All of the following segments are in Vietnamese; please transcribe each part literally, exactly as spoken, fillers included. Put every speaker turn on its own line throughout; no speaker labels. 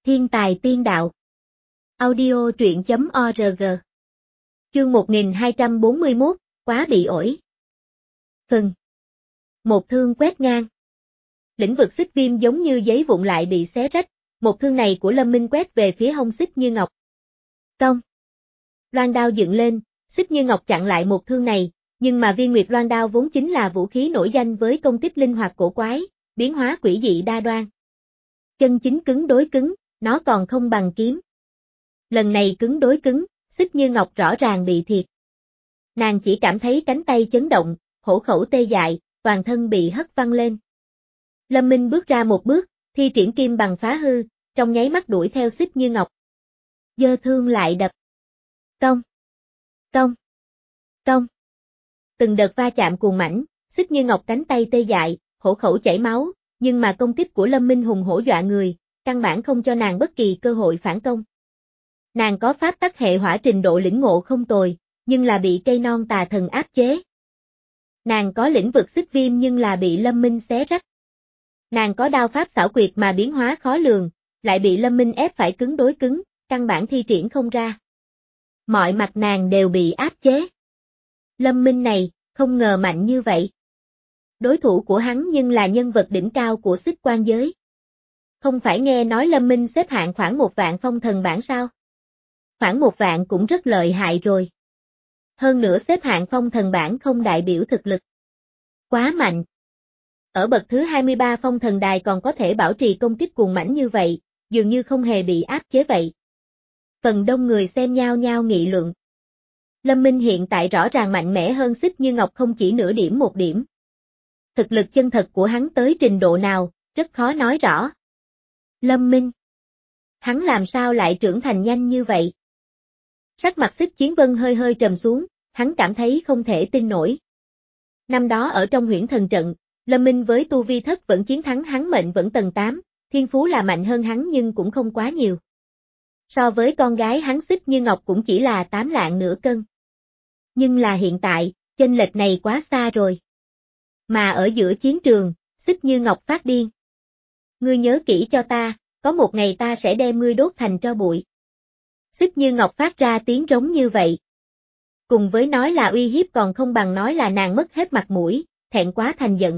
Thiên tài tiên đạo. Audio truyện chấm org. Chương một nghìn hai trăm bốn mươi mốt, quá bị ổi. Phần. Một thương quét ngang. Lĩnh vực xích viêm giống như giấy vụn lại bị xé rách, một thương này của Lâm Minh quét về phía hông Xích Như Ngọc. Công. Loan đao dựng lên, Xích Như Ngọc chặn lại một thương này, nhưng mà viên nguyệt loan đao vốn chính là vũ khí nổi danh với công kích linh hoạt cổ quái, biến hóa quỷ dị đa đoan. Chân chính cứng đối cứng, nó còn không bằng kiếm. Lần này cứng đối cứng, Xích Như Ngọc rõ ràng bị thiệt. Nàng chỉ cảm thấy cánh tay chấn động, hổ khẩu tê dại, toàn thân bị hất văng lên. Lâm Minh bước ra một bước, thi triển kim bằng phá hư, trong nháy mắt đuổi theo Xích Như Ngọc. Giơ thương lại đập. Công. Công. Công. Từng đợt va chạm cuồng mãnh, Xích Như Ngọc cánh tay tê dại, hổ khẩu chảy máu, nhưng mà công kích của Lâm Minh hùng hổ dọa người, căn bản không cho nàng bất kỳ cơ hội phản công. Nàng có pháp tắc hệ hỏa trình độ lĩnh ngộ không tồi, nhưng là bị cây non tà thần áp chế. Nàng có lĩnh vực xích viêm nhưng là bị Lâm Minh xé rách. Nàng có đao pháp xảo quyệt mà biến hóa khó lường, lại bị Lâm Minh ép phải cứng đối cứng, căn bản thi triển không ra. Mọi mặt nàng đều bị áp chế. Lâm Minh này, không ngờ mạnh như vậy. Đối thủ của hắn nhưng là nhân vật đỉnh cao của xích quan giới. Không phải nghe nói Lâm Minh xếp hạng khoảng một vạn phong thần bảng sao? Khoảng một vạn cũng rất lợi hại rồi. Hơn nữa xếp hạng phong thần bảng không đại biểu thực lực. Quá mạnh. Ở bậc thứ hai mươi ba phong thần đài còn có thể bảo trì công kích cuồng mãnh như vậy, dường như không hề bị áp chế vậy. Phần đông người xem nhao nhao nghị luận. Lâm Minh hiện tại rõ ràng mạnh mẽ hơn Xích Như Ngọc không chỉ nửa điểm một điểm. Thực lực chân thật của hắn tới trình độ nào, rất khó nói rõ. Lâm Minh. Hắn làm sao lại trưởng thành nhanh như vậy? Sắc mặt Xích Chiến Vân hơi hơi trầm xuống, hắn cảm thấy không thể tin nổi. Năm đó ở trong huyễn thần trận, Lâm Minh với tu vi thất vẫn chiến thắng hắn mệnh vẫn tầng tám, thiên phú là mạnh hơn hắn nhưng cũng không quá nhiều. So với con gái hắn Xích Như Ngọc cũng chỉ là tám lạng nửa cân. Nhưng là hiện tại, chênh lệch này quá xa rồi. Mà ở giữa chiến trường, Xích Như Ngọc phát điên. Ngươi nhớ kỹ cho ta, có một ngày ta sẽ đem ngươi đốt thành tro bụi. Xích Như Ngọc phát ra tiếng rống như vậy. Cùng với nói là uy hiếp còn không bằng nói là nàng mất hết mặt mũi, thẹn quá thành giận.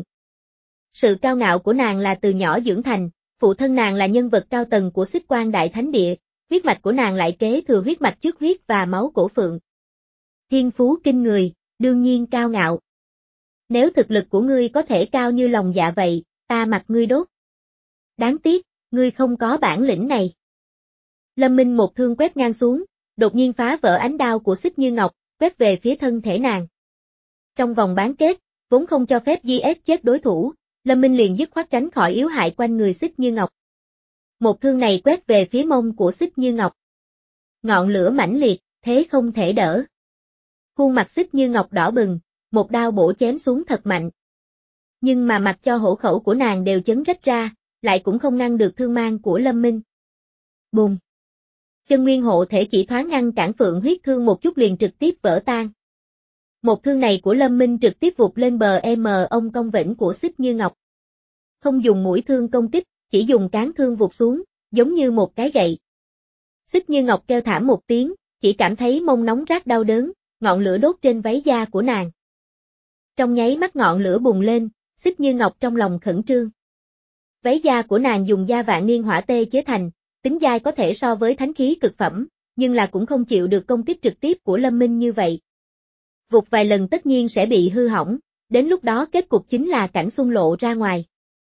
Sự cao ngạo của nàng là từ nhỏ dưỡng thành, phụ thân nàng là nhân vật cao tầng của Xích Quan Đại Thánh Địa, huyết mạch của nàng lại kế thừa huyết mạch trước huyết và máu cổ phượng. Thiên phú kinh người, đương nhiên cao ngạo. Nếu thực lực của ngươi có thể cao như lòng dạ vậy, ta mặc ngươi đốt. Đáng tiếc, ngươi không có bản lĩnh này. Lâm Minh một thương quét ngang xuống, đột nhiên phá vỡ ánh đao của Xích Như Ngọc, quét về phía thân thể nàng. Trong vòng bán kết, vốn không cho phép giê ét chết đối thủ, Lâm Minh liền dứt khoát tránh khỏi yếu hại quanh người Xích Như Ngọc. Một thương này quét về phía mông của Xích Như Ngọc. Ngọn lửa mãnh liệt, thế không thể đỡ. Khuôn mặt Xích Như Ngọc đỏ bừng, một đao bổ chém xuống thật mạnh. Nhưng mà mặc cho hổ khẩu của nàng đều chấn rách ra, lại cũng không ngăn được thương mang của Lâm Minh. Bùng! Chân nguyên hộ thể chỉ thoáng ngăn cản phượng huyết thương một chút liền trực tiếp vỡ tan. Một thương này của Lâm Minh trực tiếp vụt lên bờ em ông cong vĩnh của Xích Như Ngọc. Không dùng mũi thương công kích, chỉ dùng cán thương vụt xuống, giống như một cái gậy. Xích Như Ngọc kêu thảm một tiếng, chỉ cảm thấy mông nóng rát đau đớn, ngọn lửa đốt trên váy da của nàng. Trong nháy mắt ngọn lửa bùng lên, Xích Như Ngọc trong lòng khẩn trương. Váy da của nàng dùng da vạn niên hỏa tê chế thành, tính dai có thể so với thánh khí cực phẩm, nhưng là cũng không chịu được công kích trực tiếp của Lâm Minh như vậy. Vụt vài lần tất nhiên sẽ bị hư hỏng, đến lúc đó kết cục chính là cảnh xung lộ ra ngoài.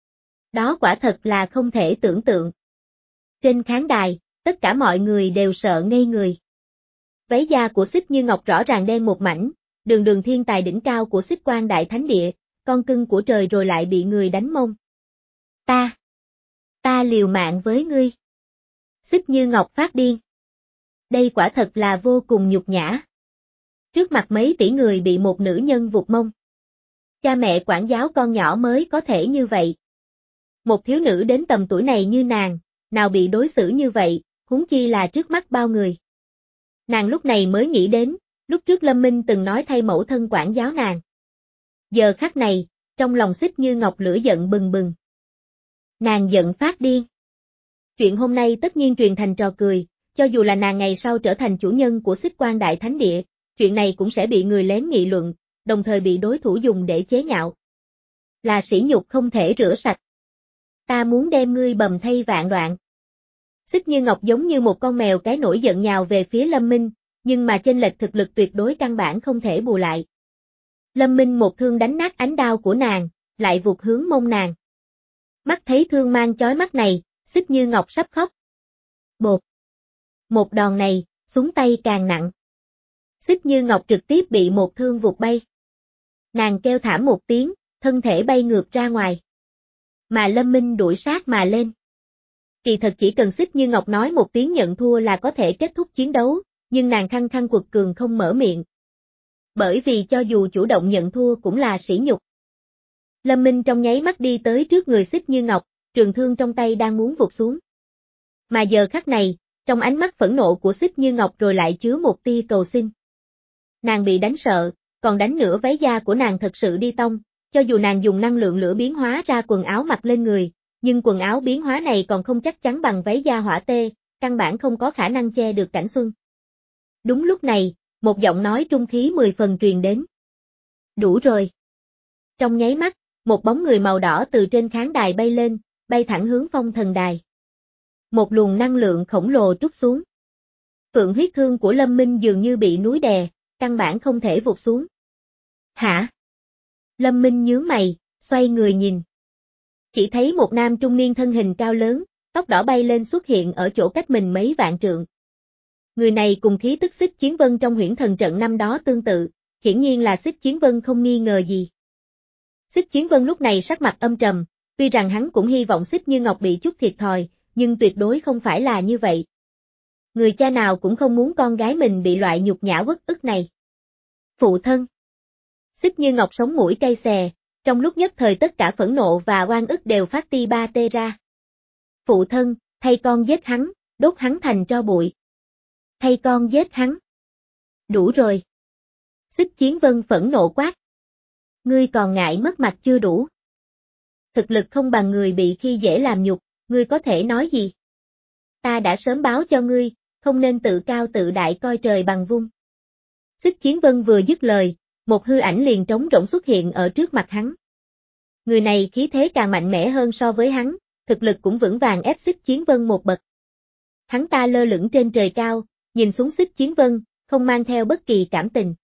Đó quả thật là không thể tưởng tượng. Trên khán đài, tất cả mọi người đều sợ ngây người. Váy da của Xích Như Ngọc rõ ràng đen một mảnh, đường đường thiên tài đỉnh cao của Xích Quan Đại Thánh Địa, con cưng của trời rồi lại bị người đánh mông. Ta! Ta liều mạng với ngươi! Xích Như Ngọc phát điên. Đây quả thật là vô cùng nhục nhã. Trước mặt mấy tỷ người bị một nữ nhân vụt mông. Cha mẹ quản giáo con nhỏ mới có thể như vậy. Một thiếu nữ đến tầm tuổi này như nàng, nào bị đối xử như vậy, huống chi là trước mắt bao người. Nàng lúc này mới nghĩ đến, lúc trước Lâm Minh từng nói thay mẫu thân quản giáo nàng. Giờ khắc này, trong lòng Xích Như Ngọc lửa giận bừng bừng. Nàng giận phát điên. Chuyện hôm nay tất nhiên truyền thành trò cười, cho dù là nàng ngày sau trở thành chủ nhân của Xích Quan Đại Thánh Địa, chuyện này cũng sẽ bị người lén nghị luận, đồng thời bị đối thủ dùng để chế nhạo. Là sỉ nhục không thể rửa sạch. Ta muốn đem ngươi bầm thây vạn đoạn. Xích Như Ngọc giống như một con mèo cái nổi giận nhào về phía Lâm Minh, nhưng mà chênh lệch thực lực tuyệt đối căn bản không thể bù lại. Lâm Minh một thương đánh nát ánh đao của nàng, lại vụt hướng mông nàng. Mắt thấy thương mang chói mắt này, Xích Như Ngọc sắp khóc. Bột. Một đòn này, xuống tay càng nặng. Xích Như Ngọc trực tiếp bị một thương vụt bay. Nàng kêu thảm một tiếng, thân thể bay ngược ra ngoài. Mà Lâm Minh đuổi sát mà lên. Kỳ thật chỉ cần Xích Như Ngọc nói một tiếng nhận thua là có thể kết thúc chiến đấu, nhưng nàng khăng khăng quật cường không mở miệng. Bởi vì cho dù chủ động nhận thua cũng là sỉ nhục. Lâm Minh trong nháy mắt đi tới trước người Xích Như Ngọc, trường thương trong tay đang muốn vụt xuống. Mà giờ khắc này, trong ánh mắt phẫn nộ của Xích Như Ngọc rồi lại chứa một tia cầu xin. Nàng bị đánh sợ, còn đánh nửa váy da của nàng thật sự đi tông, cho dù nàng dùng năng lượng lửa biến hóa ra quần áo mặc lên người, nhưng quần áo biến hóa này còn không chắc chắn bằng váy da hỏa tê, căn bản không có khả năng che được cảnh xuân. Đúng lúc này, một giọng nói trung khí mười phần truyền đến. Đủ rồi. Trong nháy mắt, một bóng người màu đỏ từ trên khán đài bay lên, bay thẳng hướng Phong Thần Đài. Một luồng năng lượng khổng lồ trút xuống. Phượng huyết thương của Lâm Minh dường như bị núi đè, căn bản không thể vụt xuống. Hả? Lâm Minh nhướng mày, xoay người nhìn. Chỉ thấy một nam trung niên thân hình cao lớn, tóc đỏ bay lên xuất hiện ở chỗ cách mình mấy vạn trượng. Người này cùng khí tức Xích Chiến Vân trong Huyễn Thần Trận năm đó tương tự, hiển nhiên là Xích Chiến Vân không nghi ngờ gì. Xích Chiến Vân lúc này sắc mặt âm trầm, tuy rằng hắn cũng hy vọng Xích Như Ngọc bị chút thiệt thòi, nhưng tuyệt đối không phải là như vậy. Người cha nào cũng không muốn con gái mình bị loại nhục nhã uất ức này. Phụ thân. Xích Như Ngọc sống mũi cay xè, trong lúc nhất thời tất cả phẫn nộ và oan ức đều phát ti ba tê ra. Phụ thân, thay con giết hắn, đốt hắn thành tro bụi. Thay con giết hắn. Đủ rồi. Xích Chiến Vân phẫn nộ quát. Ngươi còn ngại mất mặt chưa đủ. Thực lực không bằng người bị khi dễ làm nhục, ngươi có thể nói gì? Ta đã sớm báo cho ngươi, không nên tự cao tự đại coi trời bằng vung. Xích Chiến Vân vừa dứt lời, một hư ảnh liền trống rỗng xuất hiện ở trước mặt hắn. Người này khí thế càng mạnh mẽ hơn so với hắn, thực lực cũng vững vàng ép Xích Chiến Vân một bậc. Hắn ta lơ lửng trên trời cao, nhìn xuống Xích Chiến Vân, không mang theo bất kỳ cảm tình.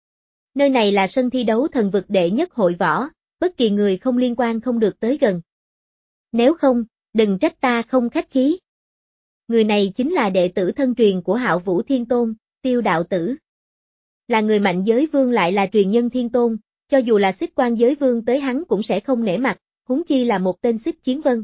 Nơi này là sân thi đấu thần vực đệ nhất hội võ, bất kỳ người không liên quan không được tới gần. Nếu không, đừng trách ta không khách khí. Người này chính là đệ tử thân truyền của Hạo Vũ Thiên Tôn, Tiêu Đạo Tử. Là người mạnh giới vương lại là truyền nhân Thiên Tôn, cho dù là Xích Quan giới vương tới hắn cũng sẽ không nể mặt, huống chi là một tên Xích Chiến Vân.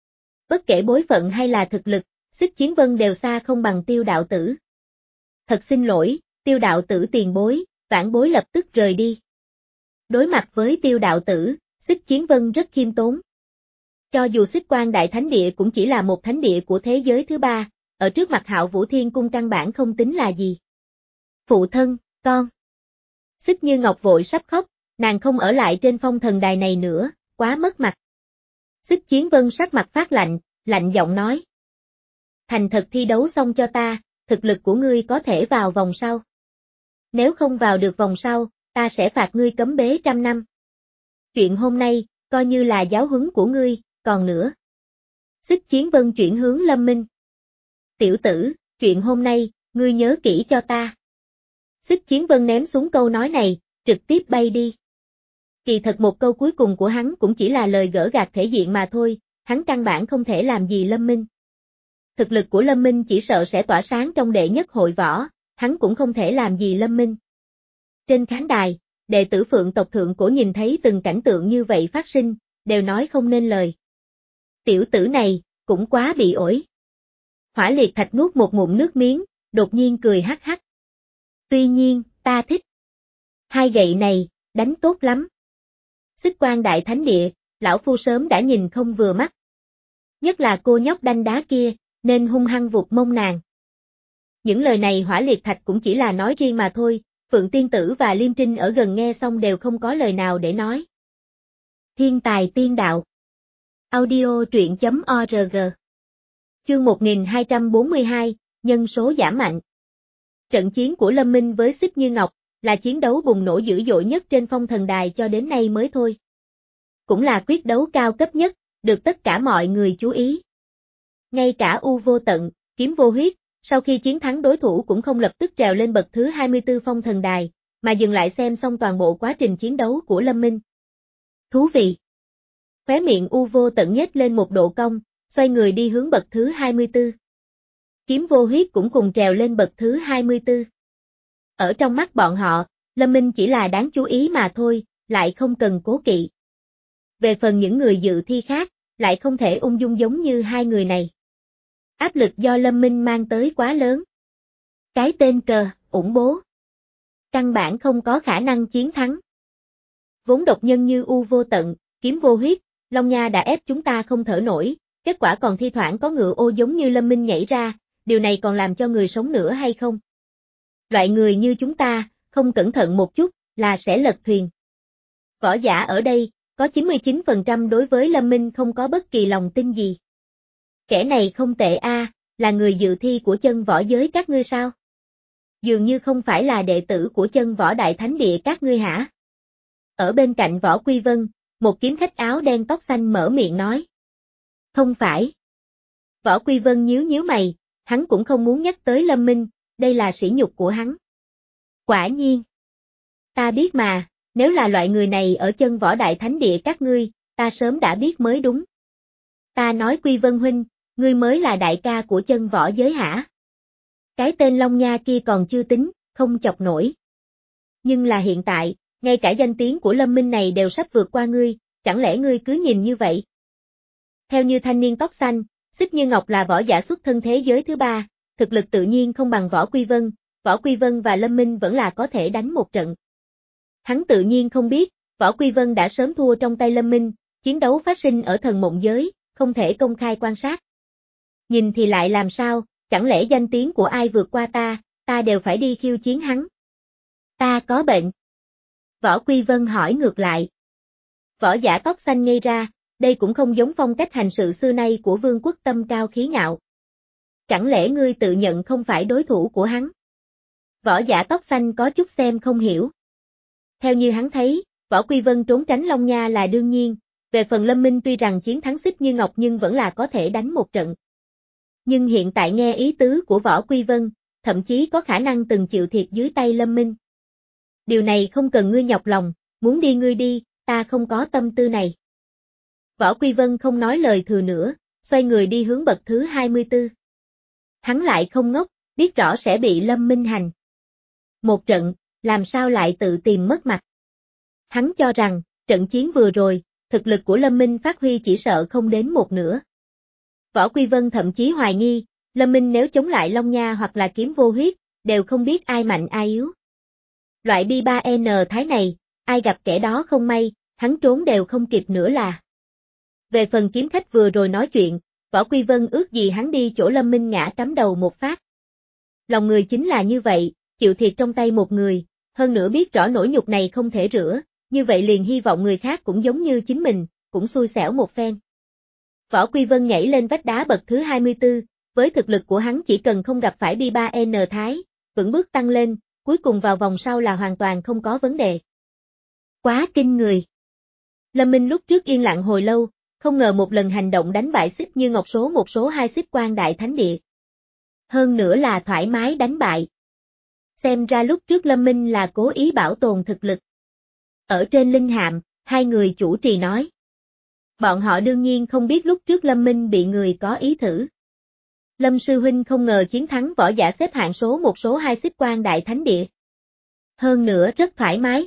Bất kể bối phận hay là thực lực, Xích Chiến Vân đều xa không bằng Tiêu Đạo Tử. Thật xin lỗi, Tiêu Đạo Tử tiền bối, vãn bối lập tức rời đi. Đối mặt với Tiêu Đạo Tử, Xích Chiến Vân rất khiêm tốn. Cho dù Xích Quan Đại Thánh Địa cũng chỉ là một thánh địa của thế giới thứ ba, ở trước mặt Hạo Vũ Thiên Cung căn bản không tính là gì. Phụ thân, con. Xích Như Ngọc vội sắp khóc, nàng không ở lại trên Phong Thần Đài này nữa, quá mất mặt. Xích Chiến Vân sắc mặt phát lạnh, lạnh giọng nói. Thành thật thi đấu xong cho ta, thực lực của ngươi có thể vào vòng sau. Nếu không vào được vòng sau, ta sẽ phạt ngươi cấm bế trăm năm. Chuyện hôm nay, coi như là giáo huấn của ngươi, còn nữa. Xích Chiến Vân chuyển hướng Lâm Minh. Tiểu tử, chuyện hôm nay, ngươi nhớ kỹ cho ta. Xích Chiến Vân ném xuống câu nói này, trực tiếp bay đi. Kỳ thật một câu cuối cùng của hắn cũng chỉ là lời gỡ gạc thể diện mà thôi, hắn căn bản không thể làm gì Lâm Minh. Thực lực của Lâm Minh chỉ sợ sẽ tỏa sáng trong đệ nhất hội võ, hắn cũng không thể làm gì Lâm Minh. Trên khán đài, đệ tử Phượng tộc thượng cổ nhìn thấy từng cảnh tượng như vậy phát sinh, đều nói không nên lời. Tiểu tử này, cũng quá bị ổi. Hỏa Liệt Thạch nuốt một ngụm nước miếng, đột nhiên cười hắc hắc. Tuy nhiên, ta thích. Hai gậy này, đánh tốt lắm. Xích Quan Đại Thánh Địa, lão phu sớm đã nhìn không vừa mắt. Nhất là cô nhóc đanh đá kia, nên hung hăng vụt mông nàng. Những lời này Hỏa Liệt Thạch cũng chỉ là nói riêng mà thôi, Phượng Tiên Tử và Liêm Trinh ở gần nghe xong đều không có lời nào để nói. Thiên tài tiên đạo. Audio truyện chấm org Chương một nghìn hai trăm bốn mươi hai, nhân số giảm mạnh. Trận chiến của Lâm Minh với Xích Như Ngọc là chiến đấu bùng nổ dữ dội nhất trên Phong Thần Đài cho đến nay mới thôi. Cũng là quyết đấu cao cấp nhất, được tất cả mọi người chú ý. Ngay cả U Vô Tận, Kiếm Vô Huyết, sau khi chiến thắng đối thủ cũng không lập tức trèo lên bậc thứ hai mươi tư Phong Thần Đài, mà dừng lại xem xong toàn bộ quá trình chiến đấu của Lâm Minh. Thú vị. Khóe miệng U Vô Tận nhếch lên một độ cong, xoay người đi hướng bậc thứ hai mươi tư. Kiếm Vô Huyết cũng cùng trèo lên bậc thứ hai mươi tư. Ở trong mắt bọn họ, Lâm Minh chỉ là đáng chú ý mà thôi, lại không cần cố kỵ. Về phần những người dự thi khác, lại không thể ung dung giống như hai người này. Áp lực do Lâm Minh mang tới quá lớn. Cái tên cờ, ủng bố. Căn bản không có khả năng chiến thắng. Vốn độc nhân như U Vô Tận, Kiếm Vô Huyết, Long Nha đã ép chúng ta không thở nổi, kết quả còn thi thoảng có ngựa ô giống như Lâm Minh nhảy ra, điều này còn làm cho người sống nữa hay không? Loại người như chúng ta, không cẩn thận một chút, là sẽ lật thuyền. Võ giả ở đây, có chín mươi chín phần trăm đối với Lâm Minh không có bất kỳ lòng tin gì. Kẻ này không tệ a, là người dự thi của chân võ giới các ngươi sao? Dường như không phải là đệ tử của chân võ đại thánh địa các ngươi hả? Ở bên cạnh Võ Quy Vân, một kiếm khách áo đen tóc xanh mở miệng nói. Không phải. Võ Quy Vân nhíu nhíu mày, hắn cũng không muốn nhắc tới Lâm Minh, đây là sỉ nhục của hắn. Quả nhiên. Ta biết mà, nếu là loại người này ở chân võ đại thánh địa các ngươi, ta sớm đã biết mới đúng. Ta nói Quy Vân huynh, ngươi mới là đại ca của chân võ giới hả? Cái tên Long Nha kia còn chưa tính, không chọc nổi. Nhưng là hiện tại, ngay cả danh tiếng của Lâm Minh này đều sắp vượt qua ngươi, chẳng lẽ ngươi cứ nhìn như vậy? Theo như thanh niên tóc xanh, Xích Như Ngọc là võ giả xuất thân thế giới thứ ba, thực lực tự nhiên không bằng Võ Quy Vân, Võ Quy Vân và Lâm Minh vẫn là có thể đánh một trận. Hắn tự nhiên không biết, Võ Quy Vân đã sớm thua trong tay Lâm Minh, chiến đấu phát sinh ở thần mộng giới, không thể công khai quan sát. Nhìn thì lại làm sao, chẳng lẽ danh tiếng của ai vượt qua ta, ta đều phải đi khiêu chiến hắn. Ta có bệnh. Võ Quy Vân hỏi ngược lại. Võ giả tóc xanh ngây ra, đây cũng không giống phong cách hành sự xưa nay của Vương Quốc tâm cao khí ngạo. Chẳng lẽ ngươi tự nhận không phải đối thủ của hắn? Võ giả tóc xanh có chút xem không hiểu. Theo như hắn thấy, Võ Quy Vân trốn tránh Long Nha là đương nhiên, về phần Lâm Minh tuy rằng chiến thắng Xích Như Ngọc nhưng vẫn là có thể đánh một trận. Nhưng hiện tại nghe ý tứ của Võ Quy Vân, thậm chí có khả năng từng chịu thiệt dưới tay Lâm Minh. Điều này không cần ngươi nhọc lòng, muốn đi ngươi đi, ta không có tâm tư này. Võ Quy Vân không nói lời thừa nữa, xoay người đi hướng bậc thứ hai mươi tư. Hắn lại không ngốc, biết rõ sẽ bị Lâm Minh hành. Một trận, làm sao lại tự tìm mất mặt. Hắn cho rằng, trận chiến vừa rồi, thực lực của Lâm Minh phát huy chỉ sợ không đến một nửa. Võ Quy Vân thậm chí hoài nghi, Lâm Minh nếu chống lại Long Nha hoặc là Kiếm Vô Huyết, đều không biết ai mạnh ai yếu. Loại B ba N thái này, ai gặp kẻ đó không may, hắn trốn đều không kịp nữa là. Về phần kiếm khách vừa rồi nói chuyện, Võ Quy Vân ước gì hắn đi chỗ Lâm Minh ngã cắm đầu một phát. Lòng người chính là như vậy, chịu thiệt trong tay một người, hơn nữa biết rõ nỗi nhục này không thể rửa, như vậy liền hy vọng người khác cũng giống như chính mình, cũng xui xẻo một phen. Võ Quy Vân nhảy lên vách đá bậc thứ hai mươi tư, với thực lực của hắn chỉ cần không gặp phải B ba N thái, vững bước tăng lên, cuối cùng vào vòng sau là hoàn toàn không có vấn đề. Quá kinh người. Lâm Minh lúc trước yên lặng hồi lâu, không ngờ một lần hành động đánh bại Xích Như Ngọc số một số hai Xích Quan Đại Thánh Địa. Hơn nữa là thoải mái đánh bại. Xem ra lúc trước Lâm Minh là cố ý bảo tồn thực lực. Ở trên linh hạm, hai người chủ trì nói. Bọn họ đương nhiên không biết lúc trước Lâm Minh bị người có ý thử. Lâm Sư Huynh không ngờ chiến thắng võ giả xếp hạng số một số hai Xích Quan Đại Thánh Địa. Hơn nữa rất thoải mái.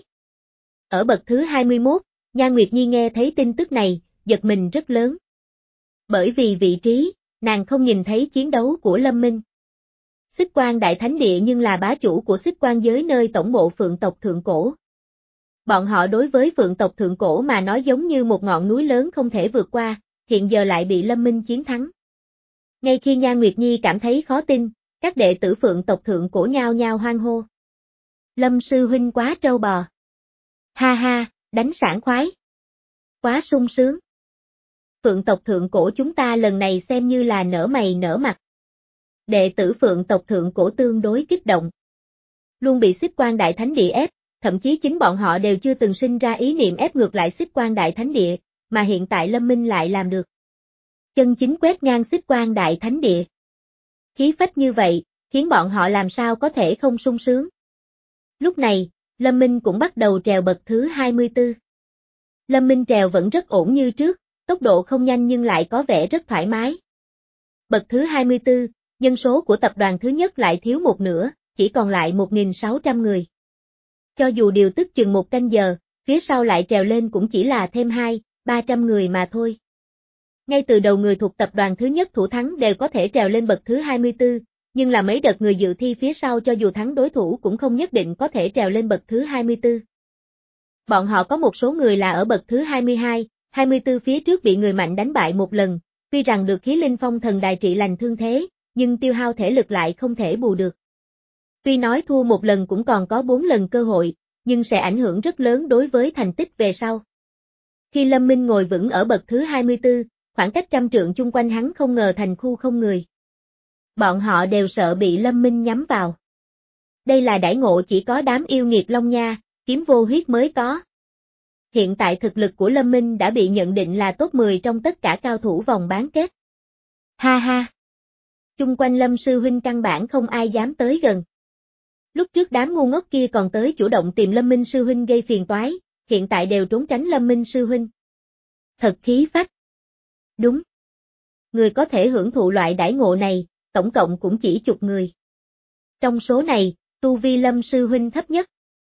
Ở bậc thứ hai mươi mốt, Nha Nguyệt Nhi nghe thấy tin tức này, giật mình rất lớn. Bởi vì vị trí, nàng không nhìn thấy chiến đấu của Lâm Minh. Xích Quan Đại Thánh Địa nhưng là bá chủ của Xích Quan giới nơi tổng bộ Phượng tộc Thượng Cổ. Bọn họ đối với Phượng tộc Thượng Cổ mà nói giống như một ngọn núi lớn không thể vượt qua, hiện giờ lại bị Lâm Minh chiến thắng. Ngay khi Nha Nguyệt Nhi cảm thấy khó tin, các đệ tử Phượng tộc Thượng Cổ nhao nhao hoan hô. Lâm Sư Huynh quá trâu bò. Ha ha, đánh sảng khoái. Quá sung sướng. Phượng tộc thượng cổ chúng ta lần này xem như là nở mày nở mặt. Đệ tử Phượng tộc thượng cổ tương đối kích động. Luôn bị Xích Quan Đại Thánh Địa ép, thậm chí chính bọn họ đều chưa từng sinh ra ý niệm ép ngược lại Xích Quan Đại Thánh Địa, mà hiện tại Lâm Minh lại làm được. Chân chính quét ngang Xích Quan Đại Thánh Địa. Khí phách như vậy, khiến bọn họ làm sao có thể không sung sướng. Lúc này, Lâm Minh cũng bắt đầu trèo bậc thứ hai mươi tư. Lâm Minh trèo vẫn rất ổn như trước, tốc độ không nhanh nhưng lại có vẻ rất thoải mái. Bậc thứ hai mươi tư, nhân số của tập đoàn thứ nhất lại thiếu một nửa, chỉ còn lại một nghìn sáu trăm người. Cho dù điều tức chừng một canh giờ, phía sau lại trèo lên cũng chỉ là thêm hai, ba trăm người mà thôi. Ngay từ đầu người thuộc tập đoàn thứ nhất thủ thắng đều có thể trèo lên bậc thứ hai mươi tư, nhưng là mấy đợt người dự thi phía sau cho dù thắng đối thủ cũng không nhất định có thể trèo lên bậc thứ hai mươi tư. Bọn họ có một số người là ở bậc thứ hai mươi hai, hai mươi tư phía trước bị người mạnh đánh bại một lần, tuy rằng được khí linh phong thần đài trị lành thương thế, nhưng tiêu hao thể lực lại không thể bù được. Tuy nói thua một lần cũng còn có bốn lần cơ hội, nhưng sẽ ảnh hưởng rất lớn đối với thành tích về sau. Khi Lâm Minh ngồi vững ở bậc thứ hai mươi tư, khoảng cách trăm trượng chung quanh hắn không ngờ thành khu không người. Bọn họ đều sợ bị Lâm Minh nhắm vào. Đây là đãi ngộ chỉ có đám yêu nghiệt Long Nha, Kiếm Vô Huyết mới có. Hiện tại thực lực của Lâm Minh đã bị nhận định là top mười trong tất cả cao thủ vòng bán kết. Ha ha! Chung quanh Lâm sư huynh căn bản không ai dám tới gần. Lúc trước đám ngu ngốc kia còn tới chủ động tìm Lâm Minh sư huynh gây phiền toái, hiện tại đều trốn tránh Lâm Minh sư huynh. Thật khí phách. Đúng. Người có thể hưởng thụ loại đãi ngộ này, tổng cộng cũng chỉ chục người. Trong số này, tu vi Lâm sư huynh thấp nhất.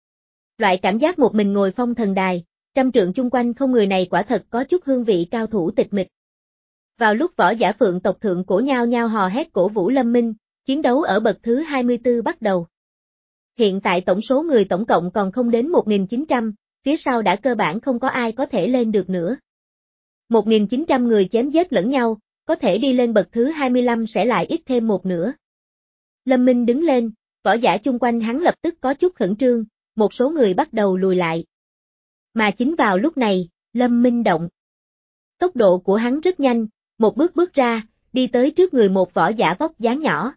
Loại cảm giác một mình ngồi phong thần đài, trăm trượng chung quanh không người này quả thật có chút hương vị cao thủ tịch mịch. Vào lúc võ giả Phượng tộc thượng cổ nhao nhao hò hét cổ vũ Lâm Minh, chiến đấu ở bậc thứ hai mươi tư bắt đầu. Hiện tại tổng số người tổng cộng còn không đến một nghìn chín trăm, phía sau đã cơ bản không có ai có thể lên được nữa. một nghìn chín trăm người chém giết lẫn nhau, có thể đi lên bậc thứ hai mươi lăm sẽ lại ít thêm một nửa. Lâm Minh đứng lên, võ giả chung quanh hắn lập tức có chút khẩn trương, một số người bắt đầu lùi lại. Mà chính vào lúc này, Lâm Minh động. Tốc độ của hắn rất nhanh, một bước bước ra, đi tới trước người một võ giả vóc dáng nhỏ.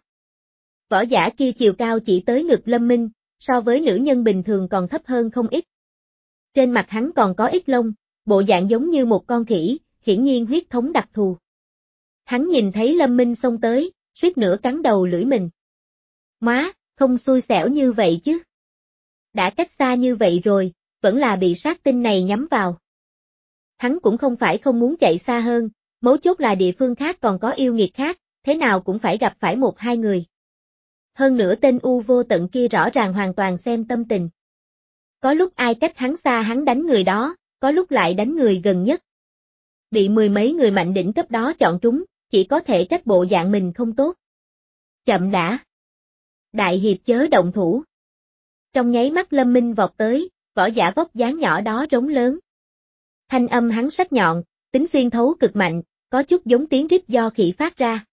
Võ giả kia chiều cao chỉ tới ngực Lâm Minh, so với nữ nhân bình thường còn thấp hơn không ít. Trên mặt hắn còn có ít lông, bộ dạng giống như một con khỉ, hiển nhiên huyết thống đặc thù. Hắn nhìn thấy Lâm Minh xông tới, suýt nữa cắn đầu lưỡi mình. Má, không xui xẻo như vậy chứ. Đã cách xa như vậy rồi, vẫn là bị sát tinh này nhắm vào. Hắn cũng không phải không muốn chạy xa hơn, mấu chốt là địa phương khác còn có yêu nghiệt khác, thế nào cũng phải gặp phải một hai người. Hơn nữa tên U Vô Tận kia rõ ràng hoàn toàn xem tâm tình. Có lúc ai cách hắn xa hắn đánh người đó, có lúc lại đánh người gần nhất. Bị mười mấy người mạnh đỉnh cấp đó chọn trúng, chỉ có thể trách bộ dạng mình không tốt. Chậm đã. Đại hiệp chớ động thủ. Trong nháy mắt Lâm Minh vọt tới, võ giả vóc dáng nhỏ đó rống lớn. Thanh âm hắn sắc nhọn, tính xuyên thấu cực mạnh, có chút giống tiếng rít do khỉ phát ra.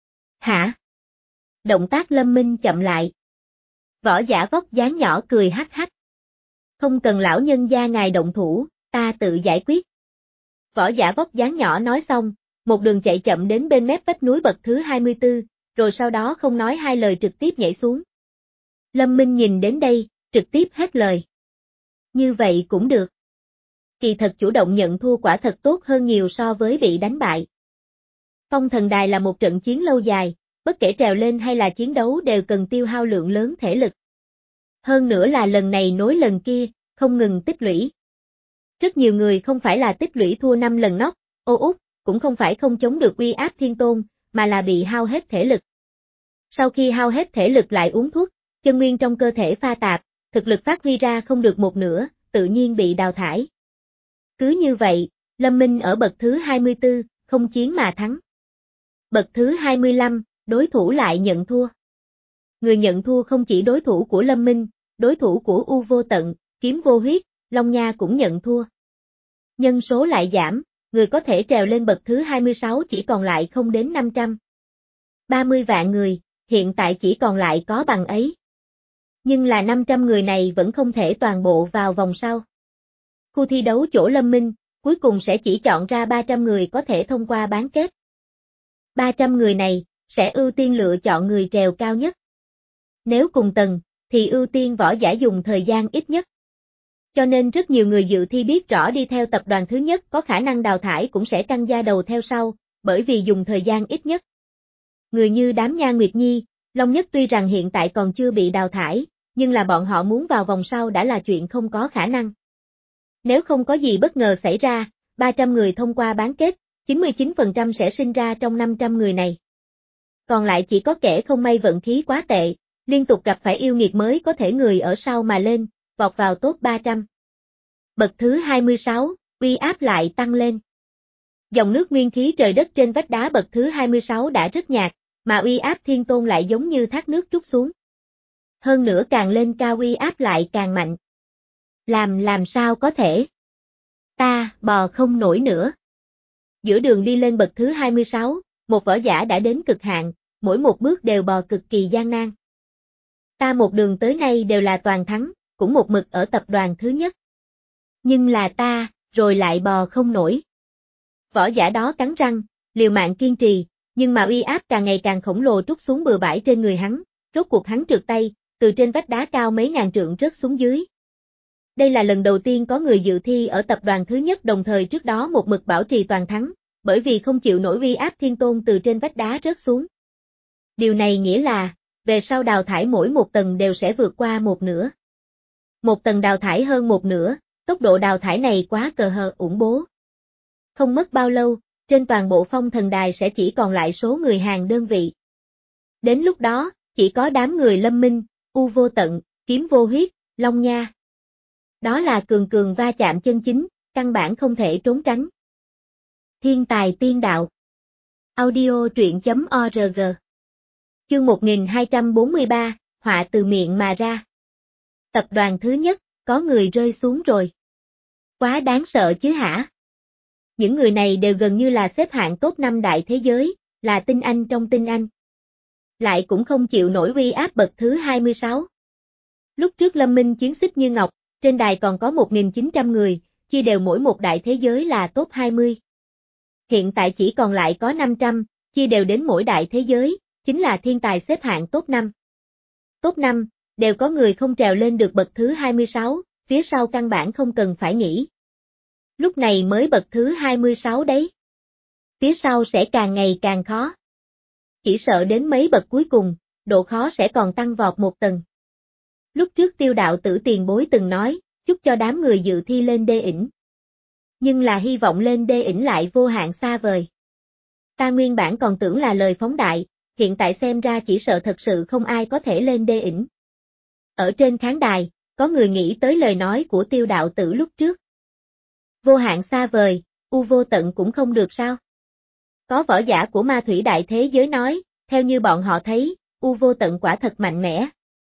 Hả? Động tác Lâm Minh chậm lại. Võ giả vóc dáng nhỏ cười hắc hắc. Không cần lão nhân gia ngài động thủ, ta tự giải quyết. Võ giả vóc dáng nhỏ nói xong, một đường chạy chậm đến bên mép vách núi bậc thứ hai mươi tư, rồi sau đó không nói hai lời trực tiếp nhảy xuống. Lâm Minh nhìn đến đây, trực tiếp hết lời. Như vậy cũng được. Kỳ thật chủ động nhận thua quả thật tốt hơn nhiều so với bị đánh bại. Phong thần đài là một trận chiến lâu dài, bất kể trèo lên hay là chiến đấu đều cần tiêu hao lượng lớn thể lực. Hơn nữa là lần này nối lần kia, không ngừng tích lũy. Rất nhiều người không phải là tích lũy thua năm lần nóc, ô út, cũng không phải không chống được uy áp thiên tôn, mà là bị hao hết thể lực. Sau khi hao hết thể lực lại uống thuốc, chân nguyên trong cơ thể pha tạp, thực lực phát huy ra không được một nửa, tự nhiên bị đào thải. Cứ như vậy, Lâm Minh ở bậc thứ hai mươi tư, không chiến mà thắng. Bậc thứ hai mươi lăm, đối thủ lại nhận thua. Người nhận thua không chỉ đối thủ của Lâm Minh, đối thủ của U Vô Tận, Kiếm Vô Huyết, Long Nha cũng nhận thua. Nhân số lại giảm, người có thể trèo lên bậc thứ hai mươi sáu chỉ còn lại không đến năm trăm. ba mươi vạn người, hiện tại chỉ còn lại có bằng ấy. Nhưng là năm trăm người này vẫn không thể toàn bộ vào vòng sau. Khu thi đấu chỗ Lâm Minh, cuối cùng sẽ chỉ chọn ra ba trăm người có thể thông qua bán kết. ba trăm người này, sẽ ưu tiên lựa chọn người trèo cao nhất. Nếu cùng tầng, thì ưu tiên võ giả dùng thời gian ít nhất. Cho nên rất nhiều người dự thi biết rõ đi theo tập đoàn thứ nhất có khả năng đào thải cũng sẽ căng da đầu theo sau, bởi vì dùng thời gian ít nhất. Người như đám Nha Nguyệt Nhi, Long Nhất tuy rằng hiện tại còn chưa bị đào thải, nhưng là bọn họ muốn vào vòng sau đã là chuyện không có khả năng. Nếu không có gì bất ngờ xảy ra, ba trăm người thông qua bán kết, chín mươi chín phần trăm sẽ sinh ra trong năm trăm người này. Còn lại chỉ có kẻ không may vận khí quá tệ, liên tục gặp phải yêu nghiệt mới có thể người ở sau mà lên, vọt vào top ba trăm. Bậc thứ hai mươi sáu, uy áp lại tăng lên. Dòng nước nguyên khí trời đất trên vách đá bậc thứ hai mươi sáu đã rất nhạt, mà uy áp thiên tôn lại giống như thác nước trút xuống. Hơn nữa càng lên cao uy áp lại càng mạnh. Làm làm sao có thể? Ta, bò không nổi nữa. Giữa đường đi lên bậc thứ hai mươi sáu, một võ giả đã đến cực hạn, mỗi một bước đều bò cực kỳ gian nan. Ta một đường tới nay đều là toàn thắng, cũng một mực ở tập đoàn thứ nhất. Nhưng là ta, rồi lại bò không nổi. Võ giả đó cắn răng, liều mạng kiên trì, nhưng mà uy áp càng ngày càng khổng lồ trút xuống bừa bãi trên người hắn, rốt cuộc hắn trượt tay, từ trên vách đá cao mấy ngàn trượng rớt xuống dưới. Đây là lần đầu tiên có người dự thi ở tập đoàn thứ nhất đồng thời trước đó một mực bảo trì toàn thắng, bởi vì không chịu nổi uy áp thiên tôn từ trên vách đá rớt xuống. Điều này nghĩa là, về sau đào thải mỗi một tầng đều sẽ vượt qua một nửa. Một tầng đào thải hơn một nửa, tốc độ đào thải này quá cờ hờ ủng bố. Không mất bao lâu, trên toàn bộ phong thần đài sẽ chỉ còn lại số người hàng đơn vị. Đến lúc đó, chỉ có đám người Lâm Minh, U Vô Tận, Kiếm Vô Huyết, Long Nha. Đó là cường cường va chạm chân chính, căn bản không thể trốn tránh. Thiên tài tiên đạo. Audio truyện chấm org. Chương một nghìn hai trăm bốn mươi ba, họa từ miệng mà ra. Tập đoàn thứ nhất, có người rơi xuống rồi. Quá đáng sợ chứ hả? Những người này đều gần như là xếp hạng top năm đại thế giới, là tinh anh trong tinh anh. Lại cũng không chịu nổi uy áp bậc thứ hai mươi sáu. Lúc trước Lâm Minh chiến xích như ngọc, trên đài còn có một nghìn chín trăm người, chia đều mỗi một đại thế giới là top hai mươi. Hiện tại chỉ còn lại có năm trăm, chia đều đến mỗi đại thế giới, chính là thiên tài xếp hạng top năm. Top năm, đều có người không trèo lên được bậc thứ hai mươi sáu, phía sau căn bản không cần phải nghĩ. Lúc này mới bậc thứ hai mươi sáu đấy. Phía sau sẽ càng ngày càng khó. Chỉ sợ đến mấy bậc cuối cùng, độ khó sẽ còn tăng vọt một tầng. Lúc trước Tiêu đạo tử tiền bối từng nói, chúc cho đám người dự thi lên đê ỉnh. Nhưng là hy vọng lên đê ỉnh lại vô hạn xa vời. Ta nguyên bản còn tưởng là lời phóng đại, hiện tại xem ra chỉ sợ thật sự không ai có thể lên đê ỉnh. Ở trên khán đài, có người nghĩ tới lời nói của Tiêu đạo tử lúc trước. Vô hạn xa vời, U Vô Tận cũng không được sao? Có võ giả của ma thủy đại thế giới nói, theo như bọn họ thấy, U Vô Tận quả thật mạnh mẽ.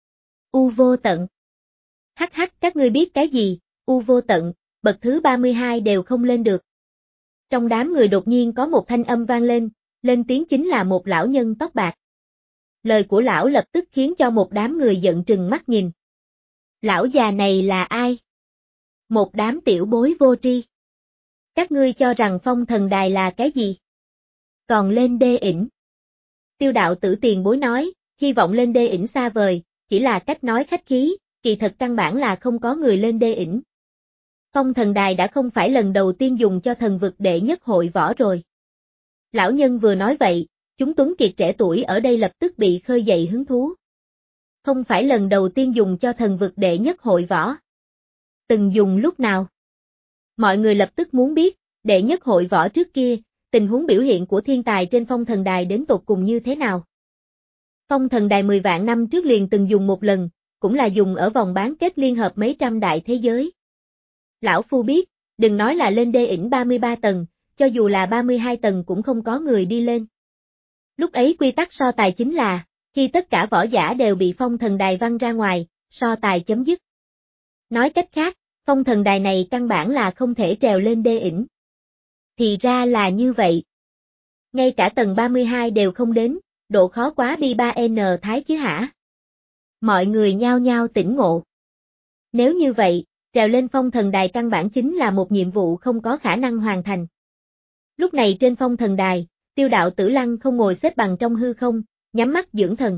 U Vô Tận. Hắc hắc các ngươi biết cái gì, U Vô Tận, bậc thứ ba mươi hai đều không lên được. Trong đám người đột nhiên có một thanh âm vang lên, lên tiếng chính là một lão nhân tóc bạc. Lời của lão lập tức khiến cho một đám người giận trừng mắt nhìn. Lão già này là ai? Một đám tiểu bối vô tri. Các ngươi cho rằng phong thần đài là cái gì? Còn lên đê ỉnh. Tiêu đạo tử tiền bối nói, hy vọng lên đê ỉnh xa vời, chỉ là cách nói khách khí, kỳ thật căn bản là không có người lên đê ỉnh. Phong thần đài đã không phải lần đầu tiên dùng cho thần vực đệ nhất hội võ rồi. Lão nhân vừa nói vậy, chúng tuấn kiệt trẻ tuổi ở đây lập tức bị khơi dậy hứng thú. Không phải lần đầu tiên dùng cho thần vực đệ nhất hội võ. Từng dùng lúc nào? Mọi người lập tức muốn biết, đệ nhất hội võ trước kia, tình huống biểu hiện của thiên tài trên phong thần đài đến tột cùng như thế nào? Phong thần đài mười vạn năm trước liền từng dùng một lần, cũng là dùng ở vòng bán kết liên hợp mấy trăm đại thế giới. Lão Phu biết, đừng nói là lên đê ỉnh ba mươi ba tầng, cho dù là ba mươi hai tầng cũng không có người đi lên. Lúc ấy quy tắc so tài chính là, khi tất cả võ giả đều bị phong thần đài văng ra ngoài, so tài chấm dứt. Nói cách khác, phong thần đài này căn bản là không thể trèo lên đê ỉnh. Thì ra là như vậy. Ngay cả tầng ba mươi hai đều không đến, độ khó quá bi ba N thái chứ hả? Mọi người nhao nhao tỉnh ngộ. Nếu như vậy, trèo lên phong thần đài căn bản chính là một nhiệm vụ không có khả năng hoàn thành. Lúc này trên phong thần đài, Tiêu Đạo Tử lăng không ngồi xếp bằng trong hư không, nhắm mắt dưỡng thần.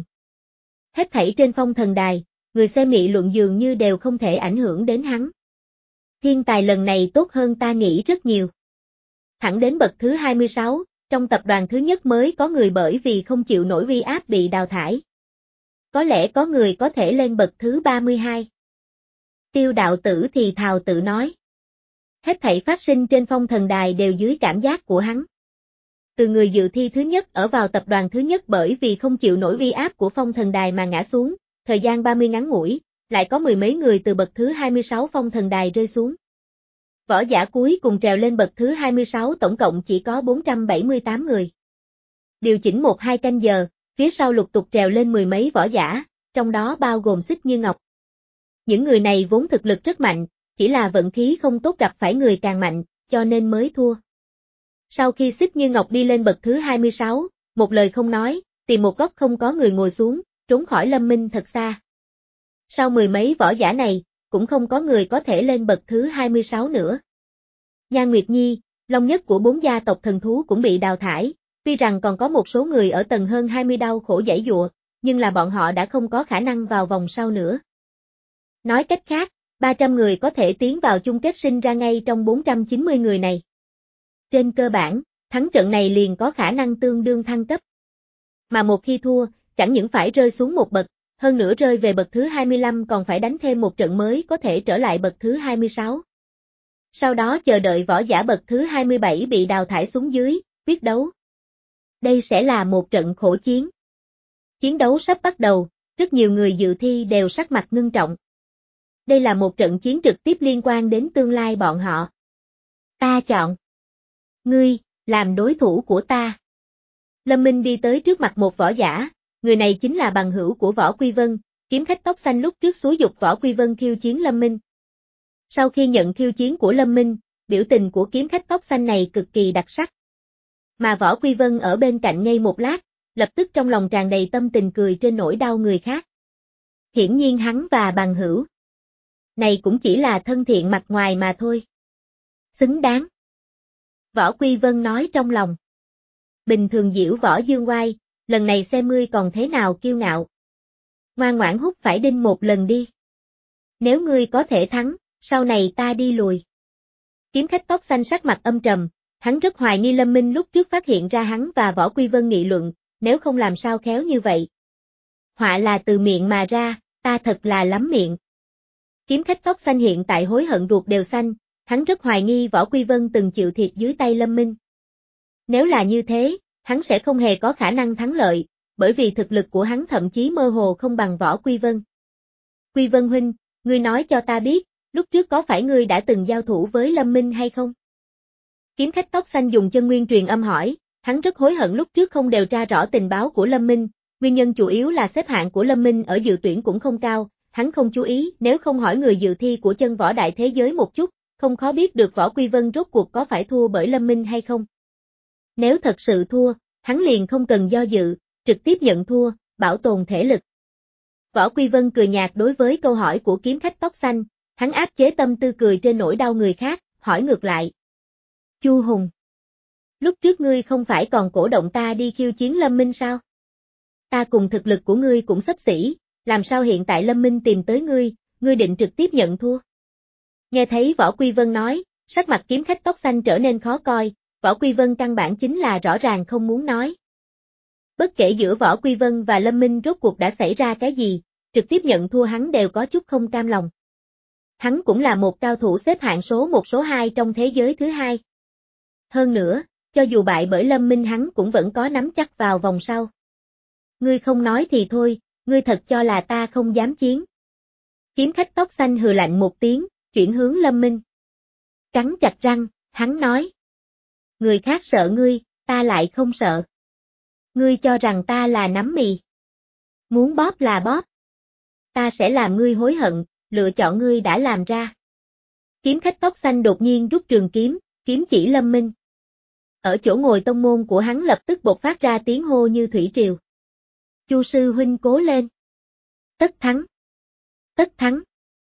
Hết thảy trên phong thần đài, người xem nghị luận dường như đều không thể ảnh hưởng đến hắn. Thiên tài lần này tốt hơn ta nghĩ rất nhiều. Thẳng đến bậc thứ hai mươi sáu, trong tập đoàn thứ nhất mới có người bởi vì không chịu nổi uy áp bị đào thải. Có lẽ có người có thể lên bậc thứ ba mươi hai. Tiêu Đạo Tử thì thào tự nói. Hết thảy phát sinh trên phong thần đài đều dưới cảm giác của hắn. Từ người dự thi thứ nhất ở vào tập đoàn thứ nhất bởi vì không chịu nổi uy áp của phong thần đài mà ngã xuống, thời gian ba mươi ngắn ngủi, lại có mười mấy người từ bậc thứ hai mươi sáu phong thần đài rơi xuống. Võ giả cuối cùng trèo lên bậc thứ hai mươi sáu tổng cộng chỉ có bốn trăm bảy mươi tám người. Điều chỉnh một hai canh giờ, phía sau lục tục trèo lên mười mấy võ giả, trong đó bao gồm Xích Như Ngọc. Những người này vốn thực lực rất mạnh, chỉ là vận khí không tốt gặp phải người càng mạnh, cho nên mới thua. Sau khi Xích Như Ngọc đi lên bậc thứ hai mươi sáu, một lời không nói, tìm một góc không có người ngồi xuống, trốn khỏi Lâm Minh thật xa. Sau mười mấy võ giả này, cũng không có người có thể lên bậc thứ hai mươi sáu nữa. Nhan Nguyệt Nhi, long nhất của bốn gia tộc thần thú cũng bị đào thải, tuy rằng còn có một số người ở tầng hơn hai mươi đau khổ giãy giụa, nhưng là bọn họ đã không có khả năng vào vòng sau nữa. Nói cách khác, ba trăm người có thể tiến vào chung kết sinh ra ngay trong bốn trăm chín mươi người này. Trên cơ bản, thắng trận này liền có khả năng tương đương thăng cấp. Mà một khi thua, chẳng những phải rơi xuống một bậc, hơn nữa rơi về bậc thứ hai mươi lăm còn phải đánh thêm một trận mới có thể trở lại bậc thứ hai mươi sáu. Sau đó chờ đợi võ giả bậc thứ hai mươi bảy bị đào thải xuống dưới, quyết đấu. Đây sẽ là một trận khổ chiến. Chiến đấu sắp bắt đầu, rất nhiều người dự thi đều sắc mặt ngưng trọng. Đây là một trận chiến trực tiếp liên quan đến tương lai bọn họ. Ta chọn ngươi, làm đối thủ của ta. Lâm Minh đi tới trước mặt một võ giả, người này chính là bằng hữu của Võ Quy Vân, kiếm khách tóc xanh lúc trước xúi giục Võ Quy Vân khiêu chiến Lâm Minh. Sau khi nhận khiêu chiến của Lâm Minh, biểu tình của kiếm khách tóc xanh này cực kỳ đặc sắc. Mà Võ Quy Vân ở bên cạnh ngây một lát, lập tức trong lòng tràn đầy tâm tình cười trên nỗi đau người khác. Hiển nhiên hắn và bằng hữu này cũng chỉ là thân thiện mặt ngoài mà thôi. Xứng đáng. Võ Quy Vân nói trong lòng. Bình thường diễu võ dương oai, lần này xem ngươi còn thế nào kiêu ngạo. Ngoan ngoãn hút phải đinh một lần đi. Nếu ngươi có thể thắng, sau này ta đi lùi. Kiếm khách tóc xanh sắc mặt âm trầm, hắn rất hoài nghi Lâm Minh lúc trước phát hiện ra hắn và Võ Quy Vân nghị luận, nếu không làm sao khéo như vậy. Họa là từ miệng mà ra, ta thật là lắm miệng. Kiếm khách tóc xanh hiện tại hối hận ruột đều xanh, hắn rất hoài nghi Võ Quy Vân từng chịu thiệt dưới tay Lâm Minh. Nếu là như thế, hắn sẽ không hề có khả năng thắng lợi, bởi vì thực lực của hắn thậm chí mơ hồ không bằng Võ Quy Vân. Quy Vân huynh, ngươi nói cho ta biết, lúc trước có phải ngươi đã từng giao thủ với Lâm Minh hay không? Kiếm khách tóc xanh dùng chân nguyên truyền âm hỏi, hắn rất hối hận lúc trước không điều tra rõ tình báo của Lâm Minh, nguyên nhân chủ yếu là xếp hạng của Lâm Minh ở dự tuyển cũng không cao, hắn không chú ý, nếu không hỏi người dự thi của chân võ đại thế giới một chút, không khó biết được Võ Quy Vân rốt cuộc có phải thua bởi Lâm Minh hay không. Nếu thật sự thua, hắn liền không cần do dự, trực tiếp nhận thua, bảo tồn thể lực. Võ Quy Vân cười nhạt đối với câu hỏi của kiếm khách tóc xanh, hắn áp chế tâm tư cười trên nỗi đau người khác, hỏi ngược lại. Chu Hùng, lúc trước ngươi không phải còn cổ động ta đi khiêu chiến Lâm Minh sao? Ta cùng thực lực của ngươi cũng xấp xỉ, làm sao hiện tại Lâm Minh tìm tới ngươi, ngươi định trực tiếp nhận thua? Nghe thấy Võ Quy Vân nói, sắc mặt kiếm khách tóc xanh trở nên khó coi, Võ Quy Vân căn bản chính là rõ ràng không muốn nói. Bất kể giữa Võ Quy Vân và Lâm Minh rốt cuộc đã xảy ra cái gì, trực tiếp nhận thua hắn đều có chút không cam lòng. Hắn cũng là một cao thủ xếp hạng số một số hai trong thế giới thứ hai. Hơn nữa, cho dù bại bởi Lâm Minh hắn cũng vẫn có nắm chắc vào vòng sau. Ngươi không nói thì thôi, ngươi thật cho là ta không dám chiến. Kiếm khách tóc xanh hừ lạnh một tiếng, chuyển hướng Lâm Minh. Cắn chặt răng, hắn nói. Người khác sợ ngươi, ta lại không sợ. Ngươi cho rằng ta là nắm mì. Muốn bóp là bóp. Ta sẽ làm ngươi hối hận, lựa chọn ngươi đã làm ra. Kiếm khách tóc xanh đột nhiên rút trường kiếm, kiếm chỉ Lâm Minh. Ở chỗ ngồi tông môn của hắn lập tức bộc phát ra tiếng hô như thủy triều. Chu sư huynh cố lên. Tất thắng. Tất thắng.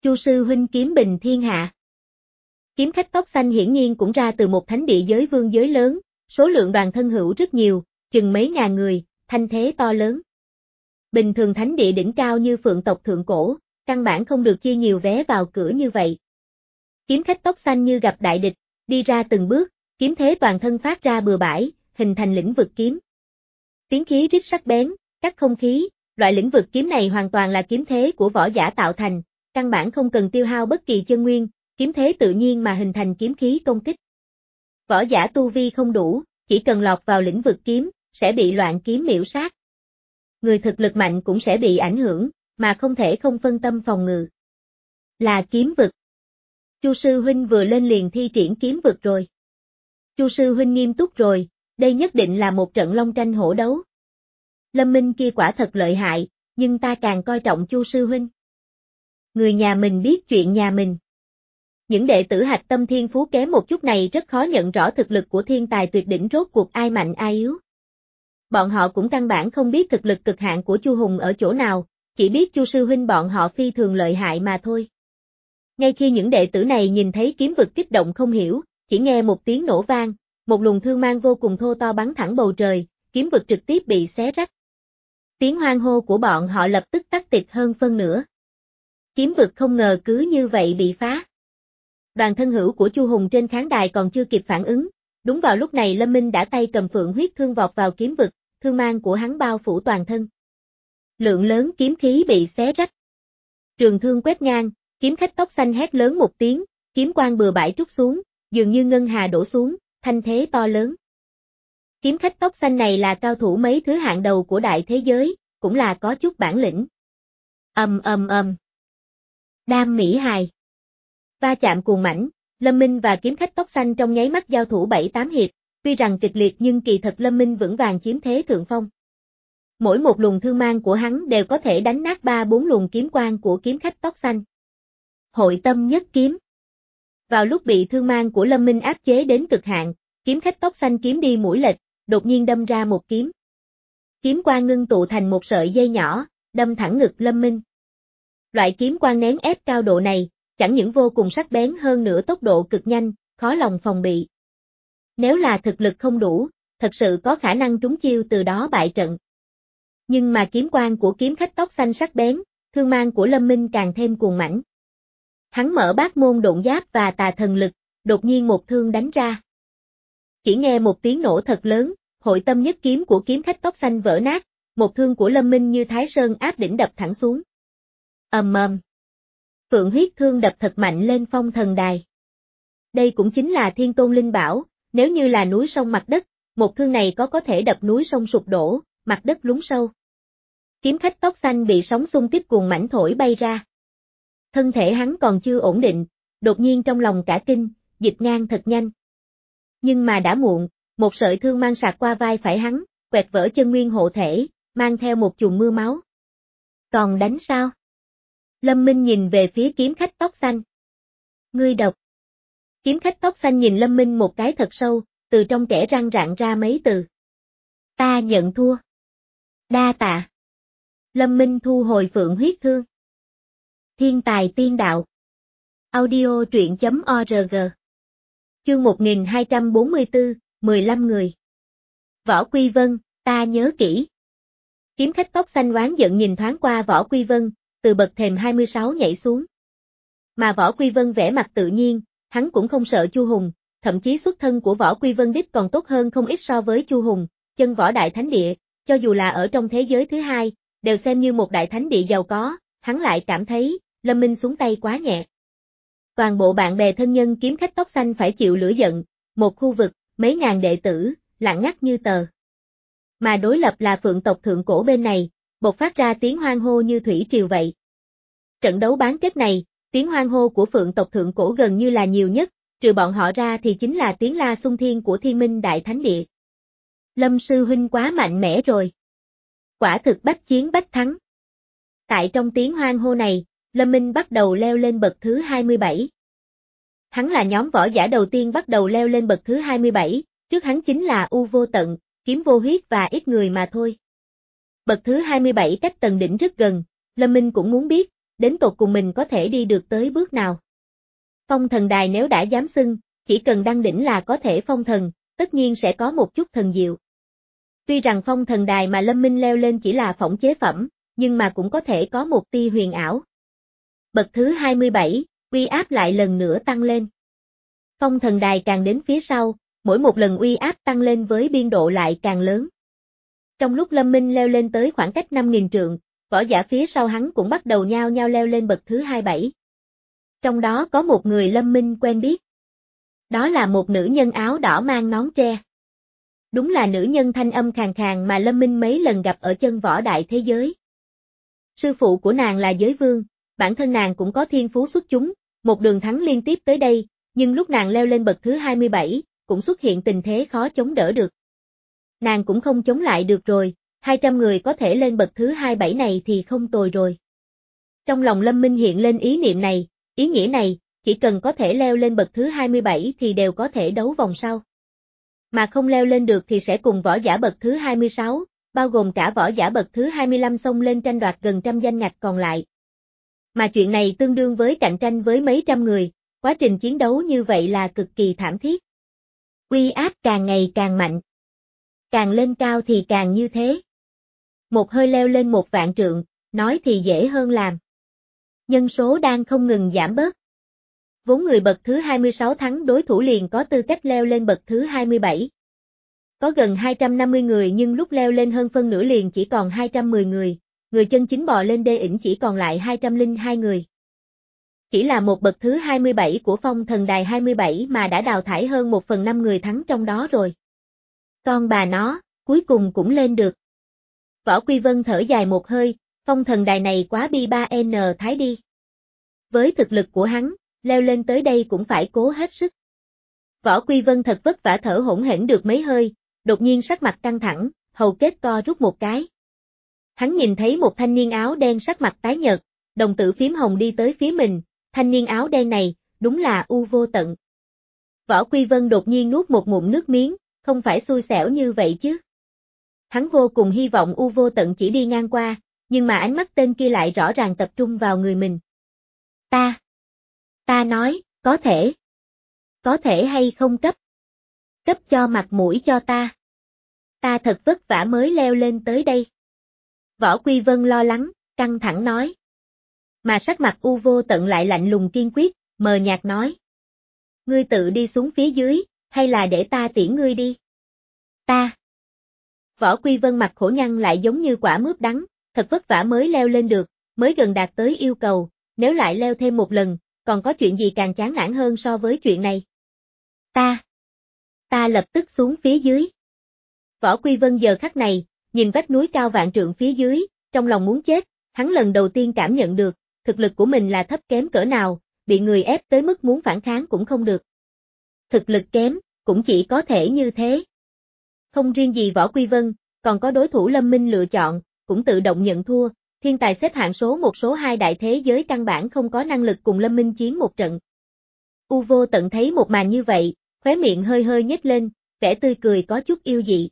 Chu sư huynh kiếm bình thiên hạ. Kiếm khách tóc xanh hiển nhiên cũng ra từ một thánh địa giới vương giới lớn, số lượng đoàn thân hữu rất nhiều, chừng mấy ngàn người, thanh thế to lớn. Bình thường thánh địa đỉnh cao như Phượng tộc thượng cổ, căn bản không được chia nhiều vé vào cửa như vậy. Kiếm khách tóc xanh như gặp đại địch, đi ra từng bước, kiếm thế toàn thân phát ra bừa bãi, hình thành lĩnh vực kiếm. Tiếng khí rít sắc bén, cắt không khí, loại lĩnh vực kiếm này hoàn toàn là kiếm thế của võ giả tạo thành, căn bản không cần tiêu hao bất kỳ chân nguyên, kiếm thế tự nhiên mà hình thành kiếm khí công kích. Võ giả tu vi không đủ, chỉ cần lọt vào lĩnh vực kiếm, sẽ bị loạn kiếm miểu sát. Người thực lực mạnh cũng sẽ bị ảnh hưởng, mà không thể không phân tâm phòng ngự. Là kiếm vực. Chu sư huynh vừa lên liền thi triển kiếm vực rồi. Chu sư huynh nghiêm túc rồi, đây nhất định là một trận long tranh hổ đấu. Lâm Minh kia quả thật lợi hại, nhưng ta càng coi trọng Chu sư huynh. Người nhà mình biết chuyện nhà mình. Những đệ tử hạch tâm thiên phú kém một chút này rất khó nhận rõ thực lực của thiên tài tuyệt đỉnh rốt cuộc ai mạnh ai yếu. Bọn họ cũng căn bản không biết thực lực cực hạn của Chu Hùng ở chỗ nào, chỉ biết Chu sư huynh bọn họ phi thường lợi hại mà thôi. Ngay khi những đệ tử này nhìn thấy kiếm vực kích động không hiểu, chỉ nghe một tiếng nổ vang, một luồng thương mang vô cùng thô to bắn thẳng bầu trời, kiếm vực trực tiếp bị xé rách. Tiếng hoan hô của bọn họ lập tức tắc tịch hơn phân nửa. Kiếm vực không ngờ cứ như vậy bị phá. Đoàn thân hữu của Chu Hùng trên khán đài còn chưa kịp phản ứng, đúng vào lúc này Lâm Minh đã tay cầm phượng huyết thương vọt vào kiếm vực, thương mang của hắn bao phủ toàn thân. Lượng lớn kiếm khí bị xé rách. Trường thương quét ngang, kiếm khách tóc xanh hét lớn một tiếng, kiếm quang bừa bãi trút xuống, dường như ngân hà đổ xuống, thanh thế to lớn. Kiếm khách tóc xanh này là cao thủ mấy thứ hạng đầu của đại thế giới, cũng là có chút bản lĩnh. Ầm ầm ầm. Đam mỹ hài. Va chạm cuồng mãnh, Lâm Minh và kiếm khách tóc xanh trong nháy mắt giao thủ bảy tám hiệp, tuy rằng kịch liệt nhưng kỳ thật Lâm Minh vững vàng chiếm thế thượng phong. Mỗi một luồng thương mang của hắn đều có thể đánh nát ba bốn luồng kiếm quang của kiếm khách tóc xanh. Hội tâm nhất kiếm. Vào lúc bị thương mang của Lâm Minh áp chế đến cực hạn, kiếm khách tóc xanh kiếm đi mũi lệch, đột nhiên đâm ra một kiếm. Kiếm quang ngưng tụ thành một sợi dây nhỏ, đâm thẳng ngực Lâm Minh. Loại kiếm quang nén ép cao độ này, chẳng những vô cùng sắc bén hơn nữa tốc độ cực nhanh, khó lòng phòng bị. Nếu là thực lực không đủ, thật sự có khả năng trúng chiêu từ đó bại trận. Nhưng mà kiếm quang của kiếm khách tóc xanh sắc bén, thương mang của Lâm Minh càng thêm cuồng mãnh. Hắn mở bát môn độn giáp và tà thần lực, đột nhiên một thương đánh ra. Chỉ nghe một tiếng nổ thật lớn, hội tâm nhất kiếm của kiếm khách tóc xanh vỡ nát, một thương của Lâm Minh như Thái Sơn áp đỉnh đập thẳng xuống. Ầm ầm. Phượng huyết thương đập thật mạnh lên phong thần đài. Đây cũng chính là thiên tôn linh bảo, nếu như là núi sông mặt đất, một thương này có có thể đập núi sông sụp đổ, mặt đất lún sâu. Kiếm khách tóc xanh bị sóng xung kích cuồng mãnh thổi bay ra. Thân thể hắn còn chưa ổn định, đột nhiên trong lòng cả kinh, dịch ngang thật nhanh. Nhưng mà đã muộn, một sợi thương mang sạc qua vai phải hắn, quẹt vỡ chân nguyên hộ thể, mang theo một chùm mưa máu. Còn đánh sao? Lâm Minh nhìn về phía kiếm khách tóc xanh. Ngươi độc. Kiếm khách tóc xanh nhìn Lâm Minh một cái thật sâu, từ trong kẽ răng rạng ra mấy từ. Ta nhận thua. Đa tạ. Lâm Minh thu hồi phượng huyết thương. Thiên tài tiên đạo. Audio truyện chấm org. Chương một nghìn hai trăm bốn mươi tư, mười lăm người. Võ Quy Vân, ta nhớ kỹ. Kiếm khách tóc xanh oán giận nhìn thoáng qua Võ Quy Vân, từ bậc thềm hai mươi sáu nhảy xuống. Mà Võ Quy Vân vẻ mặt tự nhiên, hắn cũng không sợ Chu Hùng, thậm chí xuất thân của Võ Quy Vân đích còn tốt hơn không ít so với Chu Hùng, chân võ đại thánh địa, cho dù là ở trong thế giới thứ hai, đều xem như một đại thánh địa giàu có, hắn lại cảm thấy, Lâm Minh xuống tay quá nhẹ. Toàn bộ bạn bè thân nhân kiếm khách tóc xanh phải chịu lửa giận, một khu vực, mấy ngàn đệ tử, lặng ngắt như tờ. Mà đối lập là Phượng tộc thượng cổ bên này, bộc phát ra tiếng hoan hô như thủy triều vậy. Trận đấu bán kết này, tiếng hoan hô của Phượng tộc thượng cổ gần như là nhiều nhất, trừ bọn họ ra thì chính là tiếng la xung thiên của Thiên Minh Đại Thánh Địa. Lâm sư huynh quá mạnh mẽ rồi. Quả thực bách chiến bách thắng. Tại trong tiếng hoan hô này, Lâm Minh bắt đầu leo lên bậc thứ hai mươi bảy. Hắn là nhóm võ giả đầu tiên bắt đầu leo lên bậc thứ hai mươi bảy, trước hắn chính là U Vô Tận, Kiếm Vô Huyết và ít người mà thôi. Bậc thứ hai mươi bảy cách tầng đỉnh rất gần, Lâm Minh cũng muốn biết, đến tột cùng mình có thể đi được tới bước nào. Phong thần đài nếu đã dám xưng, chỉ cần đăng đỉnh là có thể phong thần, tất nhiên sẽ có một chút thần diệu. Tuy rằng phong thần đài mà Lâm Minh leo lên chỉ là phỏng chế phẩm, nhưng mà cũng có thể có một tia huyền ảo. Bậc thứ hai mươi bảy, uy áp lại lần nữa tăng lên. Phong thần đài càng đến phía sau, mỗi một lần uy áp tăng lên với biên độ lại càng lớn. Trong lúc Lâm Minh leo lên tới khoảng cách năm nghìn trượng, võ giả phía sau hắn cũng bắt đầu nhao nhao leo lên bậc thứ hai mươi bảy. Trong đó có một người Lâm Minh quen biết. Đó là một nữ nhân áo đỏ mang nón tre. Đúng là nữ nhân thanh âm khàn khàn mà Lâm Minh mấy lần gặp ở chân võ đại thế giới. Sư phụ của nàng là giới vương, bản thân nàng cũng có thiên phú xuất chúng, một đường thắng liên tiếp tới đây, nhưng lúc nàng leo lên bậc thứ hai mươi bảy, cũng xuất hiện tình thế khó chống đỡ được. Nàng cũng không chống lại được rồi, hai trăm người có thể lên bậc thứ hai mươi bảy này thì không tồi rồi. Trong lòng Lâm Minh hiện lên ý niệm này, ý nghĩa này, chỉ cần có thể leo lên bậc thứ hai mươi bảy thì đều có thể đấu vòng sau. Mà không leo lên được thì sẽ cùng võ giả bậc thứ hai mươi sáu, bao gồm cả võ giả bậc thứ hai mươi lăm xông lên tranh đoạt gần trăm danh ngạch còn lại. Mà chuyện này tương đương với cạnh tranh với mấy trăm người, quá trình chiến đấu như vậy là cực kỳ thảm thiết. Uy áp càng ngày càng mạnh. Càng lên cao thì càng như thế. Một hơi leo lên một vạn trượng, nói thì dễ hơn làm. Nhân số đang không ngừng giảm bớt. Vốn người bậc thứ hai mươi sáu thắng đối thủ liền có tư cách leo lên bậc thứ hai mươi bảy. Có gần hai trăm năm mươi người nhưng lúc leo lên hơn phân nửa liền chỉ còn hai trăm mười người, người chân chính bò lên đê ỉnh chỉ còn lại hai trăm lẻ hai người. Chỉ là một bậc thứ hai mươi bảy của phong thần đài hai mươi bảy mà đã đào thải hơn một phần năm người thắng trong đó rồi. Con bà nó, cuối cùng cũng lên được. Võ Quy Vân thở dài một hơi, phong thần đài này quá bi ba n thái đi. Với thực lực của hắn, leo lên tới đây cũng phải cố hết sức. Võ Quy Vân thật vất vả thở hổn hển được mấy hơi, đột nhiên sắc mặt căng thẳng, hầu kết co rút một cái. Hắn nhìn thấy một thanh niên áo đen sắc mặt tái nhợt, đồng tử phím hồng đi tới phía mình, thanh niên áo đen này, đúng là U Vô Tận. Võ Quy Vân đột nhiên nuốt một ngụm nước miếng, không phải xui xẻo như vậy chứ. Hắn vô cùng hy vọng U Vô Tận chỉ đi ngang qua, nhưng mà ánh mắt tên kia lại rõ ràng tập trung vào người mình. Ta, ta nói, có thể. Có thể hay không cấp? Cấp cho mặt mũi cho ta. Ta thật vất vả mới leo lên tới đây. Võ Quy Vân lo lắng, căng thẳng nói. Mà sắc mặt U Vô Tận lại lạnh lùng kiên quyết, mờ nhạt nói. Ngươi tự đi xuống phía dưới, hay là để ta tiễn ngươi đi? Ta. Võ Quy Vân mặt khổ nhăn lại giống như quả mướp đắng, thật vất vả mới leo lên được, mới gần đạt tới yêu cầu, nếu lại leo thêm một lần, còn có chuyện gì càng chán nản hơn so với chuyện này? Ta. Ta lập tức xuống phía dưới. Võ Quy Vân giờ khắc này, nhìn vách núi cao vạn trượng phía dưới, trong lòng muốn chết, hắn lần đầu tiên cảm nhận được, thực lực của mình là thấp kém cỡ nào, bị người ép tới mức muốn phản kháng cũng không được. Thực lực kém, cũng chỉ có thể như thế. Không riêng gì Võ Quy Vân, còn có đối thủ Lâm Minh lựa chọn, cũng tự động nhận thua, thiên tài xếp hạng số một số hai đại thế giới căn bản không có năng lực cùng Lâm Minh chiến một trận. U Vô Tận thấy một màn như vậy, khóe miệng hơi hơi nhếch lên, vẻ tươi cười có chút yêu dị.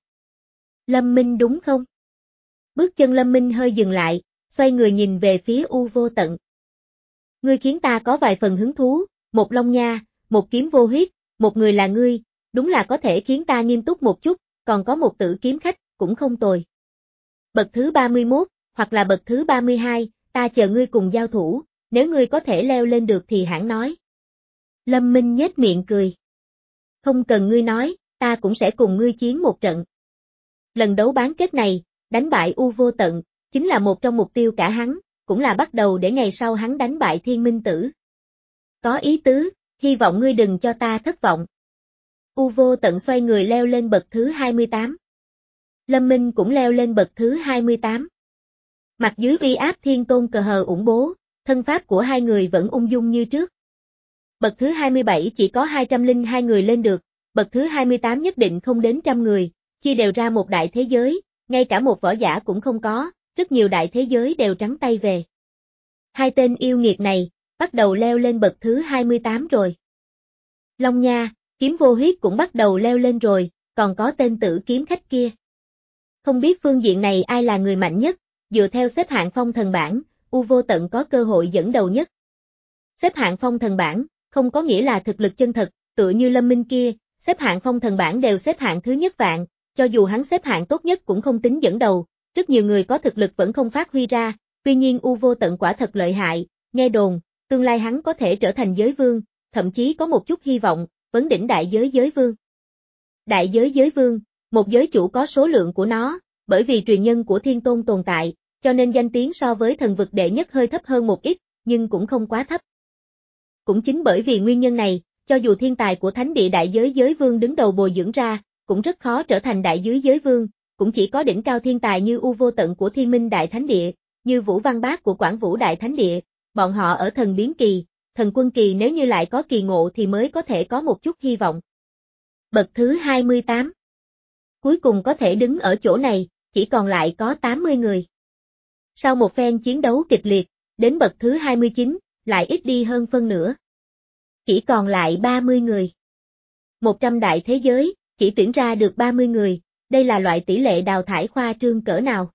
Lâm Minh đúng không? Bước chân Lâm Minh hơi dừng lại, xoay người nhìn về phía U Vô Tận. Ngươi khiến ta có vài phần hứng thú, một long nha, một kiếm vô huyết, một người là ngươi, đúng là có thể khiến ta nghiêm túc một chút, còn có một tử kiếm khách, cũng không tồi. Bậc thứ ba mươi mốt, hoặc là bậc thứ ba mươi hai, ta chờ ngươi cùng giao thủ, nếu ngươi có thể leo lên được thì hãng nói. Lâm Minh nhếch miệng cười. Không cần ngươi nói, ta cũng sẽ cùng ngươi chiến một trận. Lần đấu bán kết này, đánh bại U Vô Tận, chính là một trong mục tiêu cả hắn, cũng là bắt đầu để ngày sau hắn đánh bại Thiên Minh Tử. Có ý tứ, hy vọng ngươi đừng cho ta thất vọng. U Vô Tận xoay người leo lên bậc thứ hai mươi tám. Lâm Minh cũng leo lên bậc thứ hai mươi tám. Mặt dưới uy áp thiên tôn cờ hờ ủng bố, thân pháp của hai người vẫn ung dung như trước. Bậc thứ hai mươi bảy chỉ có hai trăm lẻ hai người lên được, bậc thứ hai mươi tám nhất định không đến trăm người, chia đều ra một đại thế giới, ngay cả một võ giả cũng không có, rất nhiều đại thế giới đều trắng tay về. Hai tên yêu nghiệt này, bắt đầu leo lên bậc thứ hai mươi tám rồi. Long Nha, kiếm vô huyết cũng bắt đầu leo lên rồi, còn có tên tử kiếm khách kia. Không biết phương diện này ai là người mạnh nhất, dựa theo xếp hạng phong thần bảng, U Vô Tận có cơ hội dẫn đầu nhất. Xếp hạng phong thần bảng, không có nghĩa là thực lực chân thật, tựa như Lâm Minh kia, xếp hạng phong thần bảng đều xếp hạng thứ nhất vạn, cho dù hắn xếp hạng tốt nhất cũng không tính dẫn đầu, rất nhiều người có thực lực vẫn không phát huy ra, tuy nhiên U Vô Tận quả thật lợi hại, nghe đồn, tương lai hắn có thể trở thành giới vương, thậm chí có một chút hy vọng, vấn đỉnh đại giới giới vương. Đại giới giới vương, một giới chủ có số lượng của nó, bởi vì truyền nhân của Thiên Tôn tồn tại, cho nên danh tiếng so với thần vực đệ nhất hơi thấp hơn một ít, nhưng cũng không quá thấp. Cũng chính bởi vì nguyên nhân này, cho dù thiên tài của thánh địa đại giới giới vương đứng đầu bồi dưỡng ra, cũng rất khó trở thành đại giới giới vương, cũng chỉ có đỉnh cao thiên tài như U Vô Tận của Thiên Minh Đại Thánh Địa, như Vũ Văn Bác của Quảng Vũ Đại Thánh Địa, bọn họ ở thần biến kỳ, thần quân kỳ nếu như lại có kỳ ngộ thì mới có thể có một chút hy vọng. Bậc thứ hai mươi tám. Cuối cùng có thể đứng ở chỗ này, chỉ còn lại có tám mươi người. Sau một phen chiến đấu kịch liệt, đến bậc thứ hai mươi chín, lại ít đi hơn phân nửa. Chỉ còn lại ba mươi người. một trăm đại thế giới, chỉ tuyển ra được ba mươi người, đây là loại tỷ lệ đào thải khoa trương cỡ nào.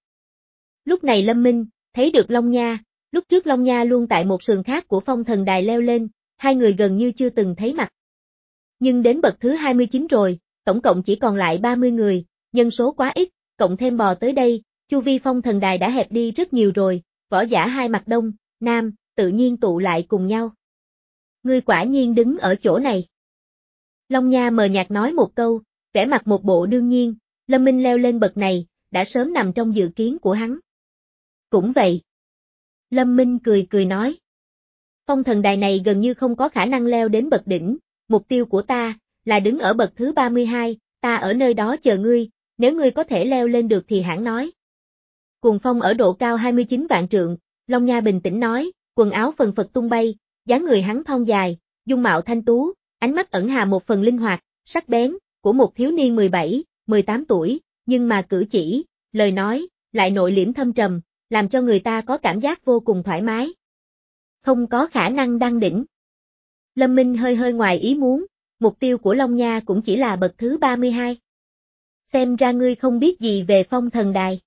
Lúc này Lâm Minh, thấy được Long Nha, lúc trước Long Nha luôn tại một sườn khác của phong thần đài leo lên, hai người gần như chưa từng thấy mặt. Nhưng đến bậc thứ hai mươi chín rồi, tổng cộng chỉ còn lại ba mươi người, nhân số quá ít, cộng thêm bò tới đây, chu vi phong thần đài đã hẹp đi rất nhiều rồi, võ giả hai mặt đông, nam, tự nhiên tụ lại cùng nhau. Ngươi quả nhiên đứng ở chỗ này. Long Nha mờ nhạt nói một câu, vẻ mặt một bộ đương nhiên, Lâm Minh leo lên bậc này, đã sớm nằm trong dự kiến của hắn. Cũng vậy. Lâm Minh cười cười nói. Phong thần đài này gần như không có khả năng leo đến bậc đỉnh, mục tiêu của ta, là đứng ở bậc thứ ba mươi hai, ta ở nơi đó chờ ngươi, nếu ngươi có thể leo lên được thì hãng nói. Cuồng phong ở độ cao hai mươi chín vạn trượng, Long Nha bình tĩnh nói, quần áo phần phật tung bay, dáng người hắn thon dài, dung mạo thanh tú, ánh mắt ẩn hà một phần linh hoạt, sắc bén, của một thiếu niên mười bảy, mười tám tuổi, nhưng mà cử chỉ, lời nói, lại nội liễm thâm trầm, làm cho người ta có cảm giác vô cùng thoải mái. Không có khả năng đăng đỉnh. Lâm Minh hơi hơi ngoài ý muốn, mục tiêu của Long Nha cũng chỉ là bậc thứ ba mươi hai. Xem ra ngươi không biết gì về phong thần đài.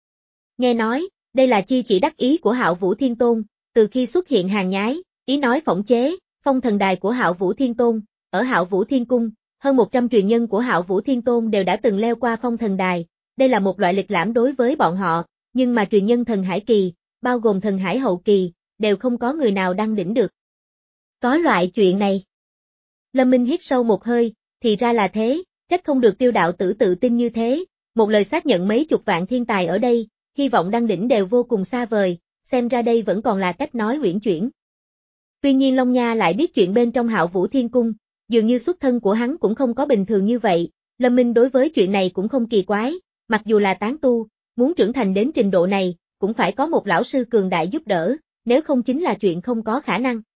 Nghe nói, đây là chi chỉ đắc ý của Hạo Vũ Thiên Tôn, từ khi xuất hiện hàng nhái, ý nói phỏng chế, phong thần đài của Hạo Vũ Thiên Tôn, ở Hạo Vũ Thiên Cung, hơn một trăm truyền nhân của Hạo Vũ Thiên Tôn đều đã từng leo qua phong thần đài, đây là một loại lịch lãm đối với bọn họ, nhưng mà truyền nhân thần hải kỳ, bao gồm thần hải hậu kỳ, đều không có người nào đăng đỉnh được. Có loại chuyện này. Lâm Minh hít sâu một hơi, thì ra là thế, trách không được Tiêu đạo tử tự tin như thế, một lời xác nhận mấy chục vạn thiên tài ở đây, hy vọng đăng đỉnh đều vô cùng xa vời, xem ra đây vẫn còn là cách nói uyển chuyển. Tuy nhiên Long Nha lại biết chuyện bên trong Hạo Vũ Thiên Cung, dường như xuất thân của hắn cũng không có bình thường như vậy, Lâm Minh đối với chuyện này cũng không kỳ quái, mặc dù là tán tu, muốn trưởng thành đến trình độ này, cũng phải có một lão sư cường đại giúp đỡ, nếu không chính là chuyện không có khả năng.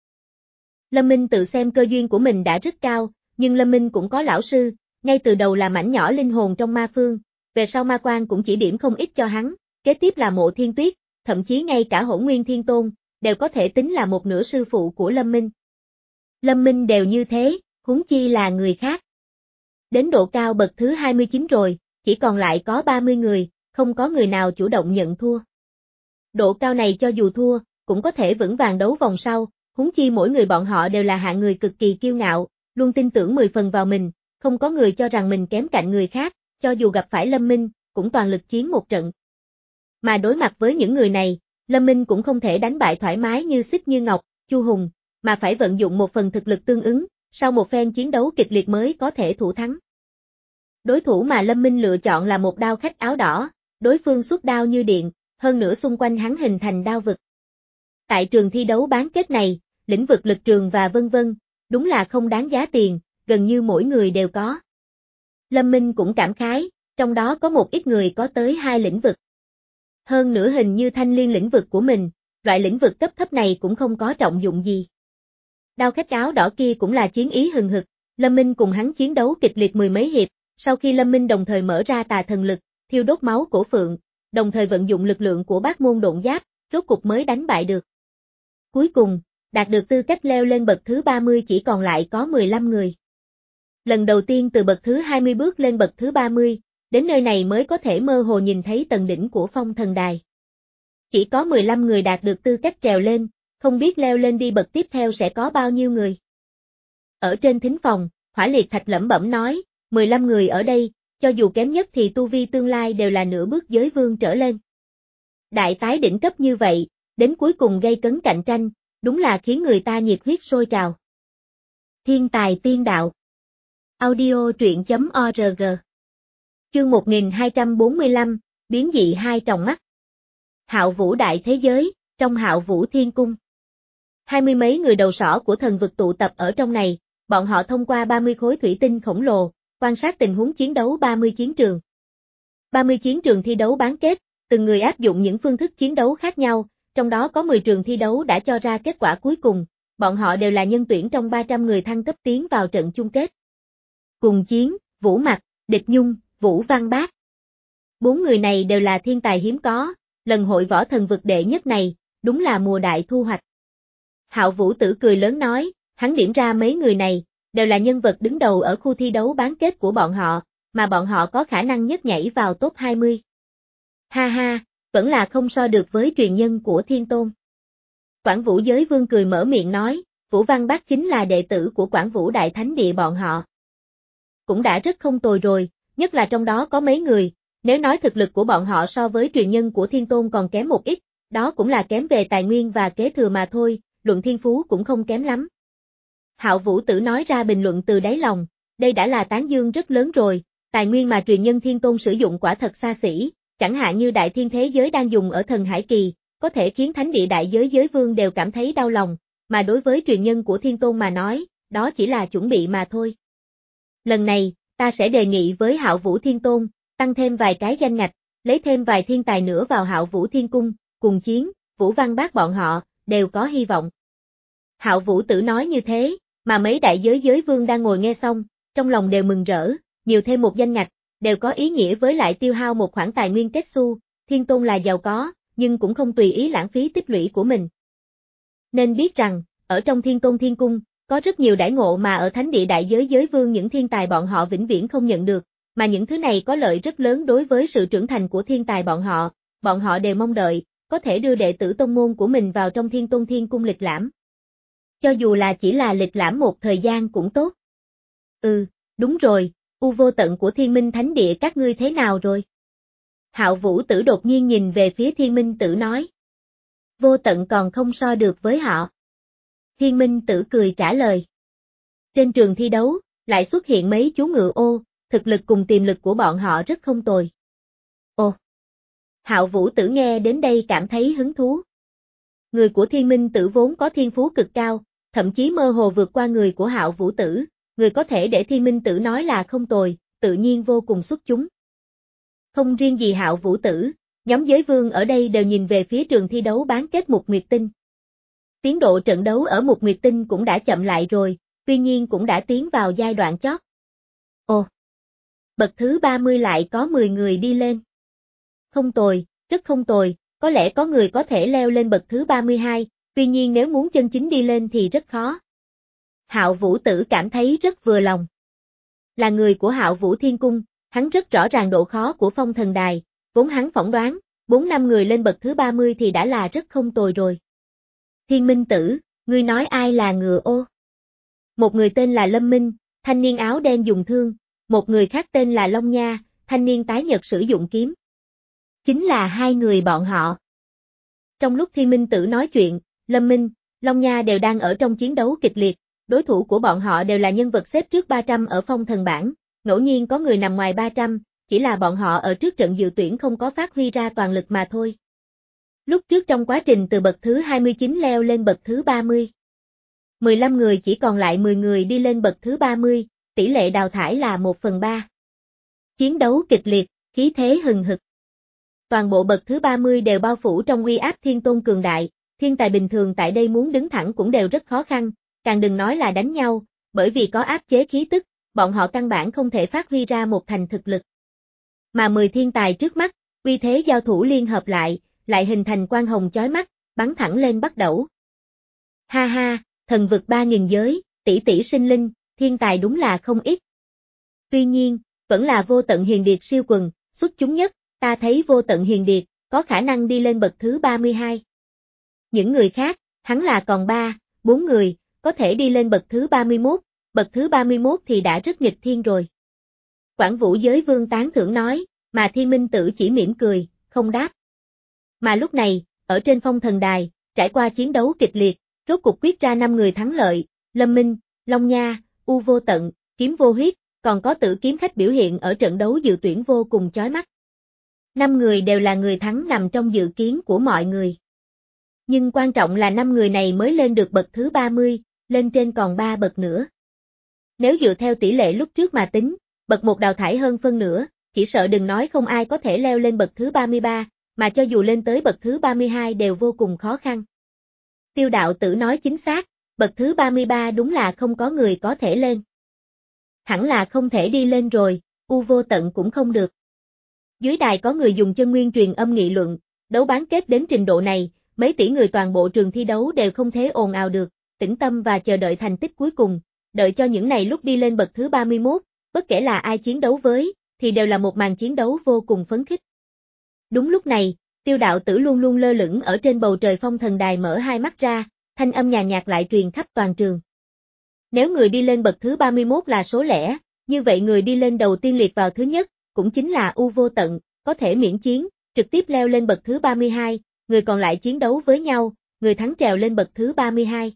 Lâm Minh tự xem cơ duyên của mình đã rất cao, nhưng Lâm Minh cũng có lão sư, ngay từ đầu là mảnh nhỏ linh hồn trong ma phương, về sau ma quan cũng chỉ điểm không ít cho hắn, kế tiếp là Mộ Thiên Tuyết, thậm chí ngay cả Hỗn Nguyên Thiên Tôn, đều có thể tính là một nửa sư phụ của Lâm Minh. Lâm Minh đều như thế, huống chi là người khác. Đến độ cao bậc thứ hai mươi chín rồi, chỉ còn lại có ba mươi người, không có người nào chủ động nhận thua. Độ cao này cho dù thua, cũng có thể vững vàng đấu vòng sau, huống chi mỗi người bọn họ đều là hạng người cực kỳ kiêu ngạo, luôn tin tưởng mười phần vào mình, không có người cho rằng mình kém cạnh người khác, cho dù gặp phải Lâm Minh, cũng toàn lực chiến một trận. Mà đối mặt với những người này, Lâm Minh cũng không thể đánh bại thoải mái như Xích Như Ngọc, Chu Hùng, mà phải vận dụng một phần thực lực tương ứng, sau một phen chiến đấu kịch liệt mới có thể thủ thắng. Đối thủ mà Lâm Minh lựa chọn là một đao khách áo đỏ, đối phương xuất đao như điện, hơn nữa xung quanh hắn hình thành đao vực. Tại trường thi đấu bán kết này, lĩnh vực lực trường và vân vân, đúng là không đáng giá tiền, gần như mỗi người đều có. Lâm Minh cũng cảm khái, trong đó có một ít người có tới hai lĩnh vực. Hơn nữa hình như thanh liên lĩnh vực của mình, loại lĩnh vực cấp thấp này cũng không có trọng dụng gì. Đao khách áo đỏ kia cũng là chiến ý hừng hực, Lâm Minh cùng hắn chiến đấu kịch liệt mười mấy hiệp, sau khi Lâm Minh đồng thời mở ra tà thần lực, thiêu đốt máu cổ phượng, đồng thời vận dụng lực lượng của bát môn độn giáp, rốt cục mới đánh bại được. Cuối cùng, đạt được tư cách leo lên bậc thứ ba mươi chỉ còn lại có mười lăm người. Lần đầu tiên từ bậc thứ hai mươi bước lên bậc thứ ba mươi, đến nơi này mới có thể mơ hồ nhìn thấy tầng đỉnh của phong thần đài. Chỉ có mười lăm người đạt được tư cách trèo lên, không biết leo lên đi bậc tiếp theo sẽ có bao nhiêu người. Ở trên thính phòng, Hỏa Liệt Thạch lẩm bẩm nói, mười lăm người ở đây, cho dù kém nhất thì tu vi tương lai đều là nửa bước giới vương trở lên. Đại tái đỉnh cấp như vậy, đến cuối cùng gây cấn cạnh tranh, đúng là khiến người ta nhiệt huyết sôi trào. Thiên tài tiên đạo. Audio truyện chấm org. Chương một nghìn hai trăm bốn mươi lăm, biến dị hai tròng mắt. Hạo Vũ đại thế giới, trong Hạo Vũ Thiên Cung. Hai mươi mấy người đầu sỏ của thần vực tụ tập ở trong này, bọn họ thông qua ba mươi khối thủy tinh khổng lồ, quan sát tình huống chiến đấu ba mươi chiến trường. ba mươi chiến trường thi đấu bán kết, từng người áp dụng những phương thức chiến đấu khác nhau, trong đó có mười trường thi đấu đã cho ra kết quả cuối cùng, bọn họ đều là nhân tuyển trong ba trăm người thăng cấp tiến vào trận chung kết. Cùng chiến, Vũ Mặc, Địch Nhung, Vũ Văn Bác. Bốn người này đều là thiên tài hiếm có, lần hội võ thần vực đệ nhất này, đúng là mùa đại thu hoạch. Hạo Vũ Tử cười lớn nói, hắn điểm ra mấy người này, đều là nhân vật đứng đầu ở khu thi đấu bán kết của bọn họ, mà bọn họ có khả năng nhất nhảy vào top hai mươi. Ha ha, vẫn là không so được với truyền nhân của Thiên Tôn. Quảng Vũ Giới Vương cười mở miệng nói, Vũ Văn Bác chính là đệ tử của Quảng Vũ Đại Thánh Địa bọn họ. Cũng đã rất không tồi rồi, nhất là trong đó có mấy người, nếu nói thực lực của bọn họ so với truyền nhân của Thiên Tôn còn kém một ít, đó cũng là kém về tài nguyên và kế thừa mà thôi, luận thiên phú cũng không kém lắm. Hạo Vũ Tử nói ra bình luận từ đáy lòng, đây đã là tán dương rất lớn rồi, tài nguyên mà truyền nhân Thiên Tôn sử dụng quả thật xa xỉ, chẳng hạn như đại thiên thế giới đang dùng ở thần hải kỳ, có thể khiến thánh địa đại giới giới vương đều cảm thấy đau lòng, mà đối với truyền nhân của Thiên Tôn mà nói, đó chỉ là chuẩn bị mà thôi. Lần này, ta sẽ đề nghị với Hạo Vũ Thiên Tôn, tăng thêm vài cái danh ngạch, lấy thêm vài thiên tài nữa vào Hạo Vũ Thiên Cung, cùng chiến, Vũ Văn Bác bọn họ, đều có hy vọng. Hạo Vũ Tử nói như thế, mà mấy đại giới giới vương đang ngồi nghe xong, trong lòng đều mừng rỡ, nhiều thêm một danh ngạch, đều có ý nghĩa với lại tiêu hao một khoản tài nguyên kết xu, Thiên Tôn là giàu có, nhưng cũng không tùy ý lãng phí tích lũy của mình. Nên biết rằng, ở trong Thiên Tôn Thiên Cung, có rất nhiều đãi ngộ mà ở thánh địa đại giới giới vương những thiên tài bọn họ vĩnh viễn không nhận được, mà những thứ này có lợi rất lớn đối với sự trưởng thành của thiên tài bọn họ, bọn họ đều mong đợi, có thể đưa đệ tử tông môn của mình vào trong Thiên Tôn Thiên Cung lịch lãm. Cho dù là chỉ là lịch lãm một thời gian cũng tốt. Ừ, đúng rồi, U Vô Tận của Thiên Minh Thánh Địa các ngươi thế nào rồi? Hạo Vũ Tử đột nhiên nhìn về phía Thiên Minh Tử nói. Vô Tận còn không so được với họ. Thiên Minh Tử cười trả lời. Trên trường thi đấu, lại xuất hiện mấy chú ngựa ô, thực lực cùng tiềm lực của bọn họ rất không tồi. Ồ! Hạo Vũ Tử nghe đến đây cảm thấy hứng thú. Người của Thiên Minh Tử vốn có thiên phú cực cao, thậm chí mơ hồ vượt qua người của Hạo Vũ Tử, người có thể để Thiên Minh Tử nói là không tồi, tự nhiên vô cùng xuất chúng. Không riêng gì Hạo Vũ Tử, nhóm giới vương ở đây đều nhìn về phía trường thi đấu bán kết Mục Nguyệt Tinh. Tiến độ trận đấu ở Mục Nguyệt Tinh cũng đã chậm lại rồi, tuy nhiên cũng đã tiến vào giai đoạn chót. Ồ! Bậc thứ ba mươi lại có mười người đi lên. Không tồi, rất không tồi, có lẽ có người có thể leo lên bậc thứ ba mươi hai, tuy nhiên nếu muốn chân chính đi lên thì rất khó. Hạo Vũ Tử cảm thấy rất vừa lòng. Là người của Hạo Vũ Thiên Cung, hắn rất rõ ràng độ khó của phong thần đài, vốn hắn phỏng đoán, bốn năm người lên bậc thứ ba mươi thì đã là rất không tồi rồi. Thiên Minh Tử, ngươi nói ai là ngựa ô? Một người tên là Lâm Minh, thanh niên áo đen dùng thương, một người khác tên là Long Nha, thanh niên tái nhật sử dụng kiếm. Chính là hai người bọn họ. Trong lúc Thiên Minh Tử nói chuyện, Lâm Minh, Long Nha đều đang ở trong chiến đấu kịch liệt, đối thủ của bọn họ đều là nhân vật xếp trước ba trăm ở phong thần bảng, ngẫu nhiên có người nằm ngoài ba trăm, chỉ là bọn họ ở trước trận dự tuyển không có phát huy ra toàn lực mà thôi. Lúc trước trong quá trình từ bậc thứ hai mươi chín leo lên bậc thứ ba mươi, mười lăm người chỉ còn lại mười người đi lên bậc thứ ba mươi, tỷ lệ đào thải là một phần ba. Chiến đấu kịch liệt, khí thế hừng hực. Toàn bộ bậc thứ ba mươi đều bao phủ trong uy áp thiên tôn cường đại, thiên tài bình thường tại đây muốn đứng thẳng cũng đều rất khó khăn, càng đừng nói là đánh nhau, bởi vì có áp chế khí tức, bọn họ căn bản không thể phát huy ra một thành thực lực. Mà mười thiên tài trước mắt, uy thế giao thủ liên hợp lại, lại hình thành quang hồng chói mắt, bắn thẳng lên bắt đầu. Ha ha, thần vực ba nghìn giới, tỷ tỷ sinh linh, thiên tài đúng là không ít. Tuy nhiên, vẫn là Vô Tận Hiền Điệt siêu quần, xuất chúng nhất, ta thấy Vô Tận Hiền Điệt, có khả năng đi lên bậc thứ ba mươi hai. Những người khác, hắn là còn ba, bốn người, có thể đi lên bậc thứ ba mươi mốt, bậc thứ ba mươi mốt thì đã rất nghịch thiên rồi. Quảng Vũ Giới Vương tán thưởng nói, mà Thiên Minh Tử chỉ mỉm cười, không đáp. Mà lúc này, ở trên phong thần đài, trải qua chiến đấu kịch liệt, rốt cục quyết ra năm người thắng lợi, Lâm Minh, Long Nha, U Vô Tận, Kiếm Vô Huyết, còn có Tử Kiếm Khách biểu hiện ở trận đấu dự tuyển vô cùng chói mắt. Năm người đều là người thắng nằm trong dự kiến của mọi người. Nhưng quan trọng là năm người này mới lên được bậc thứ ba mươi, lên trên còn ba bậc nữa. Nếu dựa theo tỷ lệ lúc trước mà tính, bậc một đào thải hơn phân nửa, chỉ sợ đừng nói không ai có thể leo lên bậc thứ ba mươi ba, mà cho dù lên tới bậc thứ ba mươi hai đều vô cùng khó khăn. Tiêu Đạo Tử nói chính xác, bậc thứ ba mươi ba đúng là không có người có thể lên. Hẳn là không thể đi lên rồi, U Vô Tận cũng không được. Dưới đài có người dùng chân nguyên truyền âm nghị luận, đấu bán kết đến trình độ này, mấy tỷ người toàn bộ trường thi đấu đều không thể ồn ào được, tĩnh tâm và chờ đợi thành tích cuối cùng, đợi cho những này lúc đi lên bậc thứ ba mươi mốt, bất kể là ai chiến đấu với, thì đều là một màn chiến đấu vô cùng phấn khích. Đúng lúc này, Tiêu Đạo Tử luôn luôn lơ lửng ở trên bầu trời phong thần đài mở hai mắt ra, thanh âm nhàn nhạt lại truyền khắp toàn trường. Nếu người đi lên bậc thứ ba mươi mốt là số lẻ, như vậy người đi lên đầu tiên liệt vào thứ nhất, cũng chính là U Vô Tận, có thể miễn chiến, trực tiếp leo lên bậc thứ ba mươi hai, người còn lại chiến đấu với nhau, người thắng trèo lên bậc thứ ba mươi hai.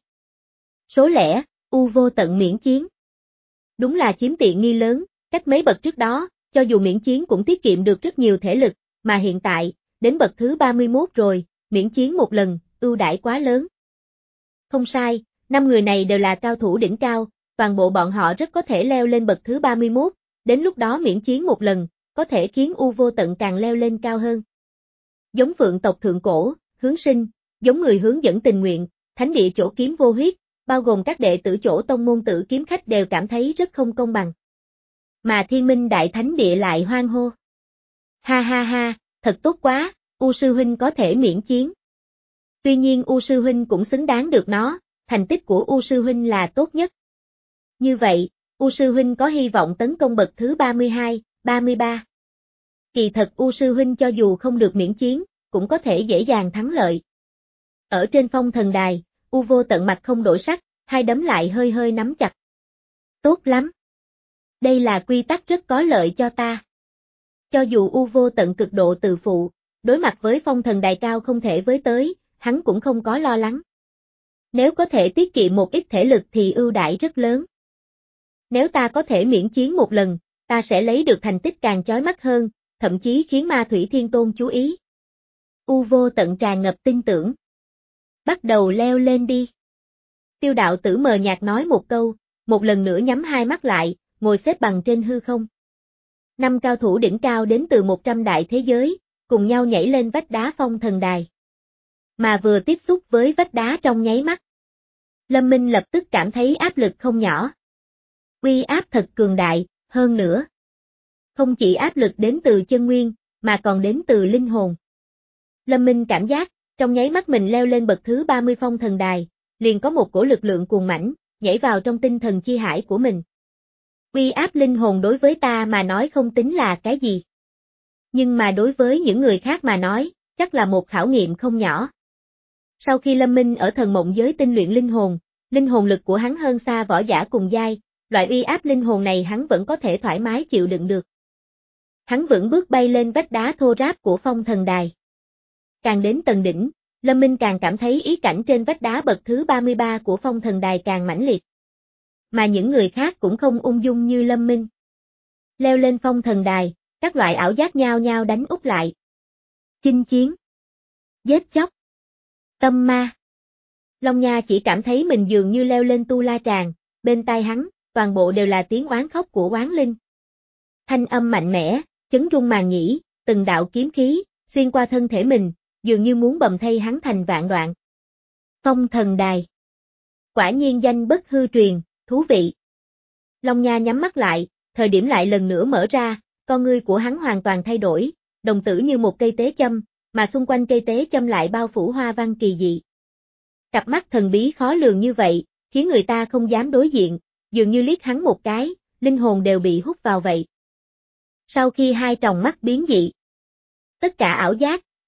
Số lẻ, U Vô Tận miễn chiến. Đúng là chiếm tiện nghi lớn, cách mấy bậc trước đó, cho dù miễn chiến cũng tiết kiệm được rất nhiều thể lực, mà hiện tại, đến bậc thứ ba mươi mốt rồi, miễn chiến một lần, ưu đãi quá lớn. Không sai, năm người này đều là cao thủ đỉnh cao, toàn bộ bọn họ rất có thể leo lên bậc thứ ba mươi mốt, đến lúc đó miễn chiến một lần, có thể khiến U Vô Tận càng leo lên cao hơn. Giống Phượng tộc thượng cổ, Hướng Sinh, giống người hướng dẫn tình nguyện, thánh địa chỗ Kiếm Vô Huyết, bao gồm các đệ tử chỗ tông môn Tử Kiếm Khách đều cảm thấy rất không công bằng. Mà Thiên Minh Đại Thánh Địa lại hoan hô. Ha ha ha, thật tốt quá, U Sư Huynh có thể miễn chiến. Tuy nhiên U Sư Huynh cũng xứng đáng được nó, thành tích của U Sư Huynh là tốt nhất. Như vậy, U Sư Huynh có hy vọng tấn công bậc thứ ba mươi hai, ba mươi ba. Kỳ thật U Sư Huynh cho dù không được miễn chiến, cũng có thể dễ dàng thắng lợi. Ở trên phong thần đài, U Vô Tận mặt không đổi sắc, hai đấm lại hơi hơi nắm chặt. Tốt lắm. Đây là quy tắc rất có lợi cho ta. Cho dù U Vô Tận cực độ tự phụ, đối mặt với phong thần đài cao không thể với tới, hắn cũng không có lo lắng. Nếu có thể tiết kiệm một ít thể lực thì ưu đãi rất lớn. Nếu ta có thể miễn chiến một lần, ta sẽ lấy được thành tích càng chói mắt hơn, thậm chí khiến Ma Thủy Thiên Tôn chú ý. U Vô Tận tràn ngập tin tưởng. Bắt đầu leo lên đi. Tiêu Đạo Tử mờ nhạt nói một câu, một lần nữa nhắm hai mắt lại, ngồi xếp bằng trên hư không. Năm cao thủ đỉnh cao đến từ một trăm đại thế giới, cùng nhau nhảy lên vách đá phong thần đài. Mà vừa tiếp xúc với vách đá trong nháy mắt. Lâm Minh lập tức cảm thấy áp lực không nhỏ. Uy áp thật cường đại, hơn nữa. Không chỉ áp lực đến từ chân nguyên, mà còn đến từ linh hồn. Lâm Minh cảm giác, trong nháy mắt mình leo lên bậc thứ ba mươi phong thần đài, liền có một cổ lực lượng cuồng mãnh, nhảy vào trong tinh thần chi hải của mình. Uy áp linh hồn đối với ta mà nói không tính là cái gì. Nhưng mà đối với những người khác mà nói, chắc là một khảo nghiệm không nhỏ. Sau khi Lâm Minh ở thần mộng giới tinh luyện linh hồn, linh hồn lực của hắn hơn xa võ giả cùng giai, loại uy áp linh hồn này hắn vẫn có thể thoải mái chịu đựng được. Hắn vững bước bay lên vách đá thô ráp của phong thần đài. Càng đến tầng đỉnh, Lâm Minh càng cảm thấy ý cảnh trên vách đá bậc thứ ba mươi ba của phong thần đài càng mãnh liệt. Mà những người khác cũng không ung dung như Lâm Minh. Leo lên phong thần đài, các loại ảo giác nhao nhao đánh úp lại. Chinh chiến. Giết chóc. Tâm ma. Long Nha chỉ cảm thấy mình dường như leo lên tu la tràng, bên tai hắn, toàn bộ đều là tiếng oán khóc của oán linh. Thanh âm mạnh mẽ, chấn rung màng nhĩ, từng đạo kiếm khí, xuyên qua thân thể mình, dường như muốn bầm thây hắn thành vạn đoạn. Phong thần đài. Quả nhiên danh bất hư truyền, thú vị. Long Nha nhắm mắt lại, thời điểm lại lần nữa mở ra, con ngươi của hắn hoàn toàn thay đổi, đồng tử như một cây tế châm, mà xung quanh cây tế châm lại bao phủ hoa văn kỳ dị. Cặp mắt thần bí khó lường như vậy, khiến người ta không dám đối diện, dường như liếc hắn một cái, linh hồn đều bị hút vào vậy. Sau khi hai tròng mắt biến dị, tất cả ảo giác,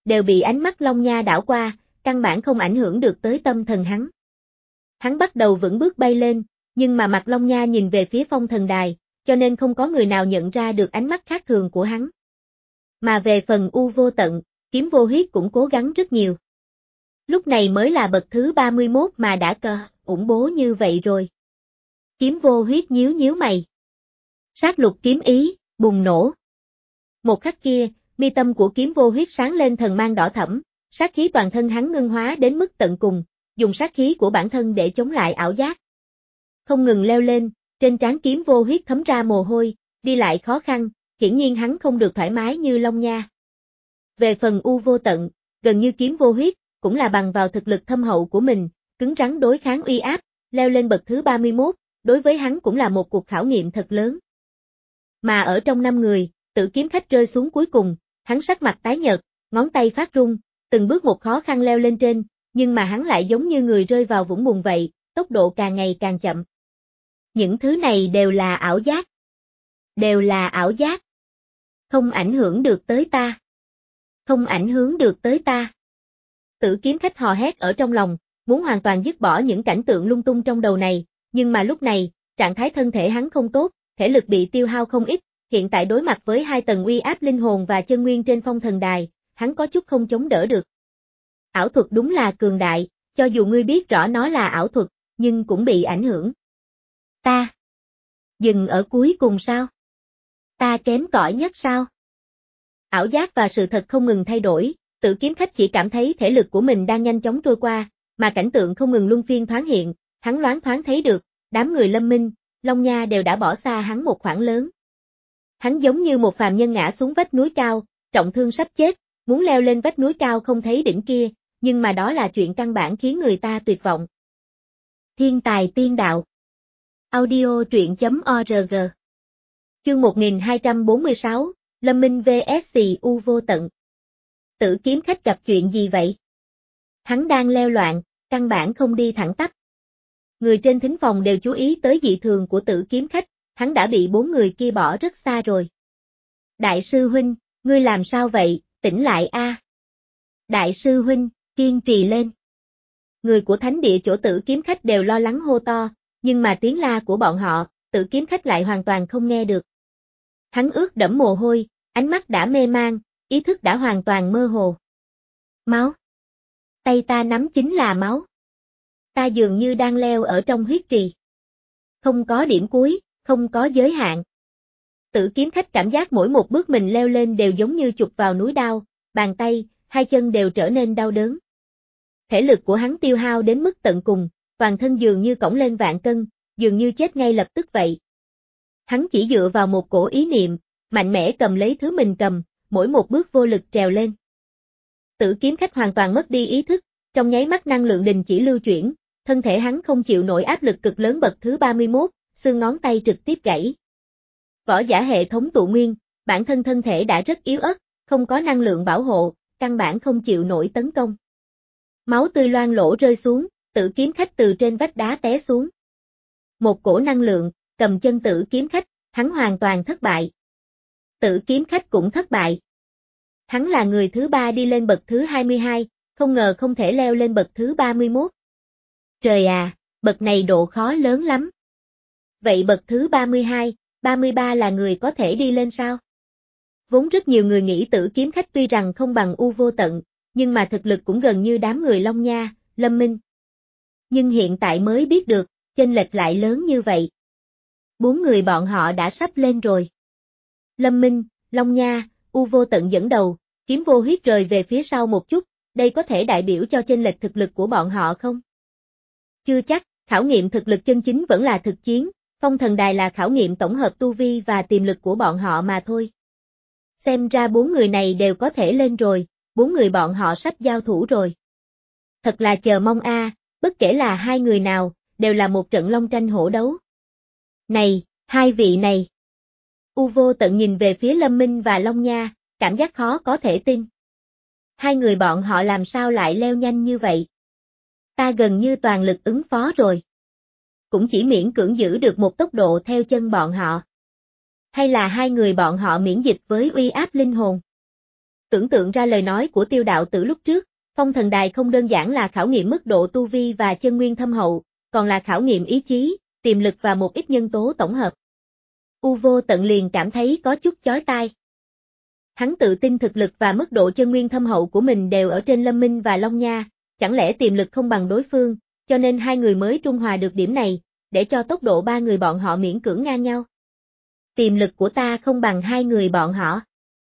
đều bị ánh mắt Long Nha đảo qua, căn bản không ảnh hưởng được tới tâm thần hắn. Hắn bắt đầu vững bước bay lên, nhưng mà mặt Long Nha nhìn về phía phong thần đài, cho nên không có người nào nhận ra được ánh mắt khác thường của hắn. Mà về phần U Vô Tận, Kiếm Vô Huyết cũng cố gắng rất nhiều. Lúc này mới là bậc thứ ba mươi mốt mà đã cờ, ủng bố như vậy rồi. Kiếm Vô Huyết nhíu nhíu mày. Sát lục kiếm ý, bùng nổ. Một khắc kia, mi tâm của Kiếm Vô Huyết sáng lên thần mang đỏ thẫm, sát khí toàn thân hắn ngưng hóa đến mức tận cùng, dùng sát khí của bản thân để chống lại ảo giác. Không ngừng leo lên, trên trán Kiếm Vô Huyết thấm ra mồ hôi, đi lại khó khăn, hiển nhiên hắn không được thoải mái như Long Nha. Về phần U Vô Tận, gần như Kiếm Vô Huyết, cũng là bằng vào thực lực thâm hậu của mình, cứng rắn đối kháng uy áp, leo lên bậc thứ ba mươi mốt, đối với hắn cũng là một cuộc khảo nghiệm thật lớn. Mà ở trong năm người, Tử Kiếm Khách rơi xuống cuối cùng, hắn sắc mặt tái nhợt, ngón tay phát run, từng bước một khó khăn leo lên trên, nhưng mà hắn lại giống như người rơi vào vũng bùn vậy, tốc độ càng ngày càng chậm. Những thứ này đều là ảo giác. Đều là ảo giác. Không ảnh hưởng được tới ta. Không ảnh hưởng được tới ta. Tử Kiếm Khách hò hét ở trong lòng, muốn hoàn toàn dứt bỏ những cảnh tượng lung tung trong đầu này, nhưng mà lúc này, trạng thái thân thể hắn không tốt, thể lực bị tiêu hao không ít, hiện tại đối mặt với hai tầng uy áp linh hồn và chân nguyên trên phong thần đài, hắn có chút không chống đỡ được. Ảo thuật đúng là cường đại, cho dù ngươi biết rõ nó là ảo thuật, nhưng cũng bị ảnh hưởng. Ta dừng ở cuối cùng sao? Ta kém cỏi nhất sao? Ảo giác và sự thật không ngừng thay đổi, Tử Kiếm Khách chỉ cảm thấy thể lực của mình đang nhanh chóng trôi qua, mà cảnh tượng không ngừng luân phiên thoáng hiện, hắn loáng thoáng thấy được, đám người Lâm Minh, Long Nha đều đã bỏ xa hắn một khoảng lớn. Hắn giống như một phàm nhân ngã xuống vách núi cao, trọng thương sắp chết, muốn leo lên vách núi cao không thấy đỉnh kia, nhưng mà đó là chuyện căn bản khiến người ta tuyệt vọng. Thiên tài tiên đạo. Audio truyện chấm org. Chương một nghìn hai trăm bốn mươi sáu, Lâm Minh vs U Vô Tận. Tử Kiếm Khách gặp chuyện gì vậy? Hắn đang leo loạn, căn bản không đi thẳng tắp. Người trên thính phòng đều chú ý tới dị thường của Tử Kiếm Khách, hắn đã bị bốn người kia bỏ rất xa rồi. Đại sư huynh, ngươi làm sao vậy, tỉnh lại a. Đại sư huynh, kiên trì lên. Người của thánh địa chỗ Tử Kiếm Khách đều lo lắng hô to, nhưng mà tiếng la của bọn họ, Tử Kiếm Khách lại hoàn toàn không nghe được. Hắn ướt đẫm mồ hôi, ánh mắt đã mê man, ý thức đã hoàn toàn mơ hồ. Máu. Tay ta nắm chính là máu. Ta dường như đang leo ở trong huyết trì. Không có điểm cuối, không có giới hạn. Tử Kiếm Khách cảm giác mỗi một bước mình leo lên đều giống như chụp vào núi đao, bàn tay, hai chân đều trở nên đau đớn. Thể lực của hắn tiêu hao đến mức tận cùng, toàn thân dường như cõng lên vạn cân, dường như chết ngay lập tức vậy. Hắn chỉ dựa vào một cổ ý niệm, mạnh mẽ cầm lấy thứ mình cầm, mỗi một bước vô lực trèo lên. Tử Kiếm Khách hoàn toàn mất đi ý thức, trong nháy mắt năng lượng đình chỉ lưu chuyển, thân thể hắn không chịu nổi áp lực cực lớn bậc thứ ba mươi mốt, xương ngón tay trực tiếp gãy. Võ giả hệ thống tụ nguyên, bản thân thân thể đã rất yếu ớt, không có năng lượng bảo hộ, căn bản không chịu nổi tấn công. Máu tươi loang lỗ rơi xuống, Tử Kiếm Khách từ trên vách đá té xuống. Một cổ năng lượng, cầm chân Tử Kiếm Khách, hắn hoàn toàn thất bại. Tử Kiếm Khách cũng thất bại. Hắn là người thứ ba đi lên bậc thứ hai mươi hai, không ngờ không thể leo lên bậc thứ ba mươi mốt. Trời à, bậc này độ khó lớn lắm. Vậy bậc thứ ba mươi hai, ba mươi ba là người có thể đi lên sao? Vốn rất nhiều người nghĩ Tử Kiếm Khách tuy rằng không bằng U Vô Tận, nhưng mà thực lực cũng gần như đám người Long Nha, Lâm Minh. Nhưng hiện tại mới biết được, chênh lệch lại lớn như vậy. Bốn người bọn họ đã sắp lên rồi. Lâm Minh, Long Nha, U Vô Tận dẫn đầu, Kiếm Vô Huyết rời về phía sau một chút, đây có thể đại biểu cho chênh lệch thực lực của bọn họ không? Chưa chắc, khảo nghiệm thực lực chân chính vẫn là thực chiến, phong thần đài là khảo nghiệm tổng hợp tu vi và tiềm lực của bọn họ mà thôi. Xem ra bốn người này đều có thể lên rồi, bốn người bọn họ sắp giao thủ rồi. Thật là chờ mong a, bất kể là hai người nào, đều là một trận long tranh hổ đấu. Này, hai vị này. U Vô Tận nhìn về phía Lâm Minh và Long Nha, cảm giác khó có thể tin. Hai người bọn họ làm sao lại leo nhanh như vậy? Ta gần như toàn lực ứng phó rồi. Cũng chỉ miễn cưỡng giữ được một tốc độ theo chân bọn họ. Hay là hai người bọn họ miễn dịch với uy áp linh hồn? tưởng tượng ra lời nói của Tiêu đạo tử lúc trước, phong thần đài không đơn giản là khảo nghiệm mức độ tu vi và chân nguyên thâm hậu, còn là khảo nghiệm ý chí, tiềm lực và một ít nhân tố tổng hợp. U Vô Tận liền cảm thấy có chút chói tai. Hắn tự tin thực lực và mức độ chân nguyên thâm hậu của mình đều ở trên Lâm Minh và Long Nha, chẳng lẽ tiềm lực không bằng đối phương, cho nên hai người mới trung hòa được điểm này, để cho tốc độ ba người bọn họ miễn cưỡng ngang nhau. Tiềm lực của ta không bằng hai người bọn họ.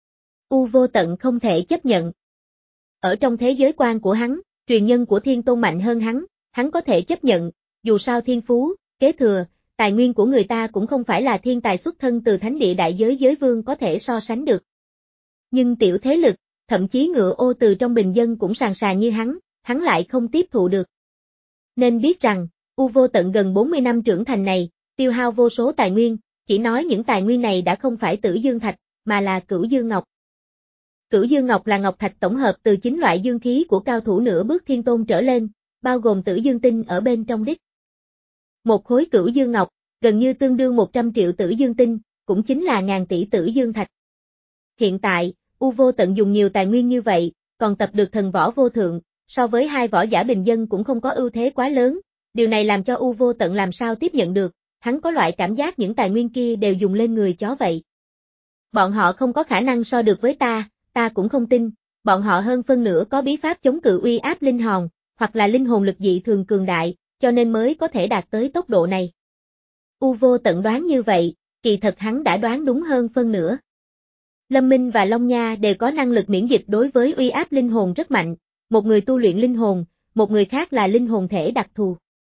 U Vô Tận không thể chấp nhận. Ở trong thế giới quan của hắn, truyền nhân của Thiên Tôn mạnh hơn hắn, hắn có thể chấp nhận, dù sao thiên phú, kế thừa, tài nguyên của người ta cũng không phải là thiên tài xuất thân từ thánh địa đại giới giới vương có thể so sánh được. Nhưng tiểu thế lực, thậm chí ngựa ô từ trong bình dân cũng sàn sàn như hắn, hắn lại không tiếp thụ được. Nên biết rằng, U Vô Tận gần bốn mươi năm trưởng thành này, tiêu hao vô số tài nguyên, chỉ nói những tài nguyên này đã không phải Tử Dương Thạch, mà là Cửu Dương Ngọc. Cửu Dương Ngọc là ngọc thạch tổng hợp từ chín loại dương khí của cao thủ nửa bước thiên tôn trở lên, bao gồm Tử Dương Tinh ở bên trong đích. Một khối Cửu Dương Ngọc, gần như tương đương một trăm triệu Tử Dương Tinh, cũng chính là ngàn tỷ Tử Dương Thạch. Hiện tại, U Vô Tận dùng nhiều tài nguyên như vậy, còn tập được thần võ vô thượng, so với hai võ giả bình dân cũng không có ưu thế quá lớn, điều này làm cho U Vô Tận làm sao tiếp nhận được, hắn có loại cảm giác những tài nguyên kia đều dùng lên người chó vậy. Bọn họ không có khả năng so được với ta, ta cũng không tin, bọn họ hơn phân nửa có bí pháp chống cự uy áp linh hồn, hoặc là linh hồn lực dị thường cường đại, cho nên mới có thể đạt tới tốc độ này. U Vô Tận đoán như vậy, kỳ thật hắn đã đoán đúng hơn phân nửa. Lâm Minh và Long Nha đều có năng lực miễn dịch đối với uy áp linh hồn rất mạnh, một người tu luyện linh hồn, một người khác là linh hồn thể đặc thù.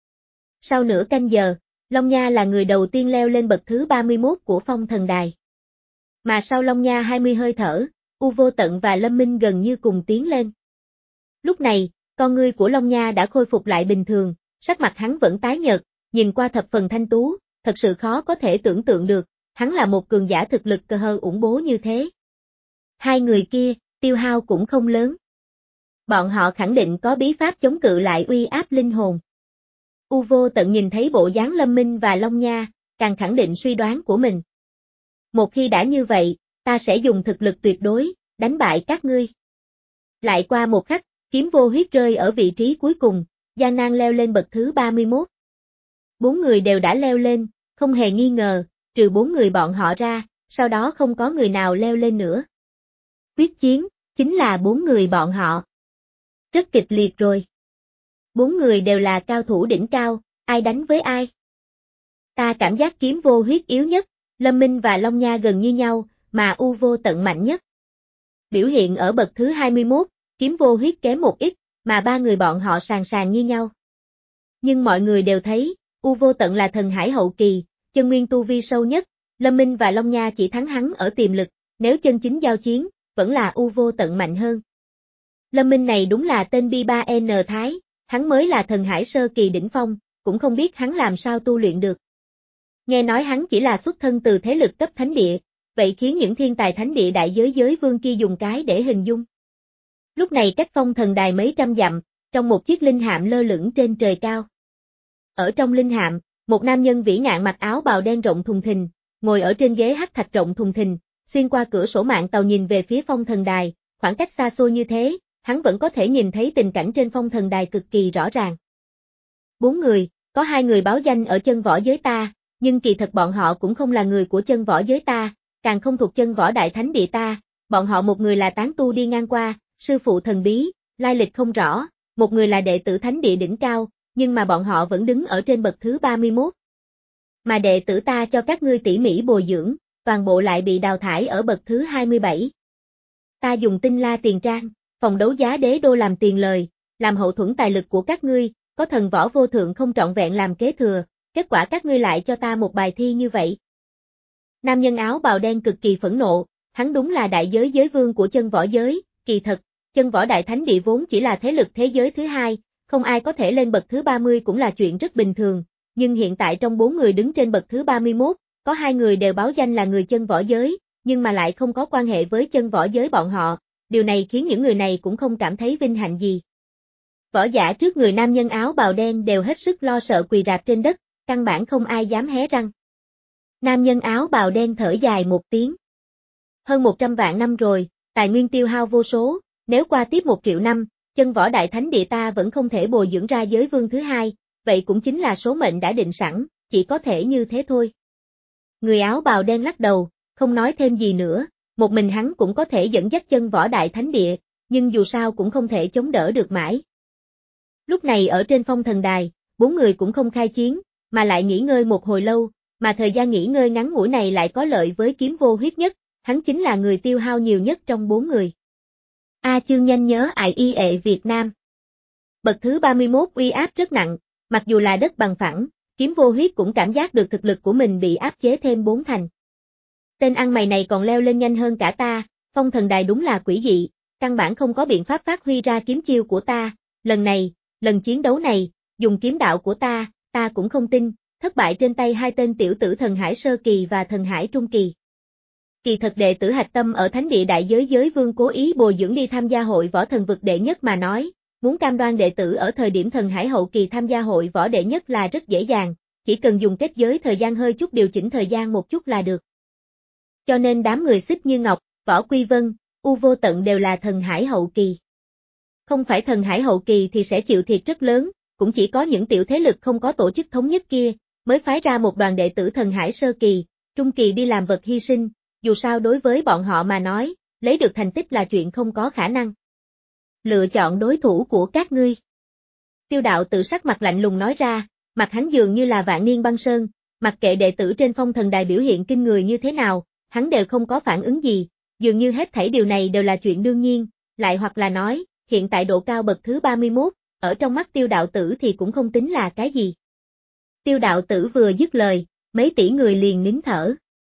Sau nửa canh giờ, Long Nha là người đầu tiên leo lên bậc thứ ba mươi mốt của phong thần đài. Mà sau Long Nha hai mươi hơi thở, U Vô Tận và Lâm Minh gần như cùng tiến lên. Lúc này, con ngươi của Long Nha đã khôi phục lại bình thường, sắc mặt hắn vẫn tái nhợt, nhìn qua thập phần thanh tú, thật sự khó có thể tưởng tượng được, hắn là một cường giả thực lực cơ hơ ủng bố như thế. Hai người kia, tiêu hao cũng không lớn. Bọn họ khẳng định có bí pháp chống cự lại uy áp linh hồn. U Vô Tận nhìn thấy bộ dáng Lâm Minh và Long Nha, càng khẳng định suy đoán của mình. Một khi đã như vậy, ta sẽ dùng thực lực tuyệt đối, đánh bại các ngươi. Lại qua một khắc, kiếm vô huyết rơi ở vị trí cuối cùng, gian nan leo lên bậc thứ ba mươi mốt. Bốn người đều đã leo lên, không hề nghi ngờ, trừ bốn người bọn họ ra, sau đó không có người nào leo lên nữa. Quyết chiến, chính là bốn người bọn họ. Rất kịch liệt rồi. Bốn người đều là cao thủ đỉnh cao, ai đánh với ai? Ta cảm giác kiếm vô huyết yếu nhất, Lâm Minh và Long Nha gần như nhau, mà U Vô Tận mạnh nhất. Biểu hiện ở bậc thứ hai mươi mốt, kiếm vô huyết kém một ít, mà ba người bọn họ sàn sàn như nhau. Nhưng mọi người đều thấy, U Vô Tận là thần hải hậu kỳ, chân nguyên tu vi sâu nhất, Lâm Minh và Long Nha chỉ thắng hắn ở tiềm lực, nếu chân chính giao chiến, vẫn là U Vô Tận mạnh hơn. Lâm Minh này đúng là tên Bi ba N Thái, hắn mới là thần hải sơ kỳ đỉnh phong, cũng không biết hắn làm sao tu luyện được. Nghe nói hắn chỉ là xuất thân từ thế lực cấp thánh địa, vậy khiến những thiên tài thánh địa đại giới giới vương kia dùng cái để hình dung. Lúc này cách phong thần đài mấy trăm dặm, trong một chiếc linh hạm lơ lửng trên trời cao. Ở trong linh hạm, một nam nhân vĩ ngạn mặc áo bào đen rộng thùng thình, ngồi ở trên ghế hắc thạch rộng thùng thình, xuyên qua cửa sổ mạng tàu nhìn về phía phong thần đài, khoảng cách xa xôi như thế, hắn vẫn có thể nhìn thấy tình cảnh trên phong thần đài cực kỳ rõ ràng. Bốn người, có hai người báo danh ở chân võ giới ta, nhưng kỳ thật bọn họ cũng không là người của chân võ giới ta, càng không thuộc chân võ đại thánh địa ta, bọn họ một người là tán tu đi ngang qua, sư phụ thần bí, lai lịch không rõ, một người là đệ tử thánh địa đỉnh cao, nhưng mà bọn họ vẫn đứng ở trên bậc thứ ba mươi mốt. Mà đệ tử ta cho các ngươi tỉ mỉ bồi dưỡng, toàn bộ lại bị đào thải ở bậc thứ hai mươi bảy. Ta dùng tinh la tiền trang, phòng đấu giá đế đô làm tiền lời, làm hậu thuẫn tài lực của các ngươi, có thần võ vô thượng không trọn vẹn làm kế thừa, kết quả các ngươi lại cho ta một bài thi như vậy. Nam nhân áo bào đen cực kỳ phẫn nộ, hắn đúng là đại giới giới vương của chân võ giới, kỳ thật, chân võ đại thánh địa vốn chỉ là thế lực thế giới thứ hai, không ai có thể lên bậc thứ ba mươi cũng là chuyện rất bình thường, nhưng hiện tại trong bốn người đứng trên bậc thứ ba mươi mốt, có hai người đều báo danh là người chân võ giới, nhưng mà lại không có quan hệ với chân võ giới bọn họ, điều này khiến những người này cũng không cảm thấy vinh hạnh gì. Võ giả trước người nam nhân áo bào đen đều hết sức lo sợ quỳ rạp trên đất, căn bản không ai dám hé răng. Nam nhân áo bào đen thở dài một tiếng. Hơn một trăm vạn năm rồi, tài nguyên tiêu hao vô số, nếu qua tiếp một triệu năm, chân võ đại thánh địa ta vẫn không thể bồi dưỡng ra giới vương thứ hai, vậy cũng chính là số mệnh đã định sẵn, chỉ có thể như thế thôi. Người áo bào đen lắc đầu, không nói thêm gì nữa, một mình hắn cũng có thể dẫn dắt chân võ đại thánh địa, nhưng dù sao cũng không thể chống đỡ được mãi. Lúc này ở trên phong thần đài, bốn người cũng không khai chiến, mà lại nghỉ ngơi một hồi lâu, mà thời gian nghỉ ngơi ngắn ngủi này lại có lợi với Kiếm Vô Huyết nhất, hắn chính là người tiêu hao nhiều nhất trong bốn người. A Chương nhanh nhớ ai y ệ Việt Nam. Bậc thứ ba mươi mốt uy áp rất nặng, mặc dù là đất bằng phẳng, Kiếm Vô Huyết cũng cảm giác được thực lực của mình bị áp chế thêm bốn thành. Tên ăn mày này còn leo lên nhanh hơn cả ta, phong thần đài đúng là quỷ dị, căn bản không có biện pháp phát huy ra kiếm chiêu của ta, lần này, lần chiến đấu này, dùng kiếm đạo của ta, ta cũng không tin, thất bại trên tay hai tên tiểu tử thần hải sơ kỳ và thần hải trung kỳ. Kỳ thật đệ tử hạch tâm ở thánh địa đại giới giới vương cố ý bồi dưỡng đi tham gia hội võ thần vực đệ nhất mà nói, muốn cam đoan đệ tử ở thời điểm thần hải hậu kỳ tham gia hội võ đệ nhất là rất dễ dàng, chỉ cần dùng kết giới thời gian hơi chút điều chỉnh thời gian một chút là được. Cho nên đám người Xích Như Ngọc, Võ Quy Vân, U Vô Tận đều là thần hải hậu kỳ. Không phải thần hải hậu kỳ thì sẽ chịu thiệt rất lớn, cũng chỉ có những tiểu thế lực không có tổ chức thống nhất kia, mới phái ra một đoàn đệ tử thần hải sơ kỳ, trung kỳ đi làm vật hy sinh, dù sao đối với bọn họ mà nói, lấy được thành tích là chuyện không có khả năng. Lựa chọn đối thủ của các ngươi. Tiêu Đạo tự sắc mặt lạnh lùng nói ra, mặt hắn dường như là vạn niên băng sơn, mặc kệ đệ tử trên phong thần đài biểu hiện kinh người như thế nào, hắn đều không có phản ứng gì, dường như hết thảy điều này đều là chuyện đương nhiên, lại hoặc là nói, hiện tại độ cao bậc thứ ba mươi mốt, ở trong mắt Tiêu Đạo tử thì cũng không tính là cái gì. Tiêu Đạo tử vừa dứt lời, mấy tỷ người liền nín thở.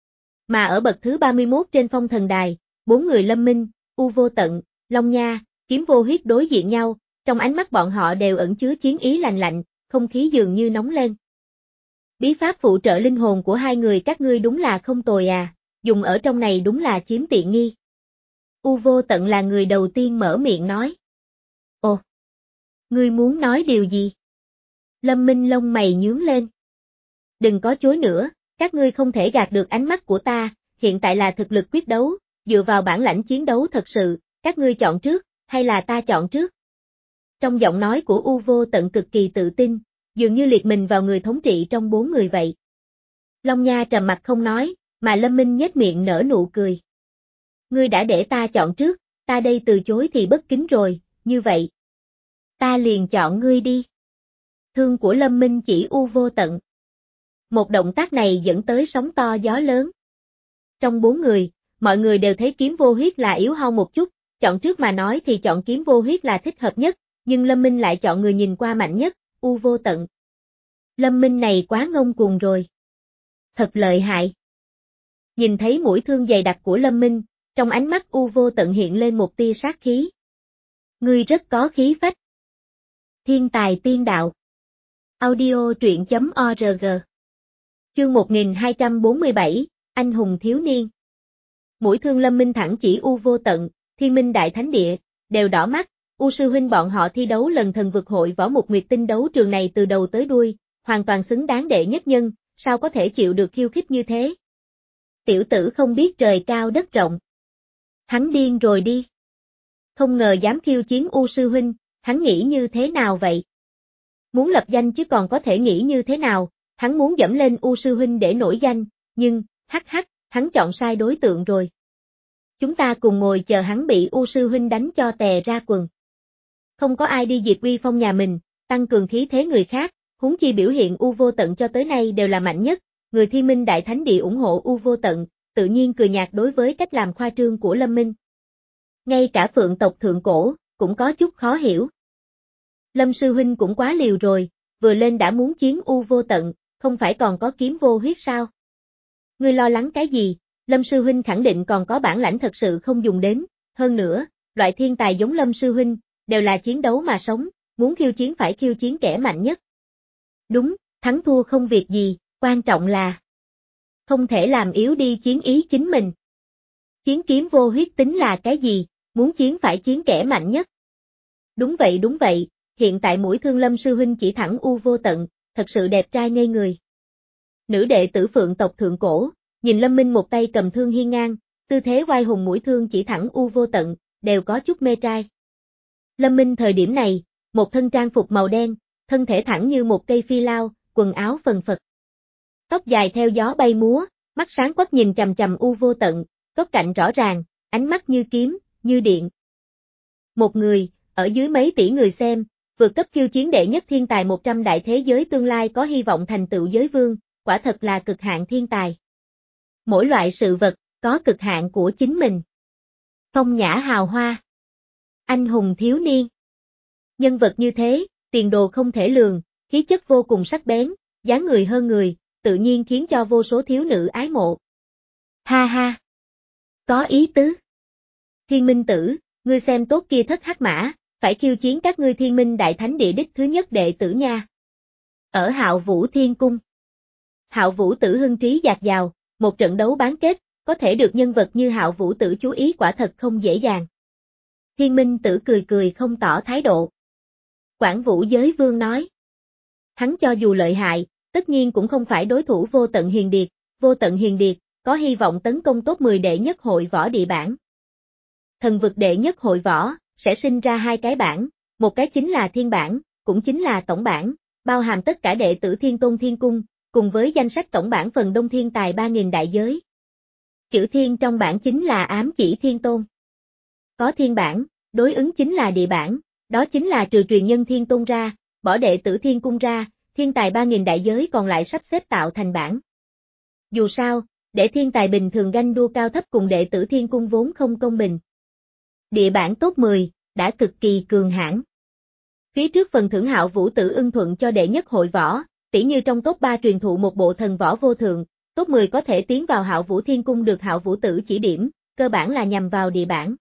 Mà ở bậc thứ ba mươi mốt trên phong thần đài, bốn người Lâm Minh, U Vô Tận, Long Nha, Kiếm Vô Huyết đối diện nhau, trong ánh mắt bọn họ đều ẩn chứa chiến ý lạnh lạnh, không khí dường như nóng lên. Bí pháp phụ trợ linh hồn của hai người các ngươi đúng là không tồi à, dùng ở trong này đúng là chiếm tiện nghi. U Vô Tận là người đầu tiên mở miệng nói. Ồ, ngươi muốn nói điều gì? Lâm Minh lông mày nhướng lên. Đừng có chối nữa, các ngươi không thể gạt được ánh mắt của ta, hiện tại là thực lực quyết đấu, dựa vào bản lãnh chiến đấu thật sự, các ngươi chọn trước, hay là ta chọn trước? Trong giọng nói của U Vô Tận cực kỳ tự tin, dường như liệt mình vào người thống trị trong bốn người vậy. Long Nha trầm mặt không nói, mà Lâm Minh nhếch miệng nở nụ cười. Ngươi đã để ta chọn trước, ta đây từ chối thì bất kính rồi, như vậy. Ta liền chọn ngươi đi. Thương của Lâm Minh chỉ U Vô Tận. Một động tác này dẫn tới sóng to gió lớn. Trong bốn người, mọi người đều thấy Kiếm Vô Huyết là yếu hao một chút, chọn trước mà nói thì chọn Kiếm Vô Huyết là thích hợp nhất, nhưng Lâm Minh lại chọn người nhìn qua mạnh nhất, U Vô Tận. Lâm Minh này quá ngông cuồng rồi. Thật lợi hại. Nhìn thấy mũi thương dày đặc của Lâm Minh, trong ánh mắt U Vô Tận hiện lên một tia sát khí. Ngươi rất có khí phách. Thiên tài tiên đạo. Audio truyện chấm org. Chương một nghìn hai trăm bốn mươi bảy, Anh hùng thiếu niên. Mũi thương Lâm Minh thẳng chỉ U Vô Tận, Thiên Minh Đại Thánh Địa, đều đỏ mắt, U sư huynh bọn họ thi đấu lần thần vực hội võ một nguyệt tinh đấu trường này từ đầu tới đuôi, hoàn toàn xứng đáng đệ nhất nhân, sao có thể chịu được khiêu khích như thế? Tiểu tử không biết trời cao đất rộng. Hắn điên rồi đi. Không ngờ dám khiêu chiến U sư huynh, hắn nghĩ như thế nào vậy? Muốn lập danh chứ còn có thể nghĩ như thế nào, hắn muốn dẫm lên U sư huynh để nổi danh, nhưng, hắc hắc, hắn chọn sai đối tượng rồi. Chúng ta cùng ngồi chờ hắn bị U sư huynh đánh cho tè ra quần. Không có ai đi diệt uy phong nhà mình, tăng cường khí thế người khác, huống chi biểu hiện U Vô Tận cho tới nay đều là mạnh nhất, người Thiên Minh Đại Thánh Địa ủng hộ U Vô Tận, tự nhiên cười nhạt đối với cách làm khoa trương của Lâm Minh. Ngay cả Phượng tộc thượng cổ, cũng có chút khó hiểu. Lâm sư huynh cũng quá liều rồi, vừa lên đã muốn chiến U Vô Tận, không phải còn có Kiếm Vô Huyết sao? Ngươi lo lắng cái gì, Lâm sư huynh khẳng định còn có bản lãnh thật sự không dùng đến, hơn nữa, loại thiên tài giống Lâm sư huynh, đều là chiến đấu mà sống, muốn khiêu chiến phải khiêu chiến kẻ mạnh nhất. Đúng, thắng thua không việc gì, quan trọng là không thể làm yếu đi chiến ý chính mình. Chiến Kiếm Vô Huyết tính là cái gì, muốn chiến phải chiến kẻ mạnh nhất. Đúng vậy đúng vậy, hiện tại mũi thương Lâm sư huynh chỉ thẳng U Vô Tận, thật sự đẹp trai ngây người. Nữ đệ tử Phượng tộc thượng cổ, nhìn Lâm Minh một tay cầm thương hiên ngang, tư thế oai hùng mũi thương chỉ thẳng U Vô Tận, đều có chút mê trai. Lâm Minh thời điểm này, một thân trang phục màu đen, thân thể thẳng như một cây phi lao, quần áo phần phật. Tóc dài theo gió bay múa, mắt sáng quắc nhìn chằm chằm U Vô Tận, góc cạnh rõ ràng, ánh mắt như kiếm, như điện. Một người, ở dưới mấy tỷ người xem, vượt cấp khiêu chiến đệ nhất thiên tài một trăm đại thế giới tương lai có hy vọng thành tựu giới vương, quả thật là cực hạn thiên tài. Mỗi loại sự vật, có cực hạn của chính mình. Phong nhã hào hoa. Anh hùng thiếu niên. Nhân vật như thế, tiền đồ không thể lường, khí chất vô cùng sắc bén, dáng người hơn người, tự nhiên khiến cho vô số thiếu nữ ái mộ. Ha ha. Có ý tứ. Thiên Minh Tử, ngươi xem tốt kia thất hắc mã, phải khiêu chiến các ngươi Thiên Minh Đại Thánh địa đích thứ nhất đệ tử nha. Ở Hạo Vũ Thiên Cung. Hạo Vũ Tử hưng trí dạt dào, một trận đấu bán kết, có thể được nhân vật như Hạo Vũ Tử chú ý quả thật không dễ dàng. Thiên Minh Tử cười cười không tỏ thái độ. Quảng Vũ Giới Vương nói. Hắn cho dù lợi hại, tất nhiên cũng không phải đối thủ Vô Tận Hiền Điệt, Vô Tận Hiền Điệt, có hy vọng tấn công top mười đệ nhất hội võ địa bảng. Thần vực đệ nhất hội võ, sẽ sinh ra hai cái bảng, một cái chính là thiên bảng, cũng chính là tổng bảng, bao hàm tất cả đệ tử Thiên Tôn Thiên Cung, cùng với danh sách tổng bảng phần đông thiên tài ba nghìn đại giới. Chữ thiên trong bảng chính là ám chỉ Thiên Tôn. Có thiên bảng, đối ứng chính là địa bảng, đó chính là trừ truyền nhân Thiên Tôn ra, bỏ đệ tử Thiên Cung ra, thiên tài ba nghìn đại giới còn lại sắp xếp tạo thành bảng. Dù sao, để thiên tài bình thường ganh đua cao thấp cùng đệ tử Thiên Cung vốn không công bình. Địa bảng top mười, đã cực kỳ cường hãn. Phía trước phần thưởng Hạo Vũ Tử ưng thuận cho đệ nhất hội võ, tỉ như trong top ba truyền thụ một bộ thần võ vô thượng, top mười có thể tiến vào Hạo Vũ Thiên Cung được Hạo Vũ Tử chỉ điểm, cơ bản là nhằm vào địa bảng.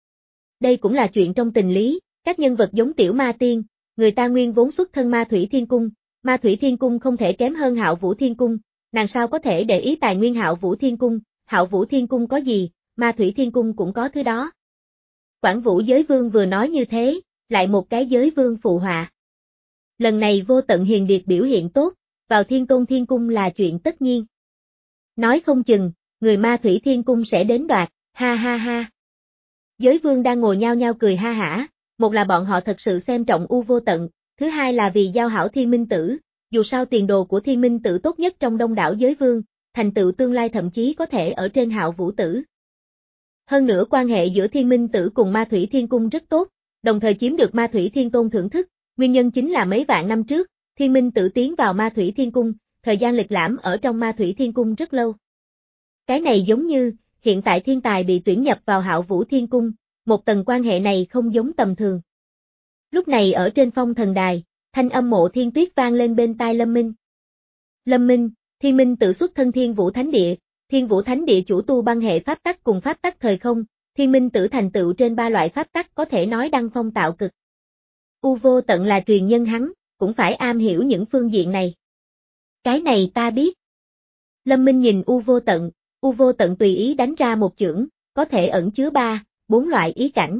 Đây cũng là chuyện trong tình lý, các nhân vật giống Tiểu Ma Tiên, người ta nguyên vốn xuất thân Ma Thủy Thiên Cung, Ma Thủy Thiên Cung không thể kém hơn Hạo Vũ Thiên Cung, nàng sao có thể để ý tài nguyên Hạo Vũ Thiên Cung, Hạo Vũ Thiên Cung có gì, Ma Thủy Thiên Cung cũng có thứ đó. Quảng Vũ Giới Vương vừa nói như thế, lại một cái giới vương phụ họa. Lần này Vô Tận Hiền Điệt biểu hiện tốt, vào Thiên Tôn Thiên Cung là chuyện tất nhiên. Nói không chừng, người Ma Thủy Thiên Cung sẽ đến đoạt, ha ha ha. Giới vương đang ngồi nhao nhao cười ha hả, một là bọn họ thật sự xem trọng U Vô Tận, thứ hai là vì giao hảo Thiên Minh Tử, dù sao tiền đồ của Thiên Minh Tử tốt nhất trong đông đảo giới vương, thành tựu tương lai thậm chí có thể ở trên Hạo Vũ Tử. Hơn nữa quan hệ giữa Thiên Minh Tử cùng Ma Thủy Thiên Cung rất tốt, đồng thời chiếm được Ma Thủy Thiên Tôn thưởng thức, nguyên nhân chính là mấy vạn năm trước, Thiên Minh Tử tiến vào Ma Thủy Thiên Cung, thời gian lịch lãm ở trong Ma Thủy Thiên Cung rất lâu. Cái này giống như, hiện tại thiên tài bị tuyển nhập vào Hạo Vũ Thiên Cung, một tầng quan hệ này không giống tầm thường. Lúc này ở trên phong thần đài, thanh âm Mộ Thiên Tuyết vang lên bên tai Lâm Minh. Lâm Minh, Thiên Minh Tử xuất thân Thiên Vũ Thánh Địa, Thiên Vũ Thánh Địa chủ tu băng hệ pháp tắc cùng pháp tắc thời không, Thiên Minh Tử thành tựu trên ba loại pháp tắc có thể nói đăng phong tạo cực. U Vô Tận là truyền nhân hắn, cũng phải am hiểu những phương diện này. Cái này ta biết. Lâm Minh nhìn U Vô Tận, U Vô Tận tùy ý đánh ra một chưởng, có thể ẩn chứa ba, bốn loại ý cảnh.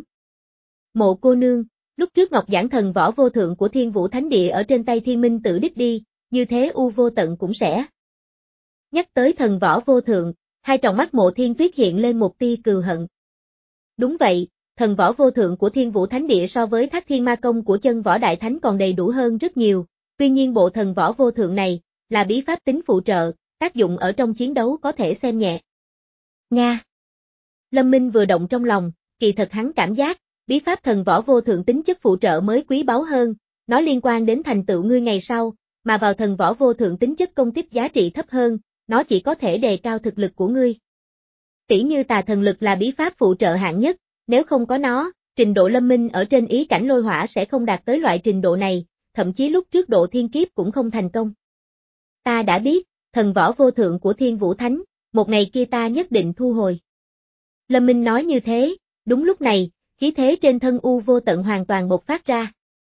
Mộ cô nương, lúc trước Ngọc Giảng thần võ vô thượng của Thiên Vũ Thánh Địa ở trên tay Thiên Minh Tử đích đi, như thế U Vô Tận cũng sẽ. Nhắc tới thần võ vô thượng, hai tròng mắt Mộ Thiên Tuyết hiện lên một tia cừu hận. Đúng vậy, thần võ vô thượng của Thiên Vũ Thánh Địa so với Thác Thiên Ma Công của Chân Võ Đại Thánh còn đầy đủ hơn rất nhiều, tuy nhiên bộ thần võ vô thượng này, là bí pháp tính phụ trợ, tác dụng ở trong chiến đấu có thể xem nhẹ. Nga. Lâm Minh vừa động trong lòng, kỳ thật hắn cảm giác, bí pháp thần võ vô thượng tính chất phụ trợ mới quý báu hơn, nó liên quan đến thành tựu ngươi ngày sau, mà vào thần võ vô thượng tính chất công kích giá trị thấp hơn, nó chỉ có thể đề cao thực lực của ngươi. Tỷ như tà thần lực là bí pháp phụ trợ hạng nhất, nếu không có nó, trình độ Lâm Minh ở trên ý cảnh lôi hỏa sẽ không đạt tới loại trình độ này, thậm chí lúc trước độ thiên kiếp cũng không thành công. Ta đã biết, thần võ vô thượng của Thiên Vũ Thánh, một ngày kia ta nhất định thu hồi. Lâm Minh nói như thế, đúng lúc này, khí thế trên thân U Vô Tận hoàn toàn bộc phát ra.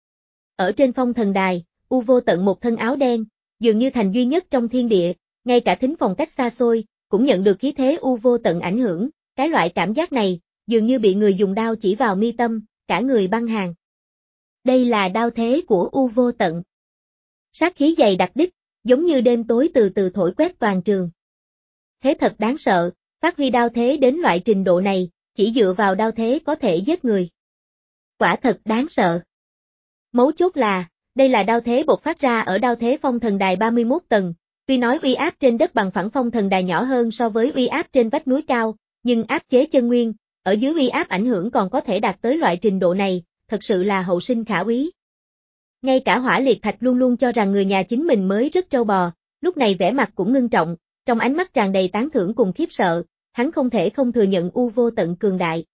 Ở trên phong thần đài, U Vô Tận một thân áo đen, dường như thành duy nhất trong thiên địa, ngay cả thính phòng cách xa xôi, cũng nhận được khí thế U Vô Tận ảnh hưởng, cái loại cảm giác này, dường như bị người dùng đao chỉ vào mi tâm, cả người băng hàn. Đây là đao thế của U Vô Tận. Sát khí dày đặc đích, giống như đêm tối từ từ thổi quét toàn trường. Thế thật đáng sợ, Phát huy đao thế đến loại trình độ này, chỉ dựa vào đao thế có thể giết người. Quả thật đáng sợ. Mấu chốt là, đây là đao thế bộc phát ra ở đao thế phong thần đài ba mươi mốt tầng, tuy nói uy áp trên đất bằng phẳng phong thần đài nhỏ hơn so với uy áp trên vách núi cao, nhưng áp chế chân nguyên, ở dưới uy áp ảnh hưởng còn có thể đạt tới loại trình độ này, thật sự là hậu sinh khả úy. Ngay cả Hỏa Liệt Thạch luôn luôn cho rằng người nhà chính mình mới rất trâu bò, lúc này vẻ mặt cũng ngưng trọng, trong ánh mắt tràn đầy tán thưởng cùng khiếp sợ, hắn không thể không thừa nhận U Vô Tận cường đại.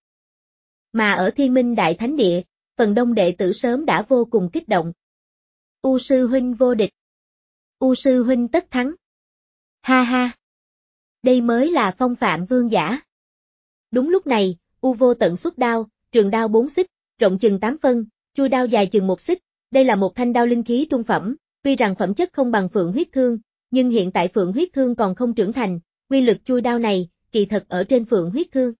Mà ở Thiên Minh Đại Thánh Địa, phần đông đệ tử sớm đã vô cùng kích động. U sư huynh vô địch. U sư huynh tất thắng. Ha ha. Đây mới là phong phạm vương giả. Đúng lúc này, U Vô Tận xuất đao, trường đao bốn xích, rộng chừng tám phân, chui đao dài chừng một xích, đây là một thanh đao linh khí trung phẩm, tuy rằng phẩm chất không bằng Phượng Huyết Thương, nhưng hiện tại Phượng Huyết Thương còn không trưởng thành, quy lực chui đao này, kỳ thật ở trên Phượng Huyết Thương.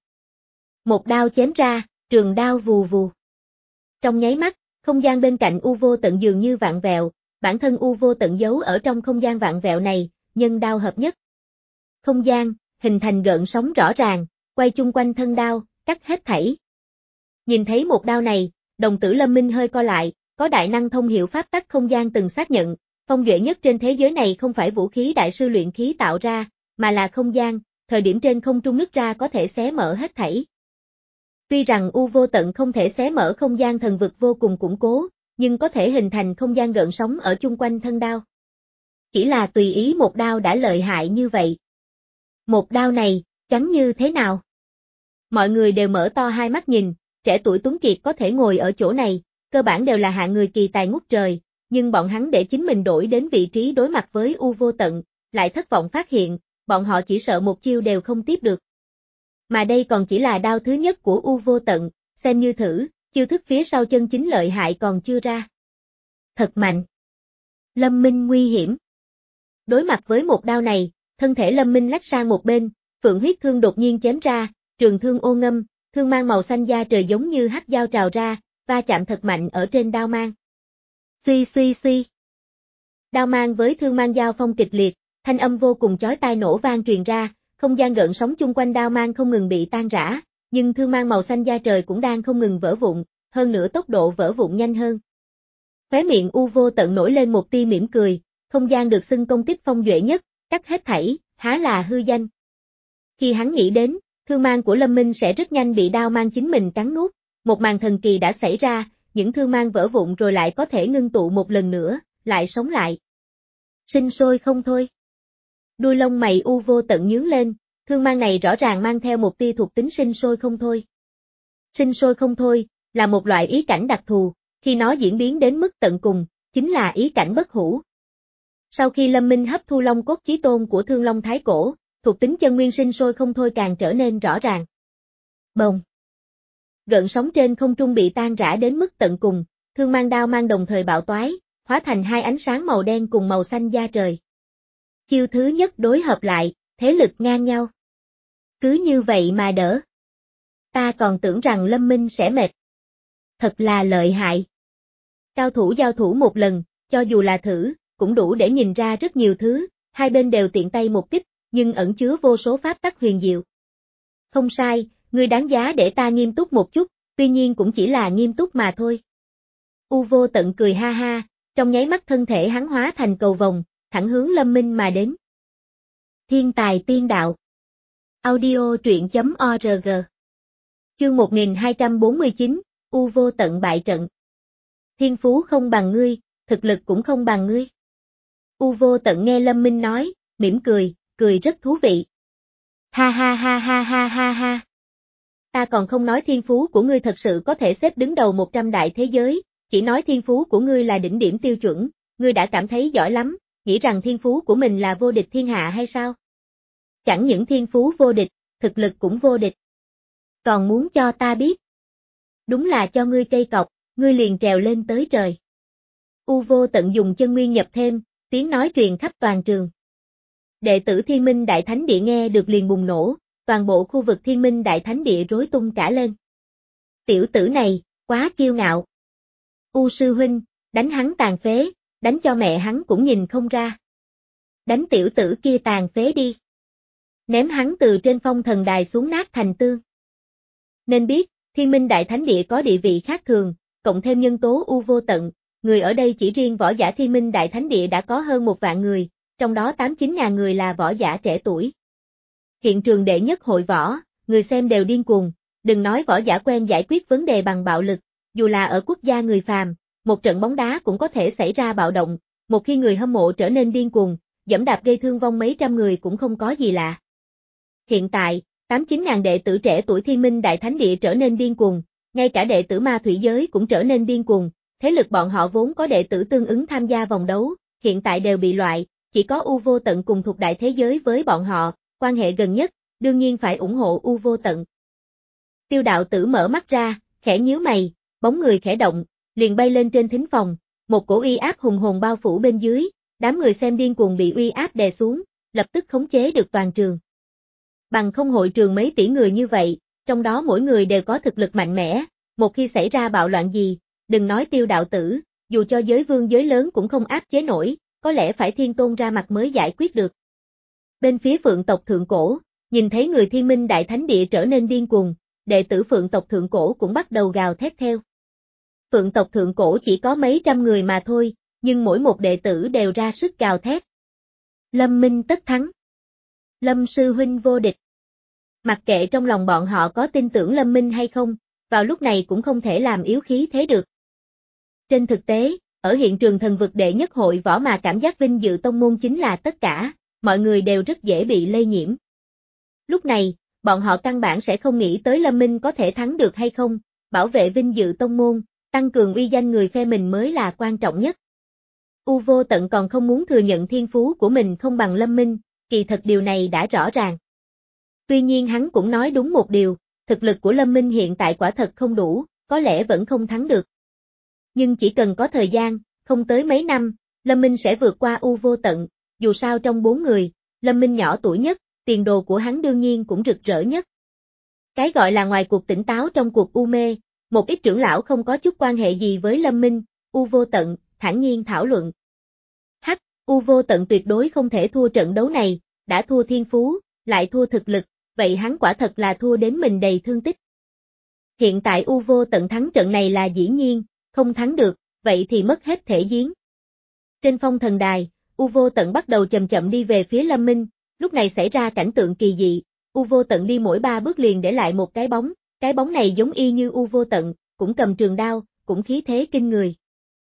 Một đao chém ra, trường đao vù vù. Trong nháy mắt, không gian bên cạnh U Vô Tận dường như vạn vẹo, bản thân U Vô Tận giấu ở trong không gian vạn vẹo này, nhân đao hợp nhất. Không gian, hình thành gợn sóng rõ ràng, quay chung quanh thân đao, cắt hết thảy. Nhìn thấy một đao này, đồng tử Lâm Minh hơi co lại, có đại năng thông hiểu pháp tắc không gian từng xác nhận, phong duệ nhất trên thế giới này không phải vũ khí đại sư luyện khí tạo ra, mà là không gian, thời điểm trên không trung nứt ra có thể xé mở hết thảy. Tuy rằng U Vô Tận không thể xé mở không gian thần vực vô cùng củng cố, nhưng có thể hình thành không gian gợn sóng ở chung quanh thân đao. Chỉ là tùy ý một đao đã lợi hại như vậy. Một đao này, chắn như thế nào? Mọi người đều mở to hai mắt nhìn, trẻ tuổi tuấn kiệt có thể ngồi ở chỗ này, cơ bản đều là hạng người kỳ tài ngút trời, nhưng bọn hắn để chính mình đổi đến vị trí đối mặt với U Vô Tận, lại thất vọng phát hiện, bọn họ chỉ sợ một chiêu đều không tiếp được. Mà đây còn chỉ là đao thứ nhất của U Vô Tận, xem như thử, chiêu thức phía sau chân chính lợi hại còn chưa ra. Thật mạnh. Lâm Minh nguy hiểm. Đối mặt với một đao này, thân thể Lâm Minh lách sang một bên, Phượng Huyết Thương đột nhiên chém ra, trường thương ô ngâm, thương mang màu xanh da trời giống như hắc dao trào ra, va chạm thật mạnh ở trên đao mang. Suy suy suy. Đao mang với thương mang giao phong kịch liệt, thanh âm vô cùng chói tai nổ vang truyền ra, không gian gợn sóng chung quanh đao mang không ngừng bị tan rã, nhưng thương mang màu xanh da trời cũng đang không ngừng vỡ vụn, hơn nữa tốc độ vỡ vụn nhanh hơn. Khóe miệng U Vô Tận nổi lên một tia mỉm cười, không gian được xưng công kích phong duệ nhất, cắt hết thảy, há là hư danh. Khi hắn nghĩ đến, thương mang của Lâm Minh sẽ rất nhanh bị đao mang chính mình cắn nuốt, một màn thần kỳ đã xảy ra, những thương mang vỡ vụn rồi lại có thể ngưng tụ một lần nữa, lại sống lại. Sinh sôi không thôi. Đuôi lông mày U Vô Tận nhướng lên, thương mang này rõ ràng mang theo một tia thuộc tính sinh sôi không thôi. Sinh sôi không thôi, là một loại ý cảnh đặc thù, khi nó diễn biến đến mức tận cùng, chính là ý cảnh bất hủ. Sau khi Lâm Minh hấp thu long cốt chí tôn của Thương Long Thái Cổ, thuộc tính chân nguyên sinh sôi không thôi càng trở nên rõ ràng. Bồng. Gợn sóng trên không trung bị tan rã đến mức tận cùng, thương mang đao mang đồng thời bạo toái, hóa thành hai ánh sáng màu đen cùng màu xanh da trời. Chiêu thứ nhất đối hợp lại, thế lực ngang nhau. Cứ như vậy mà đỡ. Ta còn tưởng rằng Lâm Minh sẽ mệt. Thật là lợi hại. Cao thủ giao thủ một lần, cho dù là thử, cũng đủ để nhìn ra rất nhiều thứ, hai bên đều tiện tay một kích, nhưng ẩn chứa vô số pháp tắc huyền diệu. Không sai, ngươi đáng giá để ta nghiêm túc một chút, tuy nhiên cũng chỉ là nghiêm túc mà thôi. U Vô Tận cười ha ha, trong nháy mắt thân thể hắn hóa thành cầu vồng, thẳng hướng Lâm Minh mà đến. Thiên tài tiên đạo. Audio truyện chấm org. Chương một nghìn hai trăm bốn mươi chín, U Vô Tận bại trận. Thiên phú không bằng ngươi, thực lực cũng không bằng ngươi. U Vô Tận nghe Lâm Minh nói, mỉm cười, cười rất thú vị. Ha ha ha ha ha ha ha. Ta còn không nói thiên phú của ngươi thật sự có thể xếp đứng đầu một trăm đại thế giới, chỉ nói thiên phú của ngươi là đỉnh điểm tiêu chuẩn, ngươi đã cảm thấy giỏi lắm, nghĩ rằng thiên phú của mình là vô địch thiên hạ hay sao? Chẳng những thiên phú vô địch, thực lực cũng vô địch. Còn muốn cho ta biết. Đúng là cho ngươi cây cọc, ngươi liền trèo lên tới trời. U Vô Tận dùng chân nguyên nhập thêm, tiếng nói truyền khắp toàn trường. Đệ tử Thiên Minh Đại Thánh Địa nghe được liền bùng nổ, toàn bộ khu vực Thiên Minh Đại Thánh Địa rối tung cả lên. Tiểu tử này, quá kiêu ngạo. U sư huynh, đánh hắn tàn phế, đánh cho mẹ hắn cũng nhìn không ra. Đánh tiểu tử kia tàn phế đi. ném hắn từ trên phong thần đài xuống nát thành tương. Nên biết, Thiên Minh Đại Thánh Địa có địa vị khác thường, cộng thêm nhân tố u vô tận, người ở đây chỉ riêng võ giả Thiên Minh Đại Thánh Địa đã có hơn một vạn người, trong đó tám chín ngàn người là võ giả trẻ tuổi. Hiện trường đệ nhất hội võ, người xem đều điên cuồng, đừng nói võ giả quen giải quyết vấn đề bằng bạo lực, dù là ở quốc gia người phàm, một trận bóng đá cũng có thể xảy ra bạo động, một khi người hâm mộ trở nên điên cuồng, giẫm đạp gây thương vong mấy trăm người cũng không có gì lạ. Hiện tại, tám chín ngàn đệ tử trẻ tuổi Thiên Minh Đại Thánh Địa trở nên điên cuồng, ngay cả đệ tử ma thủy giới cũng trở nên điên cuồng, thế lực bọn họ vốn có đệ tử tương ứng tham gia vòng đấu, hiện tại đều bị loại, chỉ có U Vô Tận cùng thuộc đại thế giới với bọn họ, quan hệ gần nhất, đương nhiên phải ủng hộ U Vô Tận. Tiêu đạo tử mở mắt ra, khẽ nhíu mày, bóng người khẽ động, liền bay lên trên thính phòng, một cổ uy áp hùng hồn bao phủ bên dưới, đám người xem điên cuồng bị uy áp đè xuống, lập tức khống chế được toàn trường. Bằng không hội trường mấy tỷ người như vậy, trong đó mỗi người đều có thực lực mạnh mẽ, một khi xảy ra bạo loạn gì, đừng nói tiêu đạo tử, dù cho giới vương giới lớn cũng không áp chế nổi, có lẽ phải thiên tôn ra mặt mới giải quyết được. Bên phía Phượng tộc Thượng Cổ, nhìn thấy người Thiên Minh Đại Thánh Địa trở nên điên cuồng, đệ tử Phượng tộc Thượng Cổ cũng bắt đầu gào thét theo. Phượng tộc Thượng Cổ chỉ có mấy trăm người mà thôi, nhưng mỗi một đệ tử đều ra sức gào thét. Lâm Minh tất thắng. Lâm sư huynh vô địch. Mặc kệ trong lòng bọn họ có tin tưởng Lâm Minh hay không, vào lúc này cũng không thể làm yếu khí thế được. Trên thực tế, ở hiện trường thần vực đệ nhất hội võ mà cảm giác vinh dự tông môn chính là tất cả, mọi người đều rất dễ bị lây nhiễm. Lúc này, bọn họ căn bản sẽ không nghĩ tới Lâm Minh có thể thắng được hay không, bảo vệ vinh dự tông môn, tăng cường uy danh người phe mình mới là quan trọng nhất. U Vô Tận còn không muốn thừa nhận thiên phú của mình không bằng Lâm Minh, kỳ thật điều này đã rõ ràng. Tuy nhiên hắn cũng nói đúng một điều, thực lực của Lâm Minh hiện tại quả thật không đủ, có lẽ vẫn không thắng được. Nhưng chỉ cần có thời gian, không tới mấy năm, Lâm Minh sẽ vượt qua U Vô Tận, dù sao trong bốn người, Lâm Minh nhỏ tuổi nhất, tiền đồ của hắn đương nhiên cũng rực rỡ nhất. Cái gọi là ngoài cuộc tỉnh táo trong cuộc u mê, một ít trưởng lão không có chút quan hệ gì với Lâm Minh, U Vô Tận, thản nhiên thảo luận. Hắc, U Vô Tận tuyệt đối không thể thua trận đấu này, đã thua thiên phú, lại thua thực lực, vậy hắn quả thật là thua đến mình đầy thương tích. Hiện tại U Vô Tận thắng trận này là dĩ nhiên, không thắng được, vậy thì mất hết thể giếng. Trên phong thần đài, U Vô Tận bắt đầu chậm chậm đi về phía Lâm Minh, lúc này xảy ra cảnh tượng kỳ dị, U Vô Tận đi mỗi ba bước liền để lại một cái bóng, cái bóng này giống y như U Vô Tận, cũng cầm trường đao, cũng khí thế kinh người.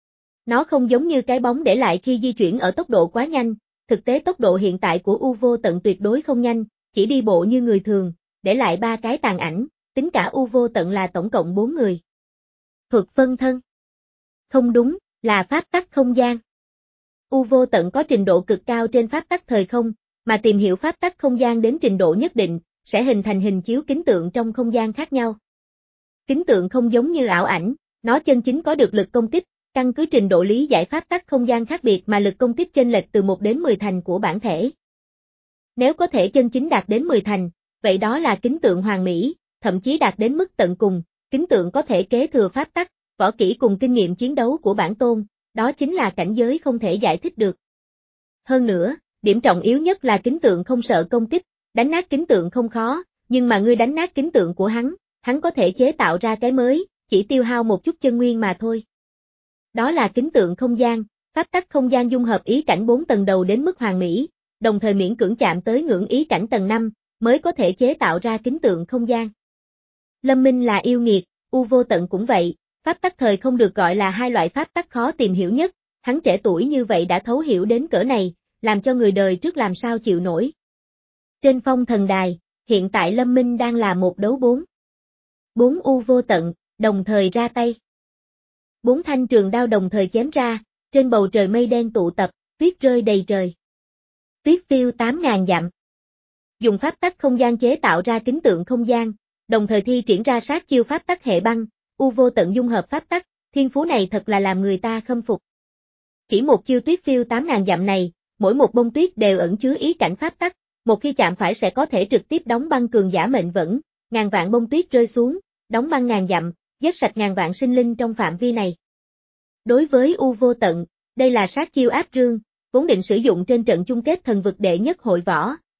Nó không giống như cái bóng để lại khi di chuyển ở tốc độ quá nhanh, thực tế tốc độ hiện tại của U Vô Tận tuyệt đối không nhanh, chỉ đi bộ như người thường, để lại ba cái tàn ảnh, tính cả U Vô Tận là tổng cộng bốn người. Thuật phân thân. Không đúng, là pháp tắc không gian. U Vô Tận có trình độ cực cao trên pháp tắc thời không, mà tìm hiểu pháp tắc không gian đến trình độ nhất định, sẽ hình thành hình chiếu kính tượng trong không gian khác nhau. Kính tượng không giống như ảo ảnh, nó chân chính có được lực công kích, căn cứ trình độ lý giải pháp tắc không gian khác biệt mà lực công kích chênh lệch từ một đến mười thành của bản thể. Nếu có thể chân chính đạt đến mười thành, vậy đó là kính tượng hoàn mỹ, thậm chí đạt đến mức tận cùng, kính tượng có thể kế thừa pháp tắc, võ kỹ cùng kinh nghiệm chiến đấu của bản tôn, đó chính là cảnh giới không thể giải thích được. Hơn nữa, điểm trọng yếu nhất là kính tượng không sợ công kích, đánh nát kính tượng không khó, nhưng mà ngươi đánh nát kính tượng của hắn, hắn có thể chế tạo ra cái mới, chỉ tiêu hao một chút chân nguyên mà thôi. Đó là kính tượng không gian, pháp tắc không gian dung hợp ý cảnh bốn tầng đầu đến mức hoàn mỹ, đồng thời miễn cưỡng chạm tới ngưỡng ý cảnh tầng năm, mới có thể chế tạo ra kính tượng không gian. Lâm Minh là yêu nghiệt, U Vô Tận cũng vậy, pháp tắc thời không được gọi là hai loại pháp tắc khó tìm hiểu nhất, hắn trẻ tuổi như vậy đã thấu hiểu đến cỡ này, làm cho người đời trước làm sao chịu nổi. Trên phong thần đài, hiện tại Lâm Minh đang là một đấu bốn. Bốn U Vô Tận, đồng thời ra tay. Bốn thanh trường đao đồng thời chém ra, trên bầu trời mây đen tụ tập, tuyết rơi đầy trời. Tuyết phiêu tám ngàn dặm. Dùng pháp tắc không gian chế tạo ra kính tượng không gian, đồng thời thi triển ra sát chiêu pháp tắc hệ băng, U Vô Tận dung hợp pháp tắc, thiên phú này thật là làm người ta khâm phục. Chỉ một chiêu tuyết phiêu tám ngàn dặm này, mỗi một bông tuyết đều ẩn chứa ý cảnh pháp tắc, một khi chạm phải sẽ có thể trực tiếp đóng băng cường giả mệnh vẫn, ngàn vạn bông tuyết rơi xuống, đóng băng ngàn dặm, giết sạch ngàn vạn sinh linh trong phạm vi này. Đối với U Vô Tận, đây là sát chiêu áp rương, vốn định sử dụng trên trận chung kết thần vực đệ nhất hội võ,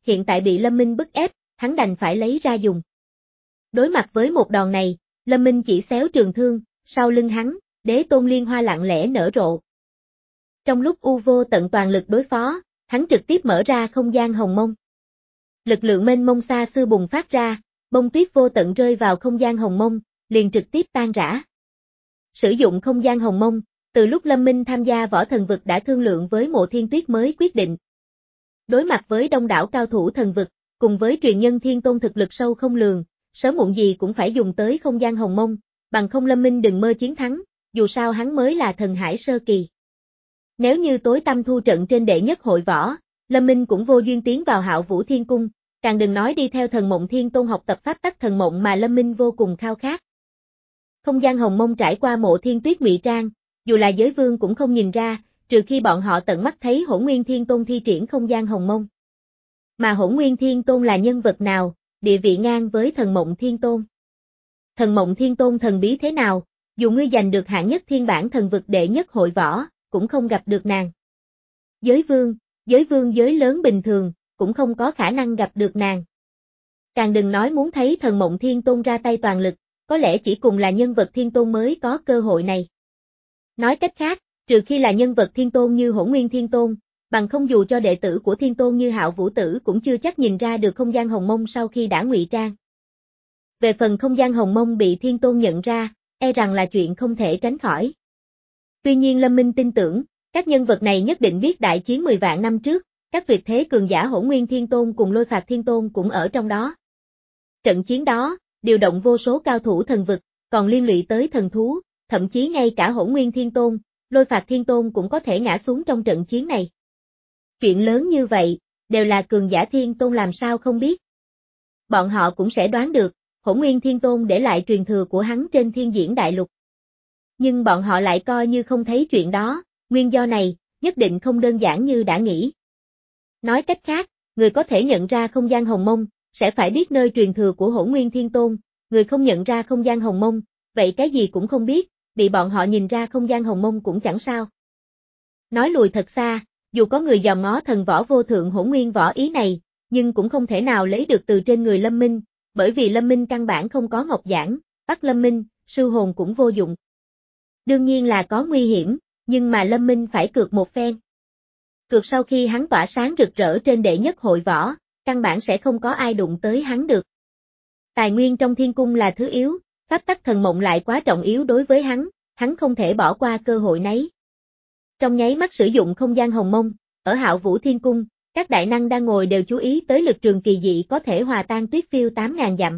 hiện tại bị Lâm Minh bức ép, hắn đành phải lấy ra dùng. Đối mặt với một đòn này, Lâm Minh chỉ xéo trường thương, sau lưng hắn, Đế Tôn Liên Hoa lặng lẽ nở rộ. Trong lúc U Vô Tận toàn lực đối phó, hắn trực tiếp mở ra không gian hồng mông. Lực lượng mênh mông xa xưa bùng phát ra, bông tuyết vô tận rơi vào không gian hồng mông, liền trực tiếp tan rã. Sử dụng không gian hồng mông, từ lúc Lâm Minh tham gia võ thần vực đã thương lượng với Mộ Thiên Tuyết mới quyết định. Đối mặt với đông đảo cao thủ thần vực, cùng với truyền nhân Thiên Tôn thực lực sâu không lường, sớm muộn gì cũng phải dùng tới không gian hồng mông, bằng không Lâm Minh đừng mơ chiến thắng, dù sao hắn mới là thần hải sơ kỳ. Nếu như tối tăm thu trận trên đệ nhất hội võ, Lâm Minh cũng vô duyên tiến vào Hạo Vũ Thiên Cung, càng đừng nói đi theo Thần Mộng Thiên Tôn học tập pháp tắc thần mộng mà Lâm Minh vô cùng khao khát. Không gian hồng mông trải qua Mộ Thiên Tuyết ngụy trang, dù là giới vương cũng không nhìn ra, trừ khi bọn họ tận mắt thấy Hỗn Nguyên Thiên Tôn thi triển không gian hồng mông. Mà Hỗn Nguyên Thiên Tôn là nhân vật nào, địa vị ngang với Thần Mộng Thiên Tôn. Thần Mộng Thiên Tôn thần bí thế nào, dù ngươi giành được hạng nhất thiên bản thần vực đệ nhất hội võ, cũng không gặp được nàng. Giới vương, giới vương giới lớn bình thường, cũng không có khả năng gặp được nàng. Càng đừng nói muốn thấy Thần Mộng Thiên Tôn ra tay toàn lực, có lẽ chỉ cùng là nhân vật Thiên Tôn mới có cơ hội này. Nói cách khác, trừ khi là nhân vật Thiên Tôn như Hỗn Nguyên Thiên Tôn, bằng không dù cho đệ tử của Thiên Tôn như Hạo Vũ Tử cũng chưa chắc nhìn ra được không gian hồng mông sau khi đã ngụy trang. Về phần không gian hồng mông bị Thiên Tôn nhận ra, e rằng là chuyện không thể tránh khỏi. Tuy nhiên Lâm Minh tin tưởng, các nhân vật này nhất định biết đại chiến mười vạn năm trước, các tuyệt thế cường giả Hỗn Nguyên Thiên Tôn cùng Lôi Phạt Thiên Tôn cũng ở trong đó. Trận chiến đó, điều động vô số cao thủ thần vực, còn liên lụy tới thần thú, thậm chí ngay cả Hỗn Nguyên Thiên Tôn, Lôi Phạt Thiên Tôn cũng có thể ngã xuống trong trận chiến này. Chuyện lớn như vậy, đều là cường giả Thiên Tôn làm sao không biết. Bọn họ cũng sẽ đoán được, Hỗn Nguyên Thiên Tôn để lại truyền thừa của hắn trên Thiên Diễn Đại Lục. Nhưng bọn họ lại coi như không thấy chuyện đó, nguyên do này, nhất định không đơn giản như đã nghĩ. Nói cách khác, người có thể nhận ra không gian hồng mông, sẽ phải biết nơi truyền thừa của Hỗn Nguyên Thiên Tôn, người không nhận ra không gian hồng mông, vậy cái gì cũng không biết, bị bọn họ nhìn ra không gian hồng mông cũng chẳng sao. Nói lùi thật xa, dù có người dòm ngó thần võ vô thượng Hỗn Nguyên võ ý này, nhưng cũng không thể nào lấy được từ trên người Lâm Minh, bởi vì Lâm Minh căn bản không có ngọc giản, bắt Lâm Minh, sư hồn cũng vô dụng. Đương nhiên là có nguy hiểm, nhưng mà Lâm Minh phải cược một phen. Cược sau khi hắn tỏa sáng rực rỡ trên đệ nhất hội võ, căn bản sẽ không có ai đụng tới hắn được. Tài nguyên trong thiên cung là thứ yếu, pháp tắc thần mộng lại quá trọng yếu đối với hắn, hắn không thể bỏ qua cơ hội nấy. Trong nháy mắt sử dụng không gian hồng mông, ở Hạo Vũ Thiên Cung, các đại năng đang ngồi đều chú ý tới lực trường kỳ dị có thể hòa tan tuyết phiêu tám ngàn dặm.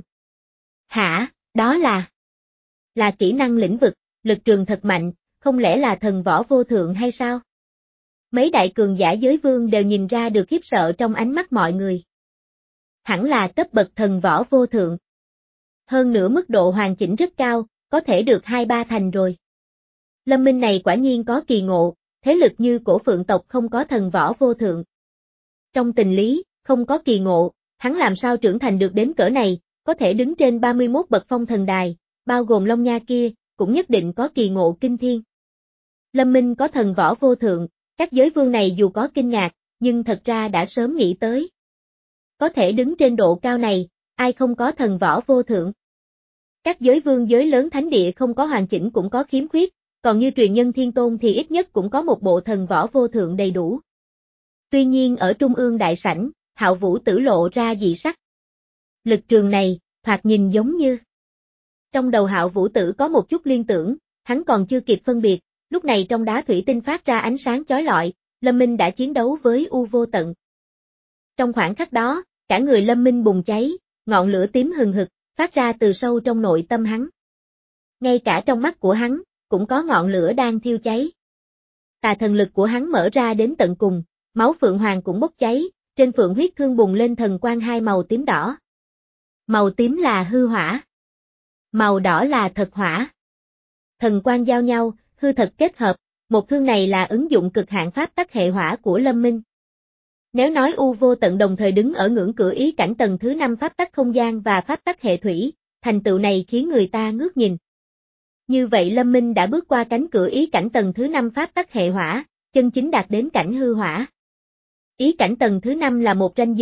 Hả, đó là... Là kỹ năng lĩnh vực, lực trường thật mạnh, không lẽ là thần võ vô thượng hay sao? Mấy đại cường giả giới vương đều nhìn ra được khiếp sợ trong ánh mắt mọi người. Hẳn là cấp bậc thần võ vô thượng. Hơn nữa mức độ hoàn chỉnh rất cao, có thể được hai ba thành rồi. Lâm Minh này quả nhiên có kỳ ngộ, thế lực như Cổ Phượng tộc không có thần võ vô thượng. Trong tình lý, không có kỳ ngộ, hắn làm sao trưởng thành được đến cỡ này, có thể đứng trên ba mươi mốt bậc phong thần đài, bao gồm Long Nha kia, cũng nhất định có kỳ ngộ kinh thiên. Lâm Minh có thần võ vô thượng, các giới vương này dù có kinh ngạc, nhưng thật ra đã sớm nghĩ tới. Có thể đứng trên độ cao này, ai không có thần võ vô thượng. Các giới vương giới lớn thánh địa không có hoàn chỉnh cũng có khiếm khuyết, còn như truyền nhân Thiên Tôn thì ít nhất cũng có một bộ thần võ vô thượng đầy đủ. Tuy nhiên ở Trung ương đại sảnh, Hạo Vũ Tử lộ ra dị sắc. Lực trường này, thoạt nhìn giống như. Trong đầu Hạo Vũ Tử có một chút liên tưởng, hắn còn chưa kịp phân biệt, lúc này trong đá thủy tinh phát ra ánh sáng chói lọi, Lâm Minh đã chiến đấu với U Vô Tận. Trong khoảnh khắc đó, cả người Lâm Minh bùng cháy, ngọn lửa tím hừng hực, phát ra từ sâu trong nội tâm hắn. Ngay cả trong mắt của hắn, cũng có ngọn lửa đang thiêu cháy. Tà thần lực của hắn mở ra đến tận cùng, máu Phượng Hoàng cũng bốc cháy, trên Phượng huyết thương bùng lên thần quang hai màu tím đỏ. Màu tím là hư hỏa. Màu đỏ là thật hỏa. Thần quang giao nhau, hư thật kết hợp, một thương này là ứng dụng cực hạn pháp tắc hệ hỏa của Lâm Minh. Nếu nói U Vô Tận đồng thời đứng ở ngưỡng cửa ý cảnh tầng thứ năm pháp tắc không gian và pháp tắc hệ thủy, thành tựu này khiến người ta ngước nhìn. Như vậy Lâm Minh đã bước qua cánh cửa ý cảnh tầng thứ năm pháp tắc hệ hỏa, chân chính đạt đến cảnh hư hỏa. Ý cảnh tầng thứ năm là một ranh giới,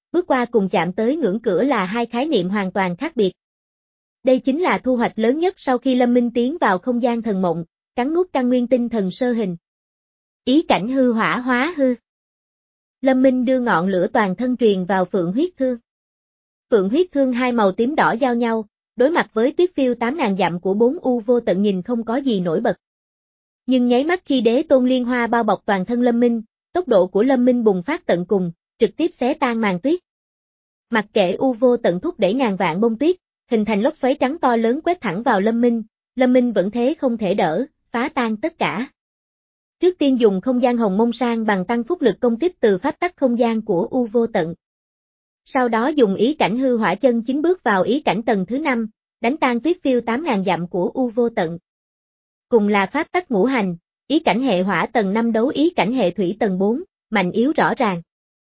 Bước qua cùng chạm tới ngưỡng cửa là hai khái niệm hoàn toàn khác biệt. Đây chính là thu hoạch lớn nhất sau khi Lâm Minh tiến vào không gian thần mộng, cắn nuốt căn nguyên tinh thần sơ hình. Ý cảnh hư hỏa hóa hư. Lâm Minh đưa ngọn lửa toàn thân truyền vào Phượng huyết thương. Phượng huyết thương hai màu tím đỏ giao nhau, đối mặt với tuyết phiêu tám ngàn dặm của bốn u vô tận nhìn không có gì nổi bật. Nhưng nháy mắt khi đế tôn liên hoa bao bọc toàn thân Lâm Minh, tốc độ của Lâm Minh bùng phát tận cùng, trực tiếp xé tan màn tuyết. Mặc kệ u vô tận thúc đẩy ngàn vạn bông tuyết, hình thành lốc xoáy trắng to lớn quét thẳng vào Lâm Minh, Lâm Minh vẫn thế không thể đỡ, phá tan tất cả. Trước tiên dùng không gian hồng mông sang bằng tăng phúc lực công kích từ pháp tắc không gian của u vô tận. Sau đó dùng ý cảnh hư hỏa chân chính bước vào ý cảnh tầng thứ năm, đánh tan tuyết phiêu tám ngàn dặm của u vô tận. Cùng là pháp tắc ngũ hành, ý cảnh hệ hỏa tầng năm đấu ý cảnh hệ thủy tầng bốn, mạnh yếu rõ ràng.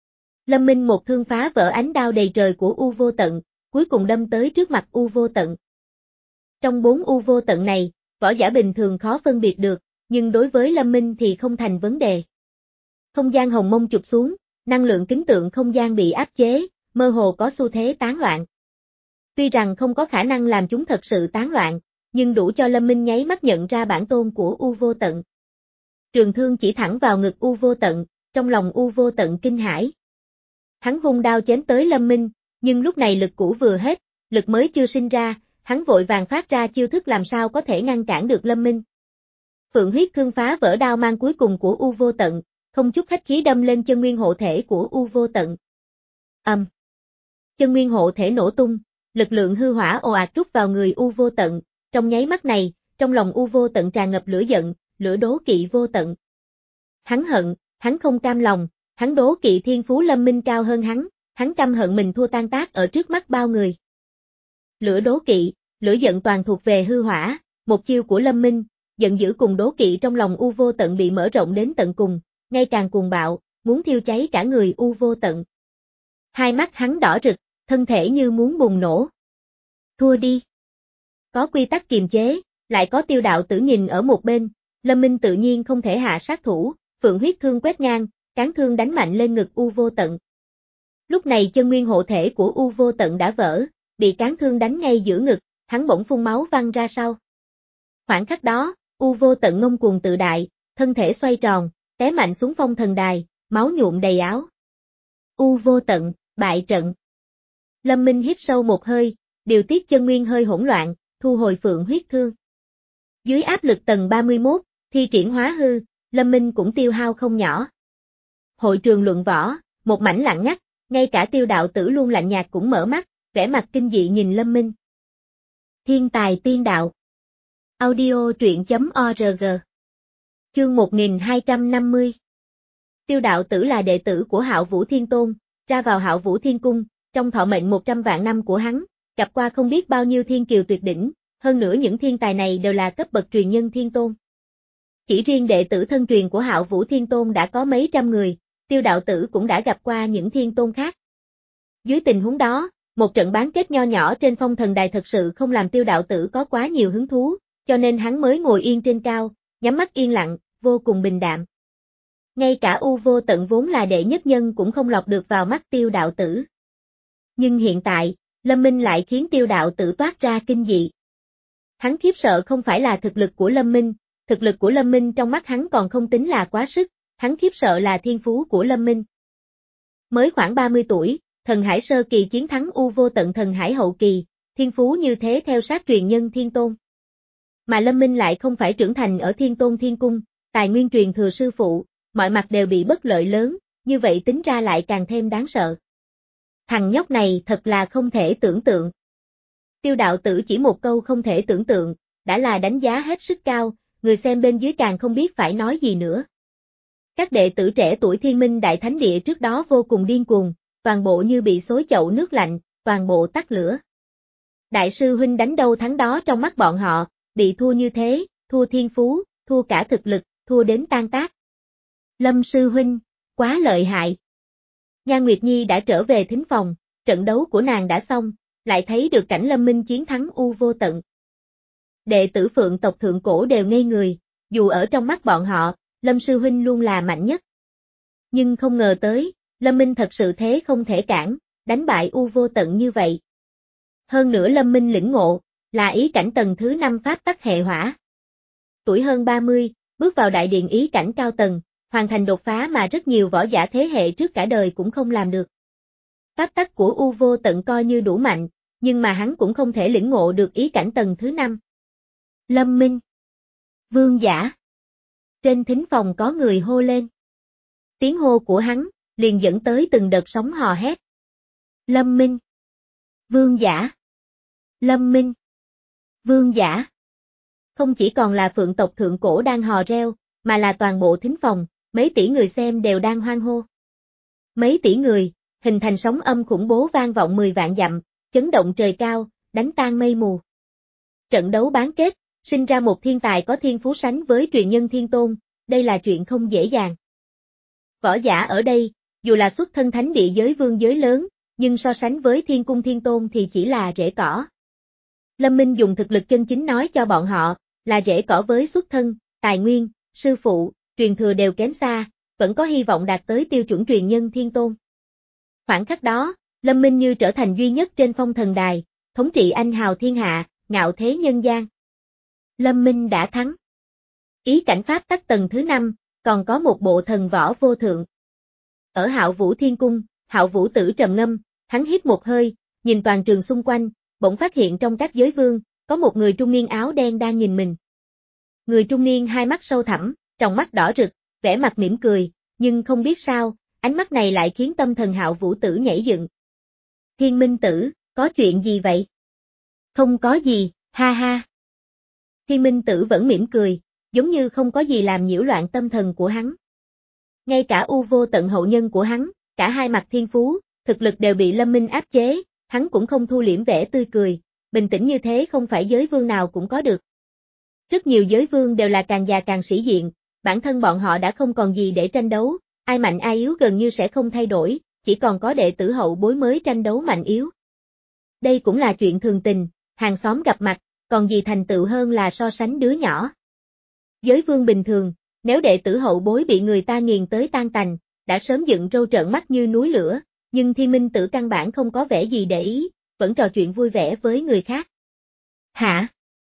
Lâm Minh một thương phá vỡ ánh đao đầy trời của u vô tận, cuối cùng đâm tới trước mặt u vô tận. Trong bốn u vô tận này, võ giả bình thường khó phân biệt được, nhưng đối với Lâm Minh thì không thành vấn đề. Không gian hồng mông chụp xuống, năng lượng kính tượng không gian bị áp chế, mơ hồ có xu thế tán loạn. Tuy rằng không có khả năng làm chúng thật sự tán loạn, nhưng đủ cho Lâm Minh nháy mắt nhận ra bản tôn của u vô tận. Trường thương chỉ thẳng vào ngực u vô tận, trong lòng u vô tận kinh hãi. Hắn vung đao chém tới Lâm Minh, nhưng lúc này lực cũ vừa hết, lực mới chưa sinh ra, hắn vội vàng phát ra chiêu thức làm sao có thể ngăn cản được Lâm Minh. Phượng huyết thương phá vỡ đao mang cuối cùng của u vô tận, không chút khách khí đâm lên chân nguyên hộ thể của u vô tận. Âm. Um. Chân nguyên hộ thể nổ tung, lực lượng hư hỏa ồ ạt trút vào người u vô tận, trong nháy mắt này, trong lòng u vô tận tràn ngập lửa giận, lửa đố kỵ vô tận. Hắn hận, hắn không cam lòng, hắn đố kỵ thiên phú Lâm Minh cao hơn hắn, hắn căm hận mình thua tan tác ở trước mắt bao người. Lửa đố kỵ, lửa giận toàn thuộc về hư hỏa, một chiêu của Lâm Minh, giận dữ cùng đố kỵ trong lòng u vô tận bị mở rộng đến tận cùng, ngay càng cuồng bạo, muốn thiêu cháy cả người u vô tận. Hai mắt hắn đỏ rực, thân thể như muốn bùng nổ. Thua đi. Có quy tắc kiềm chế, lại có Tiêu đạo tử nhìn ở một bên, Lâm Minh tự nhiên không thể hạ sát thủ, Phượng huyết thương quét ngang, cán thương đánh mạnh lên ngực u vô tận. Lúc này chân nguyên hộ thể của u vô tận đã vỡ, bị cán thương đánh ngay giữa ngực, hắn bỗng phun máu văng ra sau. Khoảng khắc đó, u vô tận ngông cuồng tự đại, thân thể xoay tròn, té mạnh xuống phong thần đài, máu nhuộm đầy áo. U vô tận, bại trận. Lâm Minh hít sâu một hơi, điều tiết chân nguyên hơi hỗn loạn, thu hồi Phượng huyết thương. Dưới áp lực tầng ba mươi mốt, thi triển hóa hư, Lâm Minh cũng tiêu hao không nhỏ. Hội trường luận võ, một mảnh lặng ngắt, ngay cả Tiêu đạo tử luôn lạnh nhạt cũng mở mắt, vẻ mặt kinh dị nhìn Lâm Minh. Thiên tài tiên đạo. Audio truyện chấm org. Chương một nghìn hai trăm năm mươi. Tiêu đạo tử là đệ tử của Hạo Vũ Thiên Tôn, ra vào Hạo Vũ Thiên Cung, trong thọ mệnh một trăm vạn năm của hắn, gặp qua không biết bao nhiêu thiên kiều tuyệt đỉnh, hơn nữa những thiên tài này đều là cấp bậc truyền nhân thiên tôn. Chỉ riêng đệ tử thân truyền của Hạo Vũ Thiên Tôn đã có mấy trăm người, Tiêu đạo tử cũng đã gặp qua những thiên tôn khác. Dưới tình huống đó, một trận bán kết nho nhỏ trên phong thần đài thật sự không làm Tiêu đạo tử có quá nhiều hứng thú, cho nên hắn mới ngồi yên trên cao, nhắm mắt yên lặng, vô cùng bình đạm. Ngay cả u vô tận vốn là đệ nhất nhân cũng không lọt được vào mắt Tiêu đạo tử. Nhưng hiện tại, Lâm Minh lại khiến Tiêu đạo tử toát ra kinh dị. Hắn khiếp sợ không phải là thực lực của Lâm Minh, thực lực của Lâm Minh trong mắt hắn còn không tính là quá sức, hắn khiếp sợ là thiên phú của Lâm Minh. Mới khoảng ba mươi tuổi, thần hải sơ kỳ chiến thắng u vô tận thần hải hậu kỳ, thiên phú như thế theo sát truyền nhân thiên tôn. Mà Lâm Minh lại không phải trưởng thành ở Thiên Tôn Thiên Cung, tài nguyên truyền thừa sư phụ, mọi mặt đều bị bất lợi lớn, như vậy tính ra lại càng thêm đáng sợ. Thằng nhóc này thật là không thể tưởng tượng. Tiêu đạo tử chỉ một câu không thể tưởng tượng, đã là đánh giá hết sức cao, người xem bên dưới càng không biết phải nói gì nữa. Các đệ tử trẻ tuổi Thiên Minh Đại Thánh Địa trước đó vô cùng điên cuồng, toàn bộ như bị xối chậu nước lạnh, toàn bộ tắt lửa. Đại sư huynh đánh đâu thắng đó trong mắt bọn họ, bị thua như thế, thua thiên phú, thua cả thực lực, thua đến tan tác. Lâm sư huynh, quá lợi hại. Nha Nguyệt Nhi đã trở về thính phòng, trận đấu của nàng đã xong, lại thấy được cảnh Lâm Minh chiến thắng u vô tận. Đệ tử Phượng tộc thượng cổ đều ngây người, dù ở trong mắt bọn họ, Lâm sư huynh luôn là mạnh nhất. Nhưng không ngờ tới, Lâm Minh thật sự thế không thể cản, đánh bại U Vô Tận như vậy. Hơn nữa Lâm Minh lĩnh ngộ, là ý cảnh tầng thứ năm pháp tắc hệ hỏa. Tuổi hơn ba mươi, bước vào đại điện ý cảnh cao tầng, hoàn thành đột phá mà rất nhiều võ giả thế hệ trước cả đời cũng không làm được. Pháp tắc của U Vô Tận coi như đủ mạnh, nhưng mà hắn cũng không thể lĩnh ngộ được ý cảnh tầng thứ năm. Lâm Minh. Vương giả. Trên thính phòng có người hô lên. Tiếng hô của hắn, liền dẫn tới từng đợt sóng hò hét. Lâm Minh. Vương giả. Lâm Minh. Vương giả. Không chỉ còn là phượng tộc thượng cổ đang hò reo, mà là toàn bộ thính phòng, mấy tỷ người xem đều đang hoan hô. Mấy tỷ người, hình thành sóng âm khủng bố vang vọng mười vạn dặm, chấn động trời cao, đánh tan mây mù. Trận đấu bán kết, sinh ra một thiên tài có thiên phú sánh với truyền nhân thiên tôn, đây là chuyện không dễ dàng. Võ giả ở đây, dù là xuất thân thánh địa giới vương giới lớn, nhưng so sánh với thiên cung thiên tôn thì chỉ là rễ cỏ. Lâm Minh dùng thực lực chân chính nói cho bọn họ, là rễ cỏ với xuất thân, tài nguyên, sư phụ, truyền thừa đều kém xa, vẫn có hy vọng đạt tới tiêu chuẩn truyền nhân thiên tôn. Khoảng khắc đó, Lâm Minh như trở thành duy nhất trên phong thần đài, thống trị anh hào thiên hạ, ngạo thế nhân gian. Lâm Minh đã thắng. Ý cảnh pháp tắc tầng thứ năm, còn có một bộ thần võ vô thượng. Ở Hạo Vũ Thiên Cung, Hạo Vũ Tử trầm ngâm, hắn hít một hơi, nhìn toàn trường xung quanh, bỗng phát hiện trong các giới vương, có một người trung niên áo đen đang nhìn mình. Người trung niên hai mắt sâu thẳm, tròng mắt đỏ rực, vẻ mặt mỉm cười, nhưng không biết sao, ánh mắt này lại khiến tâm thần Hạo Vũ Tử nhảy dựng. Thiên Minh Tử, có chuyện gì vậy? Không có gì, ha ha. Thiên Minh Tử vẫn mỉm cười, giống như không có gì làm nhiễu loạn tâm thần của hắn. Ngay cả U Vô Tận hậu nhân của hắn, cả hai mặt thiên phú, thực lực đều bị Lâm Minh áp chế, hắn cũng không thu liễm vẻ tươi cười, bình tĩnh như thế không phải giới vương nào cũng có được. Rất nhiều giới vương đều là càng già càng sĩ diện, bản thân bọn họ đã không còn gì để tranh đấu, ai mạnh ai yếu gần như sẽ không thay đổi, chỉ còn có đệ tử hậu bối mới tranh đấu mạnh yếu. Đây cũng là chuyện thường tình, hàng xóm gặp mặt, còn gì thành tựu hơn là so sánh đứa nhỏ. Giới vương bình thường, nếu đệ tử hậu bối bị người ta nghiền tới tan tành, đã sớm dựng râu trợn mắt như núi lửa, nhưng Thiên Minh Tử căn bản không có vẻ gì để ý, vẫn trò chuyện vui vẻ với người khác. Hả?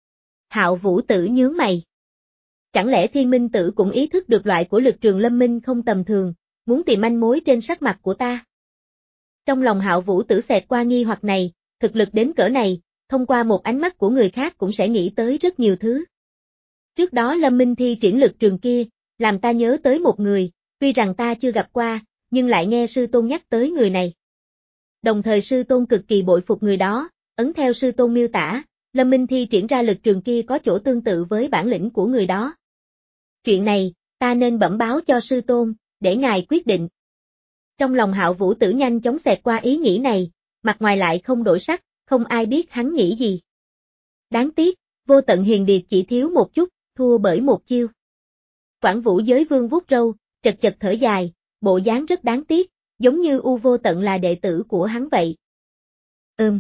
Hạo Vũ Tử nhướng mày. Chẳng lẽ Thiên Minh Tử cũng ý thức được loại của lực trường Lâm Minh không tầm thường, muốn tìm manh mối trên sắc mặt của ta? Trong lòng Hạo Vũ Tử xẹt qua nghi hoặc này, thực lực đến cỡ này, thông qua một ánh mắt của người khác cũng sẽ nghĩ tới rất nhiều thứ. Trước đó Lâm Minh thi triển lực trường kia, làm ta nhớ tới một người, tuy rằng ta chưa gặp qua, nhưng lại nghe sư tôn nhắc tới người này. Đồng thời sư tôn cực kỳ bội phục người đó, ấn theo sư tôn miêu tả, Lâm Minh thi triển ra lực trường kia có chỗ tương tự với bản lĩnh của người đó. Chuyện này, ta nên bẩm báo cho sư tôn, để ngài quyết định. Trong lòng Hạo Vũ Tử nhanh chóng xẹt qua ý nghĩ này, mặt ngoài lại không đổi sắc, không ai biết hắn nghĩ gì. Đáng tiếc, Vô Tận Hiền Điệt chỉ thiếu một chút, thua bởi một chiêu. Quảng Vũ Giới Vương vuốt râu, chật chật thở dài, bộ dáng rất đáng tiếc, giống như U Vô Tận là đệ tử của hắn vậy. Ừm.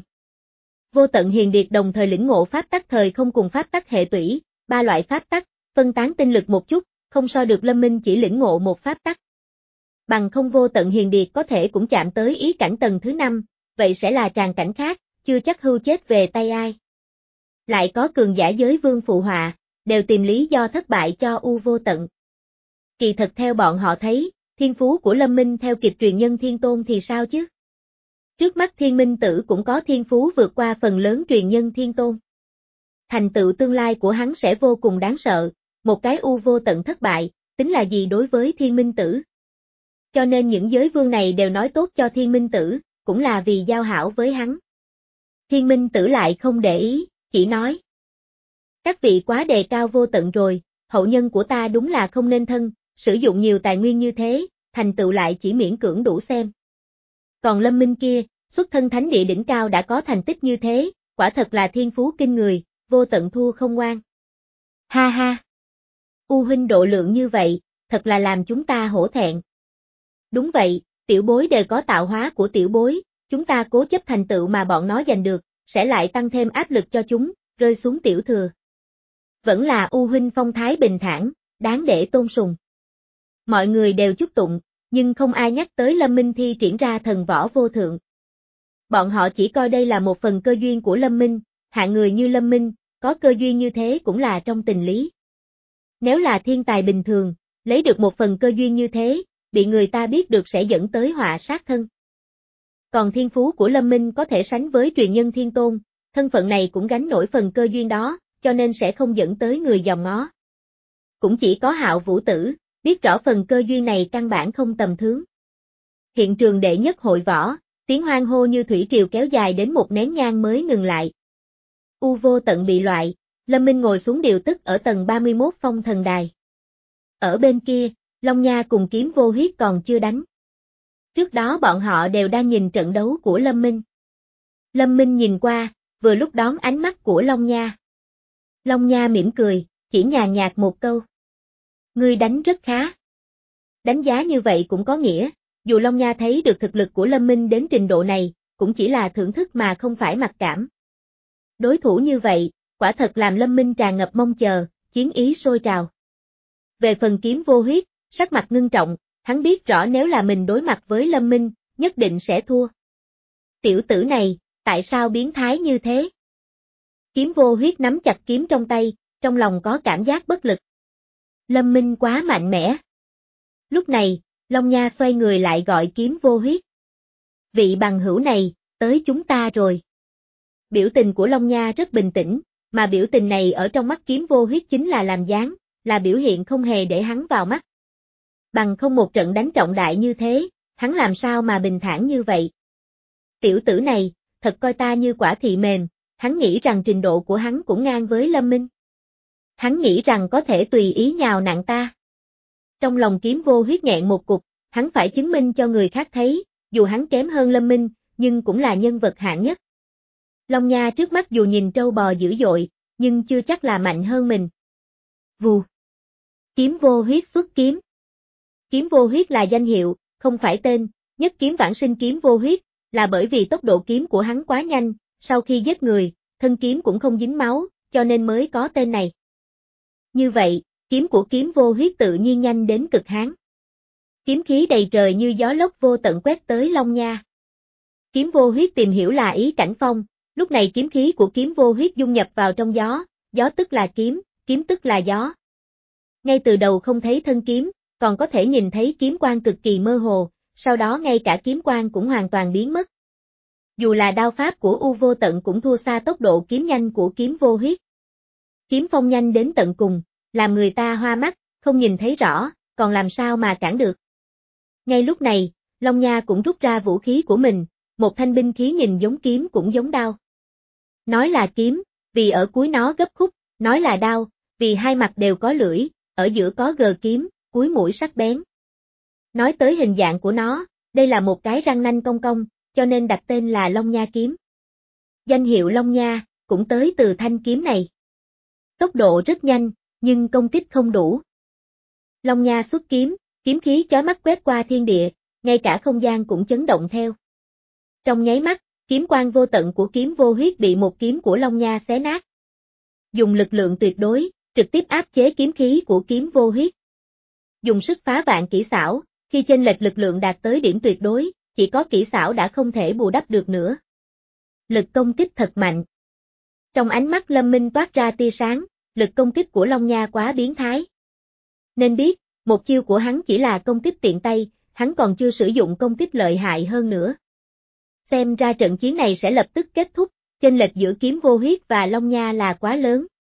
Vô Tận Hiền Điệt đồng thời lĩnh ngộ pháp tắc thời không cùng pháp tắc hệ tủy, ba loại pháp tắc, phân tán tinh lực một chút, không so được Lâm Minh chỉ lĩnh ngộ một pháp tắc. Bằng không Vô Tận Hiền Điệt có thể cũng chạm tới ý cảnh tầng thứ năm, vậy sẽ là tràng cảnh khác, chưa chắc hưu chết về tay ai. Lại có cường giả giới vương phụ họa, đều tìm lý do thất bại cho U Vô Tận. Kỳ thật theo bọn họ thấy, thiên phú của Lâm Minh theo kịp truyền nhân thiên tôn thì sao chứ? Trước mắt Thiên Minh Tử cũng có thiên phú vượt qua phần lớn truyền nhân thiên tôn. Thành tựu tương lai của hắn sẽ vô cùng đáng sợ, một cái U Vô Tận thất bại, tính là gì đối với Thiên Minh Tử? Cho nên những giới vương này đều nói tốt cho Thiên Minh Tử, cũng là vì giao hảo với hắn. Thiên Minh Tử lại không để ý, chỉ nói. Các vị quá đề cao Vô Tận rồi, hậu nhân của ta đúng là không nên thân, sử dụng nhiều tài nguyên như thế, thành tựu lại chỉ miễn cưỡng đủ xem. Còn Lâm Minh kia, xuất thân thánh địa đỉnh cao đã có thành tích như thế, quả thật là thiên phú kinh người, Vô Tận thua không ngoan. Ha ha! U huynh độ lượng như vậy, thật là làm chúng ta hổ thẹn. Đúng vậy, tiểu bối đều có tạo hóa của tiểu bối, chúng ta cố chấp thành tựu mà bọn nó giành được, sẽ lại tăng thêm áp lực cho chúng, rơi xuống tiểu thừa. Vẫn là U huynh phong thái bình thản, đáng để tôn sùng. Mọi người đều chúc tụng, nhưng không ai nhắc tới Lâm Minh thi triển ra thần võ vô thượng. Bọn họ chỉ coi đây là một phần cơ duyên của Lâm Minh, hạng người như Lâm Minh, có cơ duyên như thế cũng là trong tình lý. Nếu là thiên tài bình thường, lấy được một phần cơ duyên như thế, bị người ta biết được sẽ dẫn tới họa sát thân. Còn thiên phú của Lâm Minh có thể sánh với truyền nhân thiên tôn, thân phận này cũng gánh nổi phần cơ duyên đó, cho nên sẽ không dẫn tới người dòm ngó. Cũng chỉ có Hạo Vũ Tử, biết rõ phần cơ duyên này căn bản không tầm thường. Hiện trường đệ nhất hội võ, tiếng hoan hô như thủy triều kéo dài đến một nén nhang mới ngừng lại. U Vô Tận bị loại, Lâm Minh ngồi xuống điều tức ở tầng ba mươi mốt phong thần đài. Ở bên kia, Long Nha cùng Kiếm Vô Huyết còn chưa đánh. Trước đó bọn họ đều đang nhìn trận đấu của Lâm Minh. Lâm Minh nhìn qua, vừa lúc đón ánh mắt của Long Nha. Long Nha mỉm cười, chỉ nhàn nhạt một câu. Ngươi đánh rất khá. Đánh giá như vậy cũng có nghĩa, dù Long Nha thấy được thực lực của Lâm Minh đến trình độ này, cũng chỉ là thưởng thức mà không phải mặc cảm. Đối thủ như vậy, quả thật làm Lâm Minh tràn ngập mong chờ, chiến ý sôi trào. Về phần Kiếm Vô Huyết, sắc mặt ngưng trọng, hắn biết rõ nếu là mình đối mặt với Lâm Minh, nhất định sẽ thua. Tiểu tử này, tại sao biến thái như thế? Kiếm Vô Huyết nắm chặt kiếm trong tay, trong lòng có cảm giác bất lực. Lâm Minh quá mạnh mẽ. Lúc này, Long Nha xoay người lại gọi Kiếm Vô Huyết. Vị bằng hữu này, tới chúng ta rồi. Biểu tình của Long Nha rất bình tĩnh, mà biểu tình này ở trong mắt Kiếm Vô Huyết chính là làm dáng, là biểu hiện không hề để hắn vào mắt. Bằng không một trận đánh trọng đại như thế, hắn làm sao mà bình thản như vậy? Tiểu tử này, thật coi ta như quả thị mềm, hắn nghĩ rằng trình độ của hắn cũng ngang với Lâm Minh. Hắn nghĩ rằng có thể tùy ý nhào nặn ta. Trong lòng Kiếm Vô Huyết nghẹn một cục, hắn phải chứng minh cho người khác thấy, dù hắn kém hơn Lâm Minh, nhưng cũng là nhân vật hạng nhất. Long Nha trước mắt dù nhìn trâu bò dữ dội, nhưng chưa chắc là mạnh hơn mình. Vù. Kiếm Vô Huyết xuất kiếm. Kiếm Vô Huyết là danh hiệu, không phải tên, nhất kiếm vãng sinh Kiếm Vô Huyết, là bởi vì tốc độ kiếm của hắn quá nhanh, sau khi giết người, thân kiếm cũng không dính máu, cho nên mới có tên này. Như vậy, kiếm của Kiếm Vô Huyết tự nhiên nhanh đến cực hạn. Kiếm khí đầy trời như gió lốc vô tận quét tới Long Nha. Kiếm Vô Huyết tìm hiểu là ý cảnh phong, lúc này kiếm khí của Kiếm Vô Huyết dung nhập vào trong gió, gió tức là kiếm, kiếm tức là gió. Ngay từ đầu không thấy thân kiếm, còn có thể nhìn thấy kiếm quang cực kỳ mơ hồ, sau đó ngay cả kiếm quang cũng hoàn toàn biến mất. Dù là đao pháp của U Vô Tận cũng thua xa tốc độ kiếm nhanh của Kiếm Vô Huyết. Kiếm phong nhanh đến tận cùng, làm người ta hoa mắt, không nhìn thấy rõ, còn làm sao mà cản được. Ngay lúc này, Long Nha cũng rút ra vũ khí của mình, một thanh binh khí nhìn giống kiếm cũng giống đao. Nói là kiếm, vì ở cuối nó gấp khúc, nói là đao, vì hai mặt đều có lưỡi, ở giữa có gờ kiếm, cuối mũi sắc bén. Nói tới hình dạng của nó, đây là một cái răng nanh cong cong, cho nên đặt tên là Long Nha kiếm. Danh hiệu Long Nha, cũng tới từ thanh kiếm này. Tốc độ rất nhanh, nhưng công kích không đủ. Long Nha xuất kiếm, kiếm khí chói mắt quét qua thiên địa, ngay cả không gian cũng chấn động theo. Trong nháy mắt, kiếm quang vô tận của Kiếm Vô Huyết bị một kiếm của Long Nha xé nát. Dùng lực lượng tuyệt đối, trực tiếp áp chế kiếm khí của Kiếm Vô Huyết. Dùng sức phá vạn kỹ xảo, khi chênh lệch lực lượng đạt tới điểm tuyệt đối, chỉ có kỹ xảo đã không thể bù đắp được nữa. Lực công kích thật mạnh. Trong ánh mắt Lâm Minh toát ra tia sáng, lực công kích của Long Nha quá biến thái. Nên biết, một chiêu của hắn chỉ là công kích tiện tay, hắn còn chưa sử dụng công kích lợi hại hơn nữa. Xem ra trận chiến này sẽ lập tức kết thúc, chênh lệch giữa Kiếm Vô Huyết và Long Nha là quá lớn.